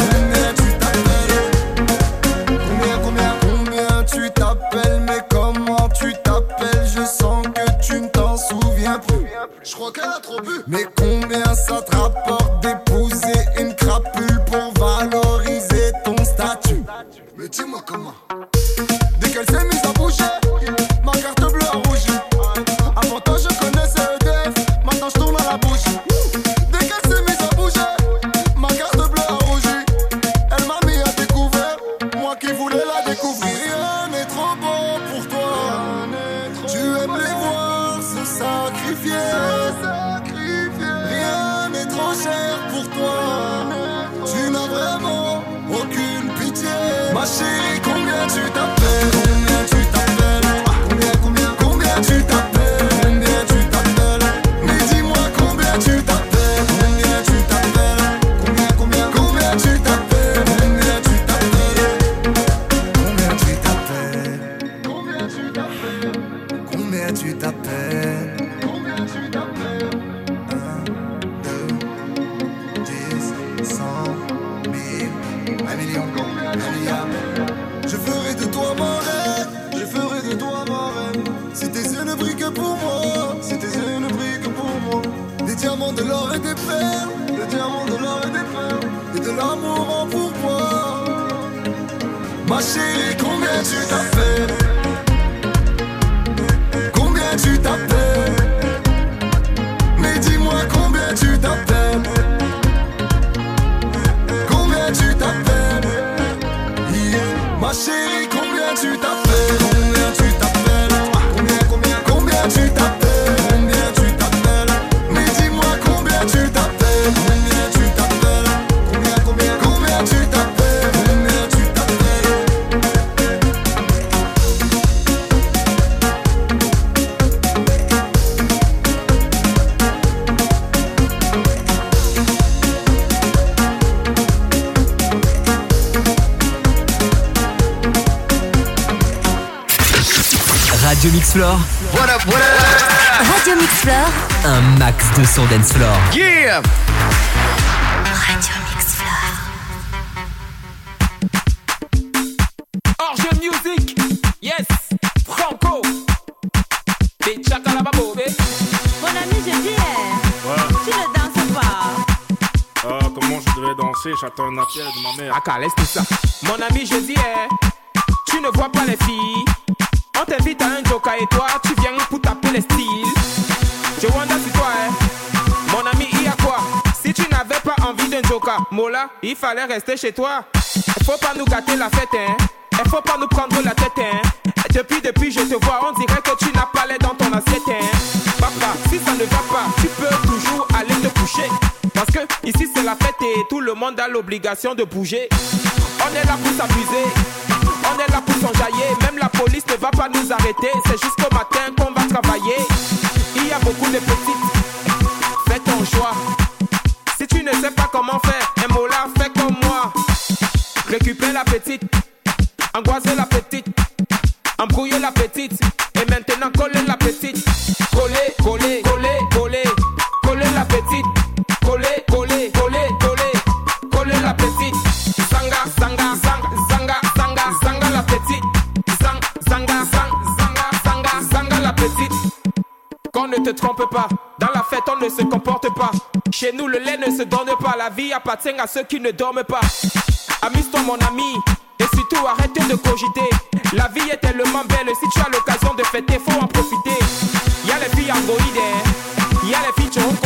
Combien tu t'appelles? Mais comment tu t'appelles? Je sens que tu ne t'en souviens plus. Je crois qu'elle a trop bu. Mais combien ça te rapporte d'épouser une crapule pour valoriser ton statut? Mais dis-moi comment. Dès qu'elle s'est mise à bouger, ma carte bleue a rougi. Avant toi je connaissais EDF, maintenant je tourne à la bougie. Dès qu'elle s'est mise à bouger, ma carte bleue a rougi. Elle m'a mis à découvert, moi qui voulais la découvrir. Rien n'est trop beau pour toi. Tu aimes les voir se sacrifier. Rien n'est trop cher pour toi. Tu n'as vraiment aucune pitié. Ma chérie, combien tu t'appelles? Combien tu t'appelles? Combien tu t'appelles? Combien tu t'appelles? Mais dis-moi combien tu t'appelles? Combien tu t'appelles? Combien tu t'appelles? Combien tu t'appelles? Combien tu t'appelles? Combien tu t'appelles? Combien tu t'appelles? 1, 2, 10, 100, 1000, 1 million, 1 milliard. Je ferai de toi mon rêve, je ferai de toi mon rêve. Si tes yeux ne brillent que pour moi, si tes yeux ne brillent que pour moi. Des diamants, de l'or et des perles, des diamants, de l'or et des perles, et de l'amour en pourboire. Ma chérie, combien tu t'appelles? Combien tu t'appelles? Mais dis-moi combien tu t'appelles? Combien tu t'appelles? Ma chérie, combien tu t'appelles? Combien tu t'appelles? Combien tu t'appelles? Combien tu t'appelles? Mais dis-moi combien tu t'appelles? Combien tu t'appelles? Combien tu t'appelles? Combien tu t'appelles? Radio Mix Floor. What up? Radio Mix Floor. Un max de son dance floor. Yeah. Radio Mix Floor. Orge Music, yes, Franco. Des chakalababo, Mon ami, je dis, tu ne danses pas. Comment je devrais danser? J'attends un appel de ma mère. Ah, laisse tout ça. Mon ami, je dis, tu ne vois pas les filles. On t'invite à un joker et toi, tu viens pour taper les styles. Je wonder si toi, mon ami, il y a quoi? Si tu n'avais pas envie d'un joker, Mola, il fallait rester chez toi. Il faut pas nous gâter la fête, hein. Il faut pas nous prendre la tête, hein. Depuis, je te vois, on dirait que tu n'as pas l'air dans ton assiette, hein. Papa, si ça ne va pas, tu peux toujours aller te coucher. Parce que ici c'est la fête et tout le monde a l'obligation de bouger. On est là pour s'amuser, on est là pour s'enjailler. Même la police ne va pas nous arrêter. C'est jusqu'au matin qu'on va travailler. Il y a beaucoup de petites, fais ton choix. Si tu ne sais pas comment faire, un mot là, fais comme moi. Récupère la petite, angoisser la petite, embrouiller la petite. Et maintenant coller la petite. Coller, coller, coller, coller. Coller la petite. Coller, coller, coller, coller. Coller la petite. Zanga, zanga, zanga, zanga, zanga, zanga la petite. Zanga, zanga, zanga, zanga, zanga, zanga la petite. Qu'on ne te te trompe pas. Dans la fête, on ne se comporte pas. Chez nous, le lait ne se donne pas. La vie appartient à ceux qui ne dorment pas. Amuse-toi, mon ami, et surtout arrête de cogiter. La vie est tellement belle, si tu as l'occasion de fêter, faut en profiter. Y'a les filles androïdes, y'a les filles choronko.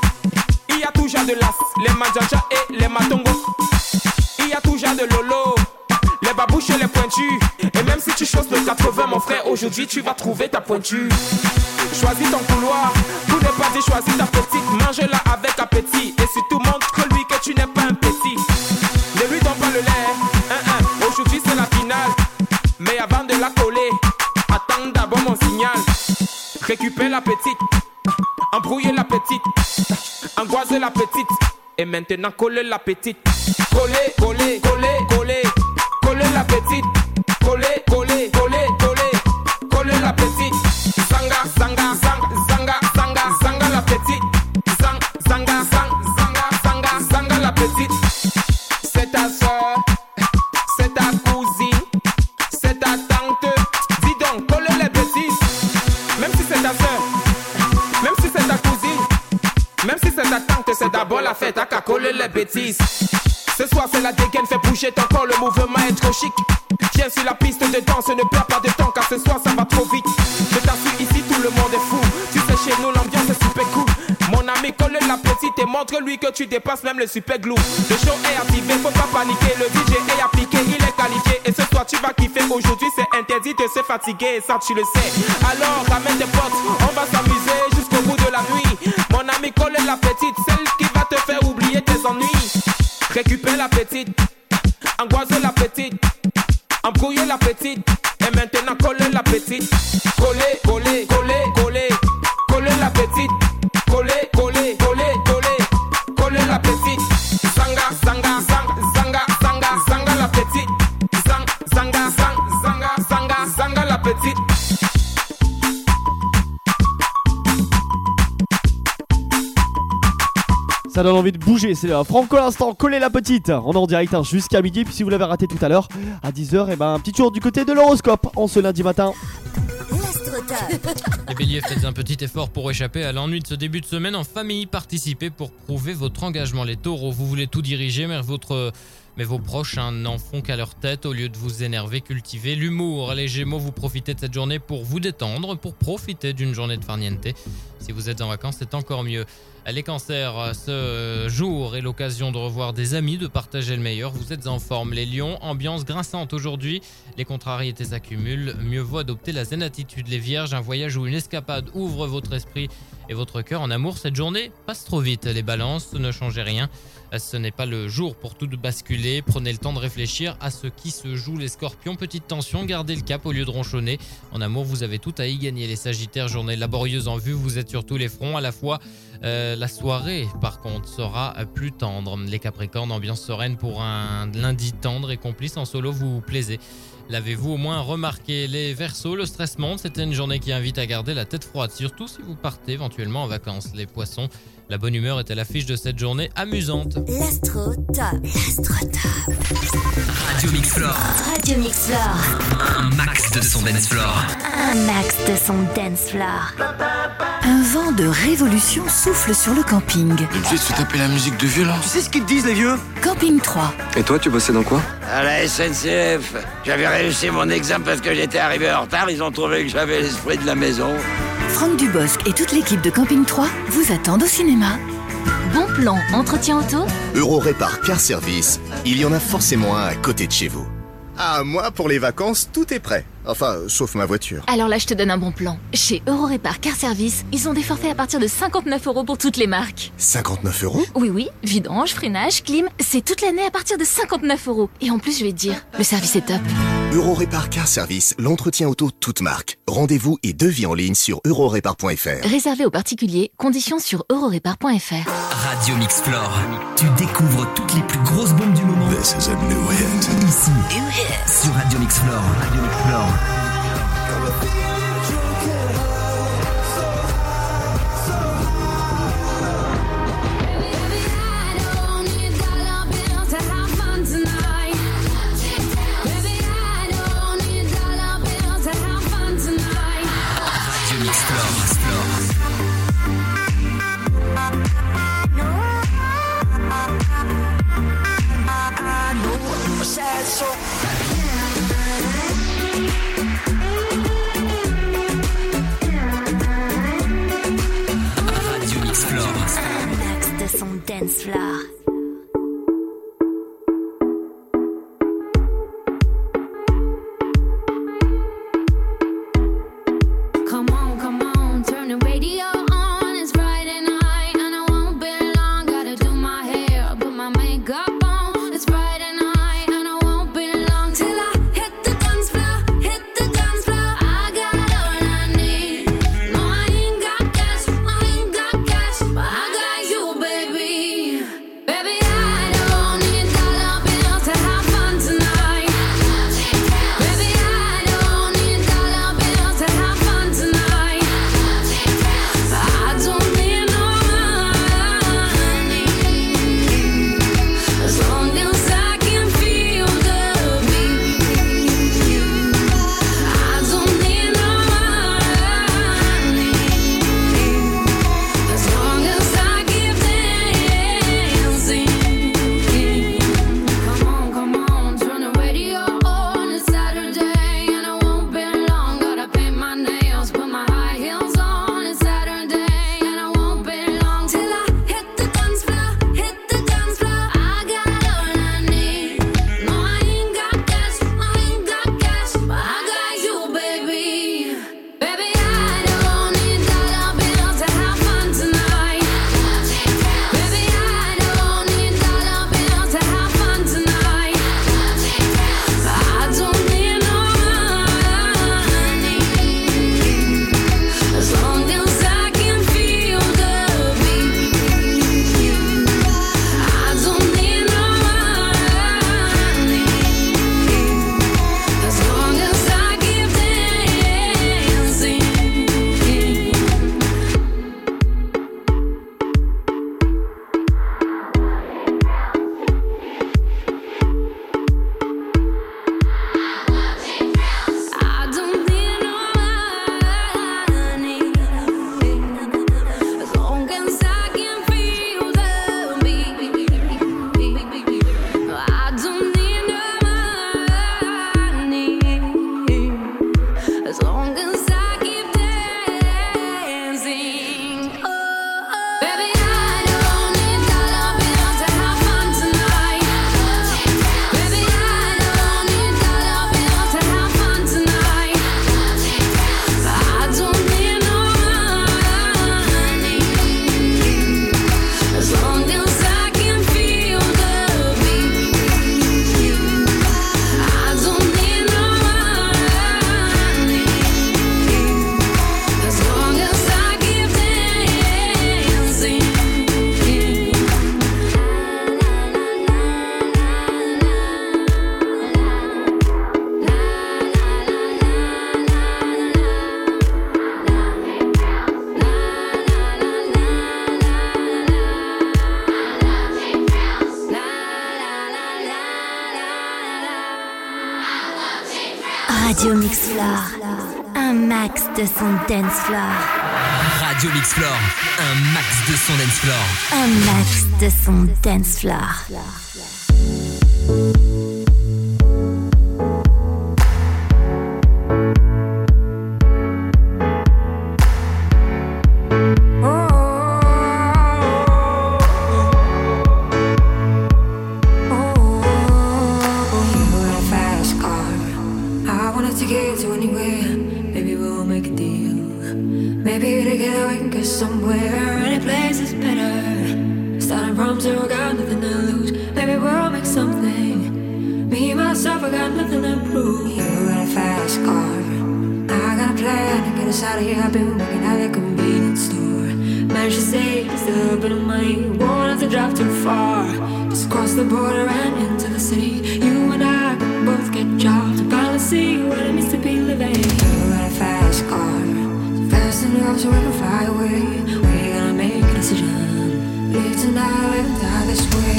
Il y a tout genre de las, les manjaja et les matongos. Il y a tout genre de lolo, les babouches et les pointus. Et même si tu choses le 80, mon frère, aujourd'hui tu vas trouver ta pointure. Choisis ton couloir, tout n'est pas dit, choisis ta petite. Mange-la avec appétit, et surtout montre-lui que tu n'es pas un petit. Ne lui donne pas le lait, aujourd'hui c'est la finale. Mais avant de la coller, attends d'abord mon signal. Récupère la petite, embrouiller la petite, angoiser la petite, et maintenant coller la petite. Coller, coller, coller, coller, coller la petite. Coller, coller, coller, coller, coller la petite. Zanga, zanga, zanga, zanga, zanga, zanga la petite. Zanga, zanga, zanga, zanga, zanga la petite. C'est ta soeur, c'est ta cousine, c'est ta tante. Dis donc, coller les bêtises. Même si c'est ta soeur, même si c'est ta cousine, même si c'est ta tante, c'est d'abord la fête à qu'à coller les bêtises. Ce soir c'est la dégaine, fait bouger ton corps, le mouvement est trop chic. Viens sur la piste de danse, ne perds pas de temps car ce soir ça va trop vite. Je t'assure ici tout le monde est fou. Tu sais chez nous l'ambiance est super cool. Mon ami colle la petite et montre-lui que tu dépasses même le super glue. Le show est activé, faut pas paniquer. Le DJ est appliqué, il est qualifié. Et ce soir tu vas kiffer, aujourd'hui c'est interdit de se fatiguer. Et ça tu le sais. Alors ramène tes potes, on va s'amuser jusqu'au bout de la nuit. Mon ami colle la petite, celle qui va te faire oublier tes ennuis. Récupère la petite, angoiser la petite, embrouiller la petite, et maintenant coller la petite. Coller, coller, coller, coller, coller la petite. Coller, coller, coller, coller, coller la petite. Zanga, zanga, zanga, zanga, zanga, zanga la petite. Zanga, zanga, zanga, zanga, zanga la petite. Ça donne envie de bouger, c'est Franco l'instant, coller la petite. On est en direct jusqu'à midi, puis si vous l'avez raté tout à l'heure, à 10h, et ben un petit tour du côté de l'horoscope en ce lundi matin. Les béliers, faites un petit effort pour échapper à l'ennui de ce début de semaine en famille. Participez pour prouver votre engagement. Les taureaux, vous voulez tout diriger, mais vos proches n'en font qu'à leur tête. Au lieu de vous énerver, cultivez l'humour. Les gémeaux, vous profitez de cette journée pour vous détendre, pour profiter d'une journée de farniente. Si vous êtes en vacances, c'est encore mieux. Les cancers, ce jour est l'occasion de revoir des amis, de partager le meilleur. Vous êtes en forme. Les lions, ambiance grinçante aujourd'hui. Les contrariétés s'accumulent. Mieux vaut adopter la zen attitude. Les vierges, un voyage ou une escapade ouvre votre esprit et votre cœur. En amour, cette journée passe trop vite. Les balances, ne changez rien. Ce n'est pas le jour pour tout basculer. Prenez le temps de réfléchir à ce qui se joue. Les scorpions, petite tension, gardez le cap au lieu de ronchonner. En amour, vous avez tout à y gagner. Les sagittaires, journée laborieuse en vue. Vous êtes sur tous les fronts à la fois. La soirée, par contre, sera plus tendre. Les capricornes, ambiance sereine pour un lundi tendre et complice. En solo, vous plaisez. L'avez-vous au moins remarqué? Les Verseaux, le stress monte. C'était une journée qui invite à garder la tête froide, surtout si vous partez éventuellement en vacances. Les poissons, la bonne humeur est à l'affiche de cette journée amusante. L'Astro Top. L'Astro Top. Radio Mix Floor. Radio Mix Floor. Un max de son dance floor. Un max de son dance floor. Un vent de révolution souffle sur le camping. Une fille se fait taper la musique de vieux là. Tu sais ce qu'ils te disent les vieux? Camping 3. Et toi, tu bossais dans quoi? À la SNCF. J'avais réussi mon examen parce que j'étais arrivé en retard. Ils ont trouvé que j'avais l'esprit de la maison. Franck Dubosc et toute l'équipe de Camping 3 vous attendent au cinéma. Bon plan, entretien auto? Eurorépar Car Service, il y en a forcément un à côté de chez vous. Ah, moi, pour les vacances, tout est prêt. Enfin, sauf ma voiture. Alors là, je te donne un bon plan. Chez Eurorépar Car Service, ils ont des forfaits à partir de 59 € pour toutes les marques. 59 €? Oui, vidange, freinage, clim, c'est toute l'année à partir de 59 €. Et en plus, je vais te dire, le service est top. Eurorépar Car Service, l'entretien auto toute marque. Rendez-vous et devis en ligne sur eurorépar.fr. Réservé aux particuliers, conditions sur eurorépar.fr. Radio Mix Floor. Tu découvres toutes les plus grosses bombes du moment. This is a new hit. Ici, sur Radio Mix Floor. Radio Mix Floor. Radio Mix Floor. dance floor. Come on, turn the radio on. It's Friday night and I won't be long. Gotta do my hair, put my makeup on. It's Friday night and I won't be long till I hit the dance floor, hit the dance floor. I got all I need. No, I ain't got cash, but I got you, baby. Baby, I don't need dollar bills to have fun tonight. Baby, I don't need dollar bills to have fun tonight. I don't need no money as long as I can feel the beat. I don't need no money as long as I keep dancing. Come on, turn the radio on. It's Saturday and I won't be long. Gotta paint my nails, put my high heels on. It's Saturday and I won't be long till I hit the dance floor, hit the dance floor. I got all I need. No, I ain't got cash, but I got you, baby. Baby, I don't need dollar bills to have fun tonight. Baby, I don't need dollar bills to have fun tonight. I don't need no money as long as I can feel the beat. I don't need no money as long as I keep dancing. I don't need no money as long as I can feel the beat. I don't need no money as long as I keep dancing. Baby, I don't need dollar bills to have fun tonight. Baby, I don't need dollar bills to have fun tonight. I don't need no money as long as I can feel the beat. I don't need no money as long as I keep dancing. Radio Mix Floor, un max de son dance floor. Radio Mix Floor, un max de son dance floor. Un max de son dance floor. Fast car. I wanted to get to anywhere. Maybe we'll make a deal. Maybe together we can get somewhere. Any place is better. Starting from zero, got nothing to lose. Maybe we'll make something. Me, myself, I got nothing to prove. You got a fast car. I got a plan to get us out of here. I've been working at a convenience store. Managed to save just a little bit of money. Won't have to drive too far. Just cross the border and into the city. You and I can both get jobs and finally see what it means to be living. You got a fast car. So fast enough so we can fly away. We're gonna make a decision. Live tonight, live and die this way.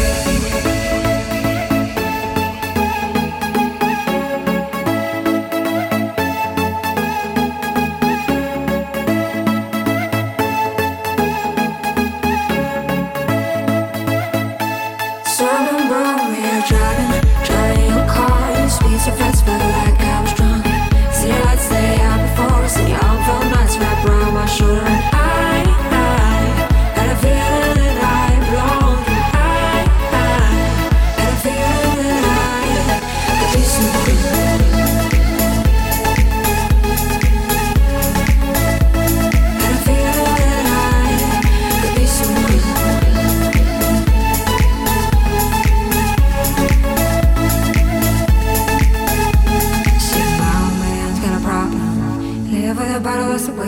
Driving your car, speed so fast, felt like I was drunk. See the lights stay out before us, and your arm felt nice wrapped around my shoulder. And I had a feeling that I belong.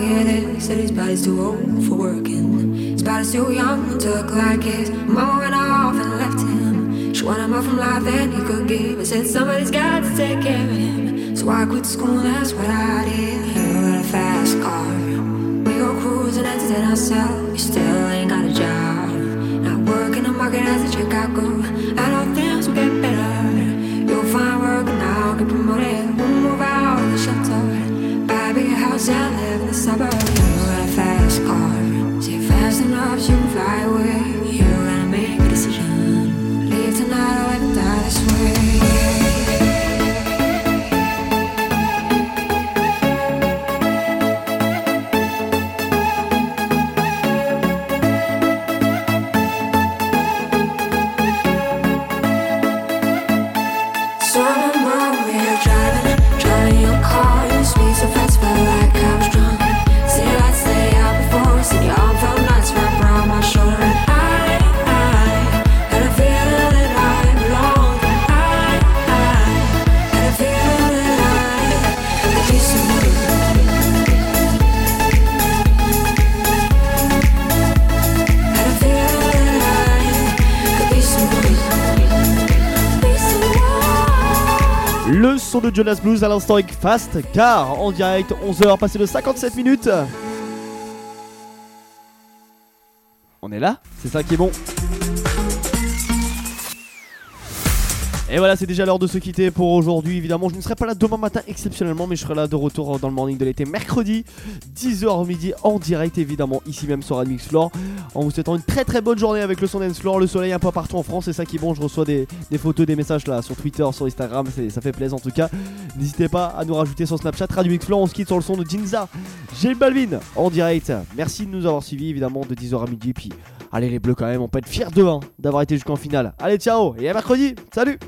hear this, said his body's too old for working. His body's too young to look like his mama went off and left him. She wanted more from life than he could give. I said somebody's got to take care of him. So I quit school, that's what I did. He got a fast car. We go cruising, entertain ourselves. We still ain't got a job. Not working the market as a Chicago. I know things will get better. You'll find work and I'll get promoted. We'll move out of the shelter. Buy a big house and live in the suburbs. You got a fast car. Say fast enough so you can fly away. You gotta make a decision. Leave tonight or ever die this way. Le son de Jonas Blues à l'instant avec Fast Car en direct, 11h passé de 57 minutes. On est là, c'est ça qui est bon. Et voilà, c'est déjà l'heure de se quitter pour aujourd'hui. Évidemment, je ne serai pas là demain matin exceptionnellement, mais je serai là de retour dans le morning de l'été mercredi 10h midi en direct évidemment ici même sur Radio Mix Floor. En vous souhaitant une très très bonne journée avec le son dance floor, le soleil un peu partout en France, c'est ça qui est bon. Je reçois des photos, des messages là sur Twitter, sur Instagram, ça fait plaisir en tout cas. N'hésitez pas à nous rajouter sur Snapchat Radio Mix Floor. On se quitte sur le son de Ginza, J Balvin en direct. Merci de nous avoir suivis évidemment de 10h à midi. Puis allez les bleus quand même, on peut être fiers d'eux d'avoir été jusqu'en finale. Allez ciao et à mercredi, salut.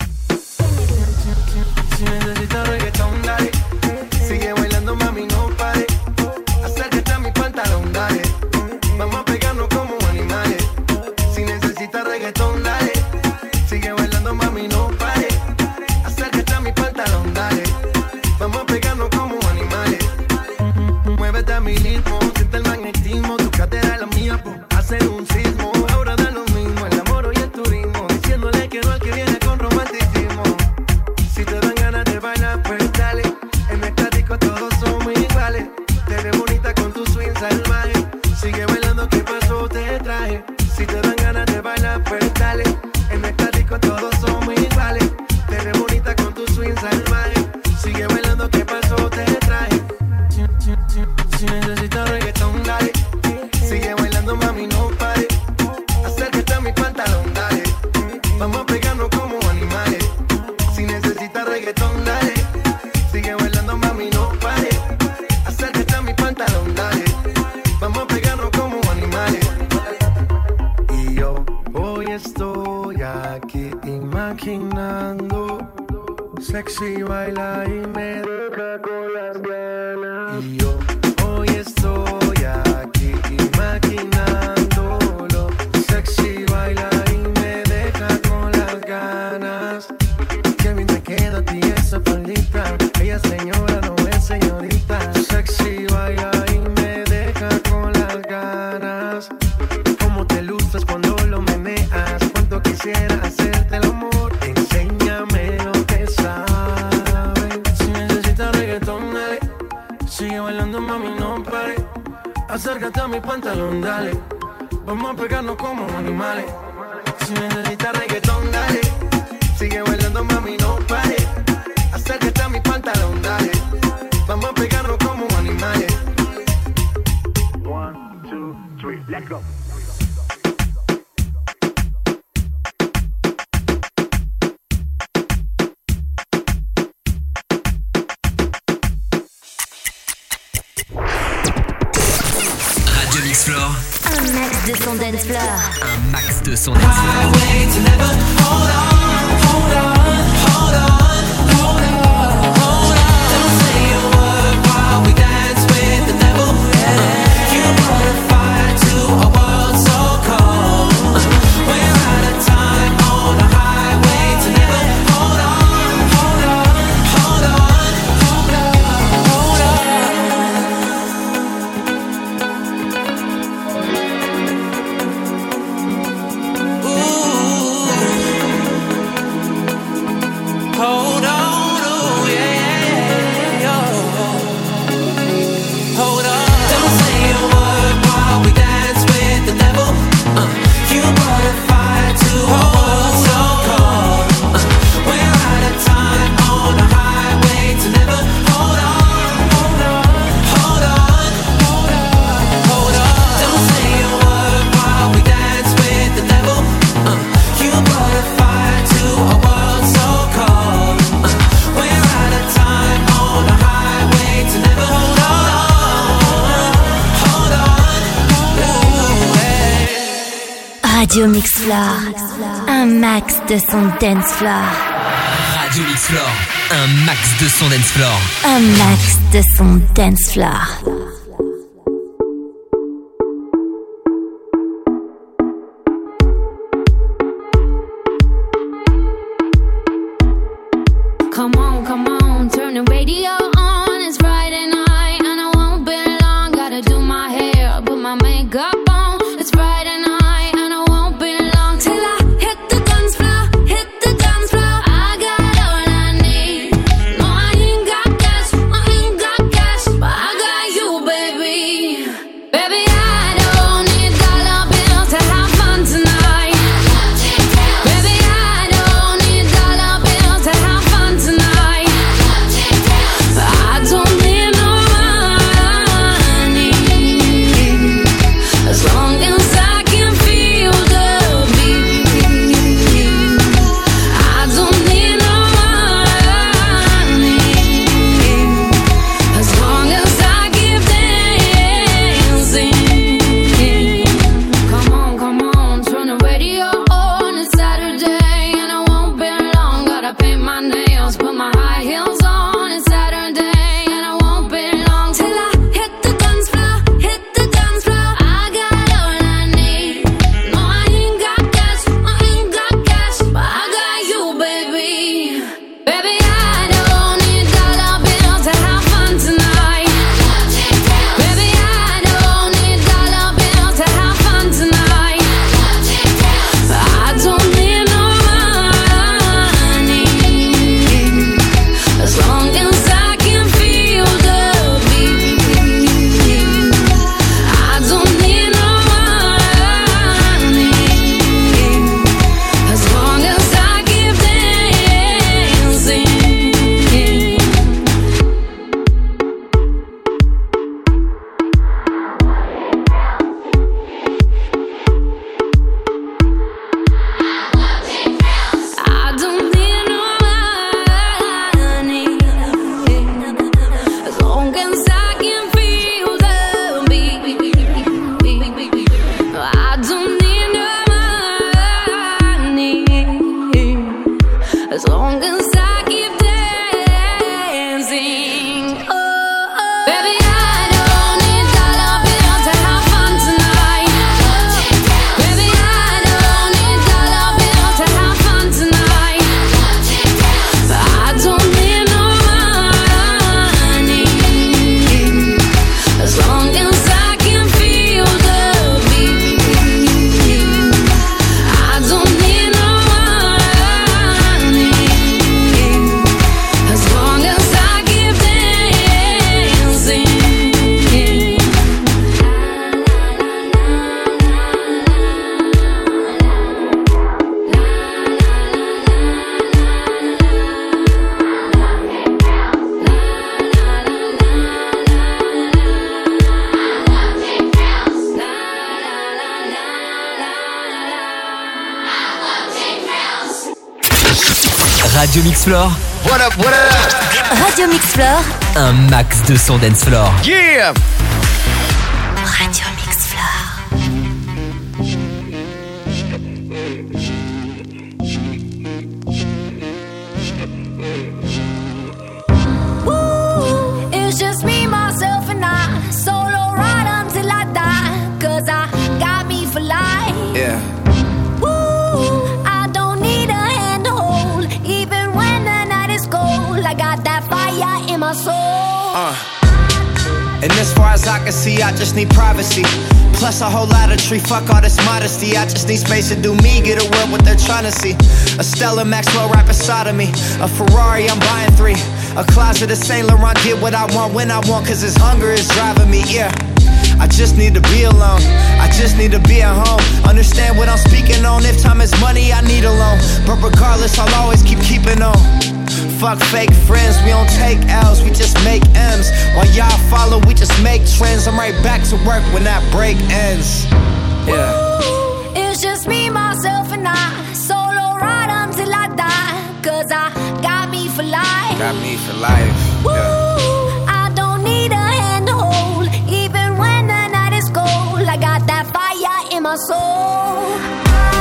Si necesitas reggaetón, dale. Sigue bailando, mami, no pare. Acércate a mi pantalón, dale. Vamos a pegarnos como animales. Si necesitas reggaetón, dale. Sigue bailando, mami, no pare. Acércate a mi pantalón, dale. Vamos a pegarnos como animales. Muévete a mi ritmo, siente el magnetismo. Tu cadera es la mía, pues hacen un sismo. Ahora da lo mismo, el amor y el turismo. Diciéndole que no al que viene con romanticismo. Si te dan ganas de bailar, pues dale. En nuestra disco todos somos iguales. Te ves bonita con tu swing salvaje. Sigue bailando, ¿qué pasó? Te traje. Si te dan ganas de bailar, pues dale. En nuestra disco todos somos iguales. Te ves bonita con tu swing salvaje. Sigue bailando, ¿qué pasó? Te traje. Si necesitas reggaetón, dale. Sigue bailando, mami, no pare. Acércate a mi pantalón, dale. Vamos a pegarnos como animales. Si necesitas reggaetón, dale. Sigue bailando, mami, no pare. Acércate a mi pantalón, dale. Vamos a pegarnos como animales. Y yo hoy estoy aquí imaginando. Sexy baila y me deja con las ganas. Y yo hoy estoy aquí imaginándolo. Sexy baila y me deja con las ganas. Qué bien te queda a ti esa faldita. Ella señora, no es señorita. Sexy baila y me deja con las ganas. Cómo te luces cuando lo meneas. Cuánto quisiera hacerte el amor. Enséñame lo que sabes. Si necesitas reggaetón, dale. Sigue bailando, mami, no pare. Acércate a mi pantalón, dale. Vamos a pegarnos como animales. Si necesitas reggaetón, dale. Sigue bailando, mami, no pare. Acércate a mi pantalón, dale. Vamos a pegarnos como animales. 1, 2, 3, let's go. Radio Mix Floor. Un max de son dance floor. Un max de son dance floor. Radio Mix Floor, un max de son dance floor. Radio Mix Floor, un max de son dance floor. Un max de son dance floor. Come on, turn the radio on. It's Friday night and I won't be long. Gotta do my hair, put my makeup on. It's Friday night and I won't be long till I hit the dance floor, hit the dance floor. I got all I need. No, I ain't got cash, but I got you, baby. Baby, I don't need dollar bills to have fun tonight. Baby, I don't need dollar bills to have fun tonight. I don't need no money as long as I can feel the beat. I don't need no money as long as I keep dancing. Come on, turn the radio on. It's Saturday and I won't be long. Gotta paint my nails, put my high heels on. It's Saturday and I won't be long till I hit the dance floor, hit the dance floor. I got all I need. No, I ain't got cash, but I got you, baby. Baby, I don't need dollar bills to have fun tonight. Baby, I don't need dollar bills to have fun tonight. I don't need no money as long as I can feel the beat. I don't need no money as long as I keep dancing. I don't need no money as long as I can feel the beat. I don't need no money as long as I keep dancing. Baby, I don't need dollar bills to have fun tonight. Baby, I don't need dollar bills to have fun tonight. I don't need no money as long as I can feel the beat. I don't need no money as long as I keep dancing. Radio Mix Floor, What up, what up? Radio Mix Floor, un max de son dance floor. Yeah! Radio Mix Floor. Woo, it's just me, myself, and I. Solo ride until I die. 'Cause I got me for life. Yeah. Woo, I don't need a hand to hold. Even when the night is cold, I got that fire in my soul. And as far as I can see, I just need privacy. Plus a whole lot of tree, fuck all this modesty. I just need space to do me, get away what they're trying to see. A Stella Maxwell right beside of me. A Ferrari, I'm buying 3. A closet of Saint Laurent, get what I want when I want. 'Cause this hunger is driving me, yeah. I just need to be alone. I just need to be at home. Understand what I'm speaking on. If time is money, I need a loan. But regardless, I'll always keeping on. Fuck fake friends, we don't take L's, we just make M's. While y'all follow, we just make trends. I'm right back to work when that break ends. Yeah. Woo, it's just me, myself, and I. Solo ride until I die. 'Cause I got me for life. Got me for life. Woo, Yeah. I don't need a hand to hold. Even when the night is cold, I got that fire in my soul.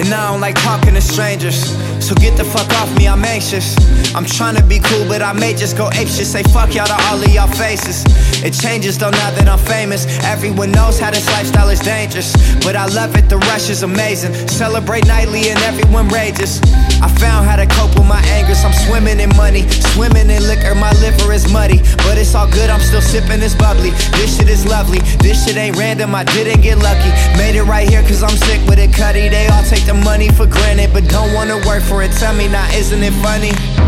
And I don't like talking to strangers, so get the fuck off me, I'm anxious. I'm trying to be cool, but I may just go apeshit. Say fuck y'all to all of y'all faces. It changes though now that I'm famous. Everyone knows how this lifestyle is dangerous, but I love it, the rush is amazing. Celebrate nightly and everyone rages. I found how to cope with my angers. I'm swimming in money, swimming in liquor. My liver is muddy, but it's all good, I'm still sipping this bubbly. This shit is lovely, this shit ain't random, I didn't get lucky. Made it right here cause I'm sick with it, Cuddy. They all take the money for granted, but don't wanna work for it. Tell me now, isn't it funny?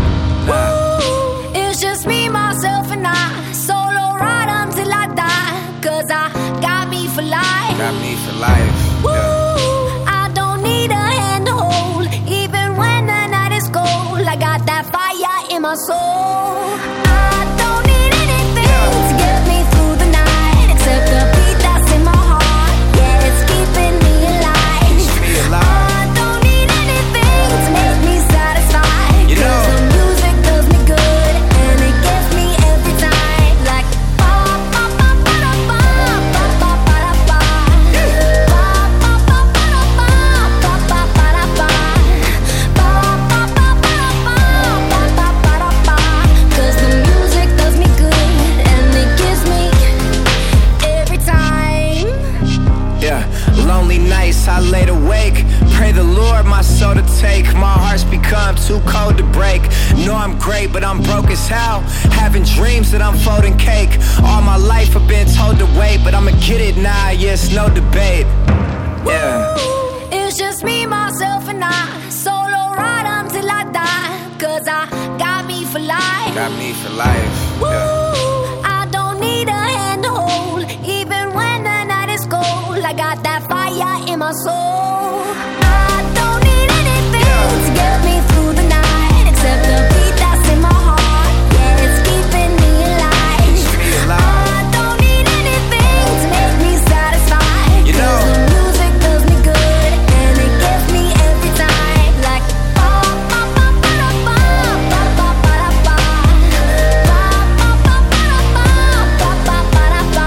Ooh, it's just me, myself and I. Solo ride until I die, cause I got me for life. Got me for life, yeah. I don't need a hand to hold, even when the night is cold. I got that fire in my soul. I don't need anything to get me through the night, except the beat that's in my heart. Yeah, it's keeping me alive. I don't need anything to make me satisfied, cause the music does me good and it gets me every time. Like ba ba ba ba da ba ba ba ba da ba ba ba ba ba da ba ba ba ba da ba ba ba ba ba da ba ba ba da ba. Cause the music does me good and it gives me every time. Yeah, lonely nights I laid awake, pray the Lord my soul to take. My heart's become too cold to break. Know I'm great, but I'm broke as hell. Having dreams that I'm folding cake. All my life I've been told to wait, but I'ma get it now, yes, no debate. Yeah. Ooh, it's just me, myself and I. Solo ride until I die, cause I got me for life. Got me for life, Ooh, I don't need a hand to hold, even when the night is cold. I got that fire in my soul. I don't need anything to get me through the night, except the beat that's in my heart. Yeah, it's keeping me alive. I don't need anything to make me satisfied, cause the music does me good and it gets me every time. Like ba ba ba ba da ba ba ba ba da ba ba ba ba ba da ba ba ba ba da ba ba ba ba ba da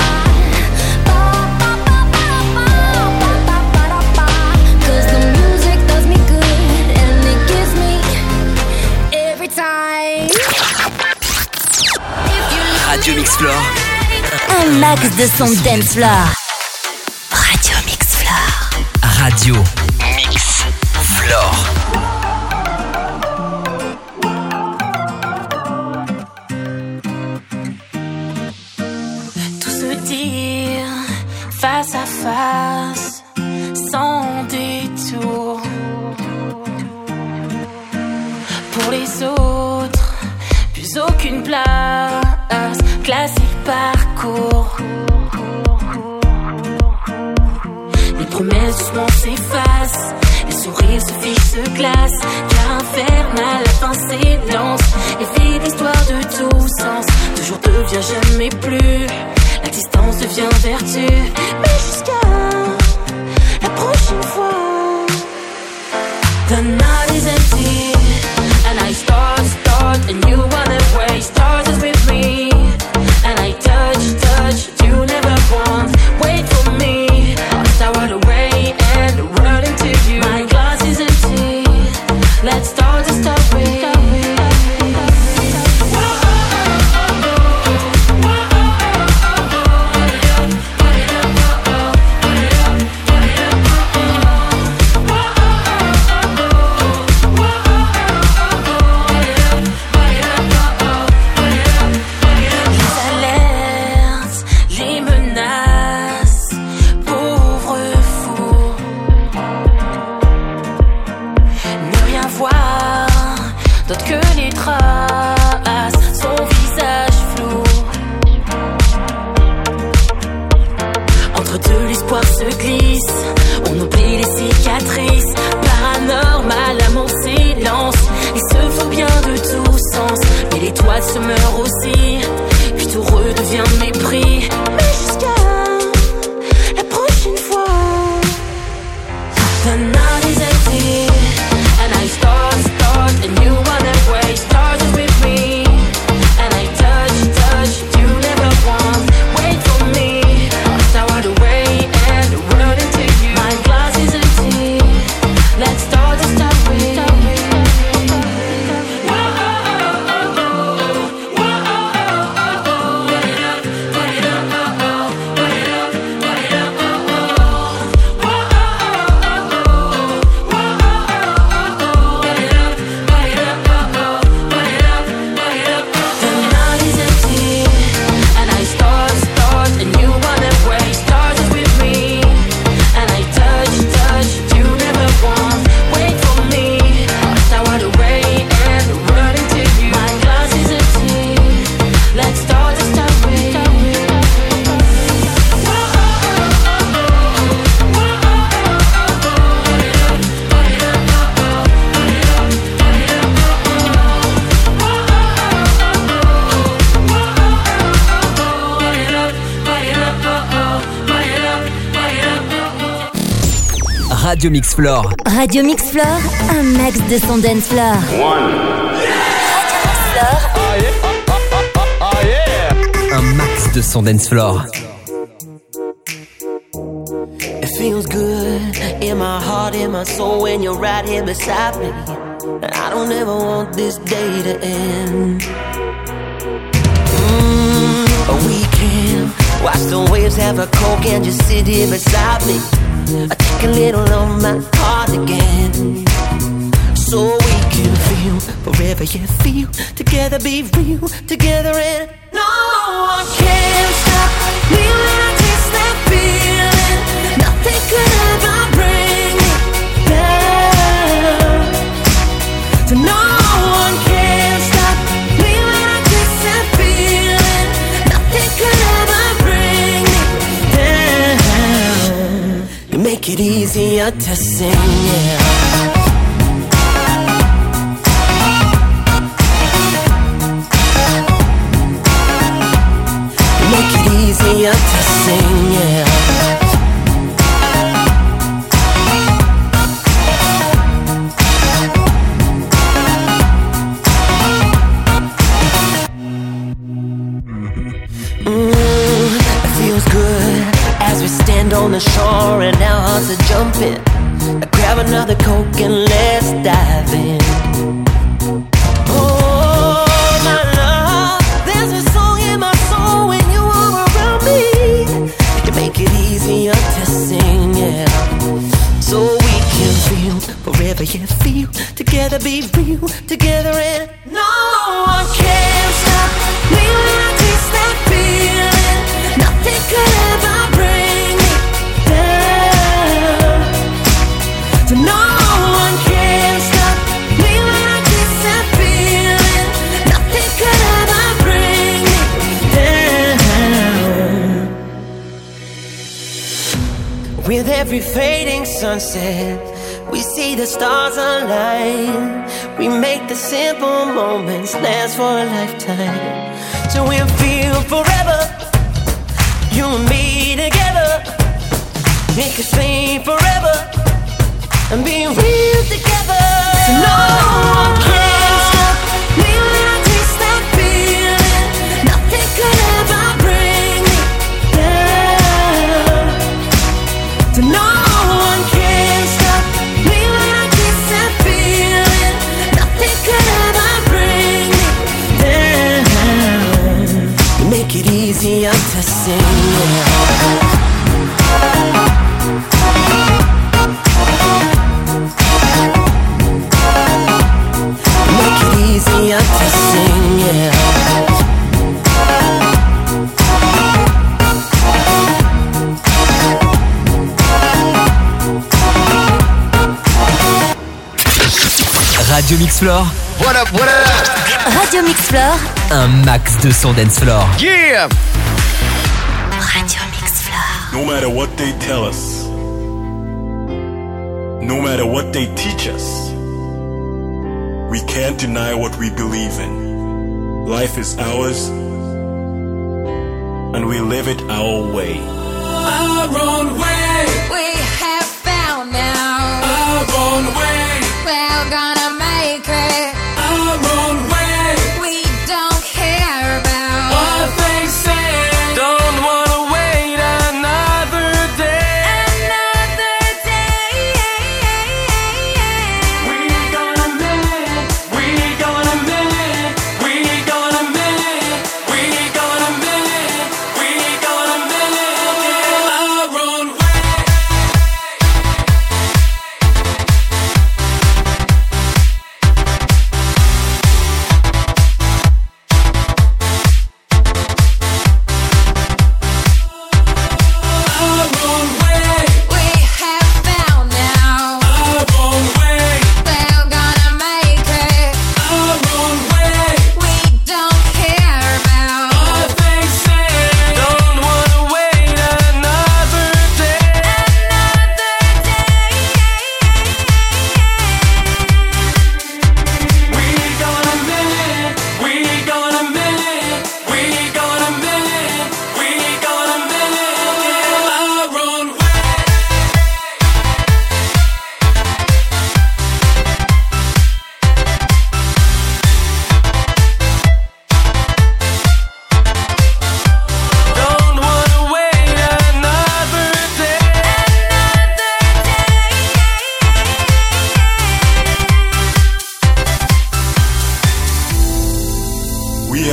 ba ba da ba. Cause the music does me good and it gives me every time. Radio Mix Floor. Un max de son dance floor. Radio Mix Floor. Radio Mix Floor. Tout se dire face à face, sans détour. Pour les autres, plus aucune place, classique parcours. Les promesses doucement s'effacent, les sourires se fichent, se glacent, car infernal, la fin s'élance, et vide l'histoire de tout sens. Toujours devient jamais plus, la distance devient vertu, mais jusqu'à la prochaine fois. The night is empty, and I start, and you run away. Stars is with me, and I touch, you never want. Wait for me, I'll start away and run into you. My glass is empty, let's start the story. Se meurt aussi, puis tout redevient mépris. Mais jusqu'à la prochaine fois. The night is empty, and I start, and you run away. Radio Mix Floor. Radio Mix Floor, un max de son dance floor. Un max de son dance floor. It feels good in my heart, in my soul when you're right here beside me. And I don't ever want this day to end. A weekend, watch the waves, have a coke and just sit here beside me. I take a little of my heart again, so we can feel forever, yeah, feel together, be real together, and no one can stop me when I taste that feeling. Nothing could ever bring me down. So no one can stop me when I taste that feeling. Nothing could ever bring me down. You make it easier to sing, yeah. Make it easier to sing, yeah. It feels good as we stand on the shore and our hearts are jumping. Grab another Coke and let's dive in. Make it easier to sing, yeah. So we can feel forever, yeah, feel together, be real together, and no one can stop me when I taste that feeling. Nothing could ever bring me down. So no one can stop me when I taste that feeling. Nothing could ever bring me down. With every fading sunset, we see the stars align. We make the simple moments last for a lifetime. So we'll feel forever, you and me together. Make us sing forever and be real together. So no one can stop me when I taste that feeling. Nothing could ever bring me down. So no one can stop me when I taste that feeling. Nothing could ever bring me down. You make it easier to sing, yeah. Make it easier to sing, yeah. Radio Mix Floor. What up, what up? Radio Mix Floor. Un max de son dance floor. Yeah! Radio Mix Floor. No matter what they tell us, no matter what they teach us, we can't deny what we believe in. Life is ours, and we live it our way. Our own way. We have found now Our own way. we're gonna make it. Our own way. We don't care about What they say. Don't wanna wait another day. another day. We gonna make it. We gonna make it. We gonna make it. We gonna make it. We gonna make it. Our own way.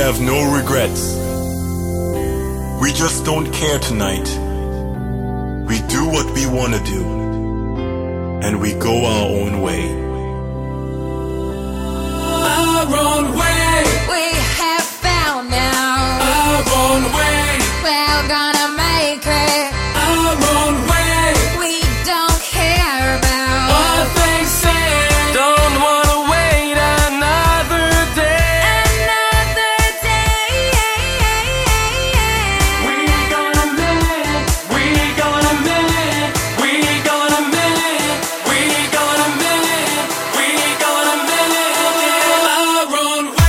have no regrets. We just don't care tonight. We do what we want to do, and we go our own way. Our own way. We have found now. Our own way. We're gonna make it. Our own way. We don't care about what they say. Don't wanna wait another day. Another day. We gonna make it. We gonna make it. We gonna make it. We gonna make it. We gonna make it. Our own way.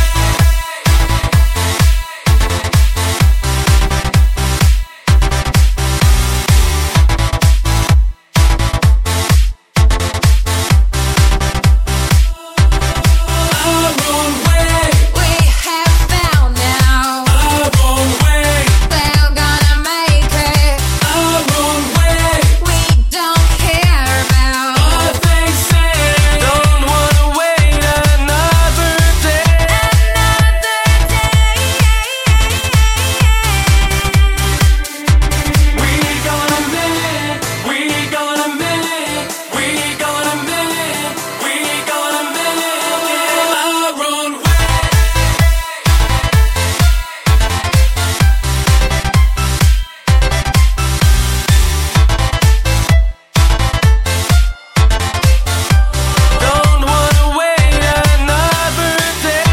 Our own way. We have found now. Our own way. We're gonna make it. Our own way. We don't care about what they say. Don't wanna wait another day. another day. We gonna make it. We gonna make it. We gonna make it. We gonna make it. Our own way. Don't wanna wait another day.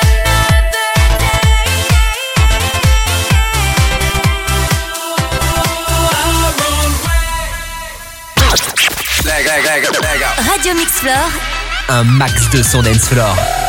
Our own way. Radio Mix Floor. Un max de son dance floor.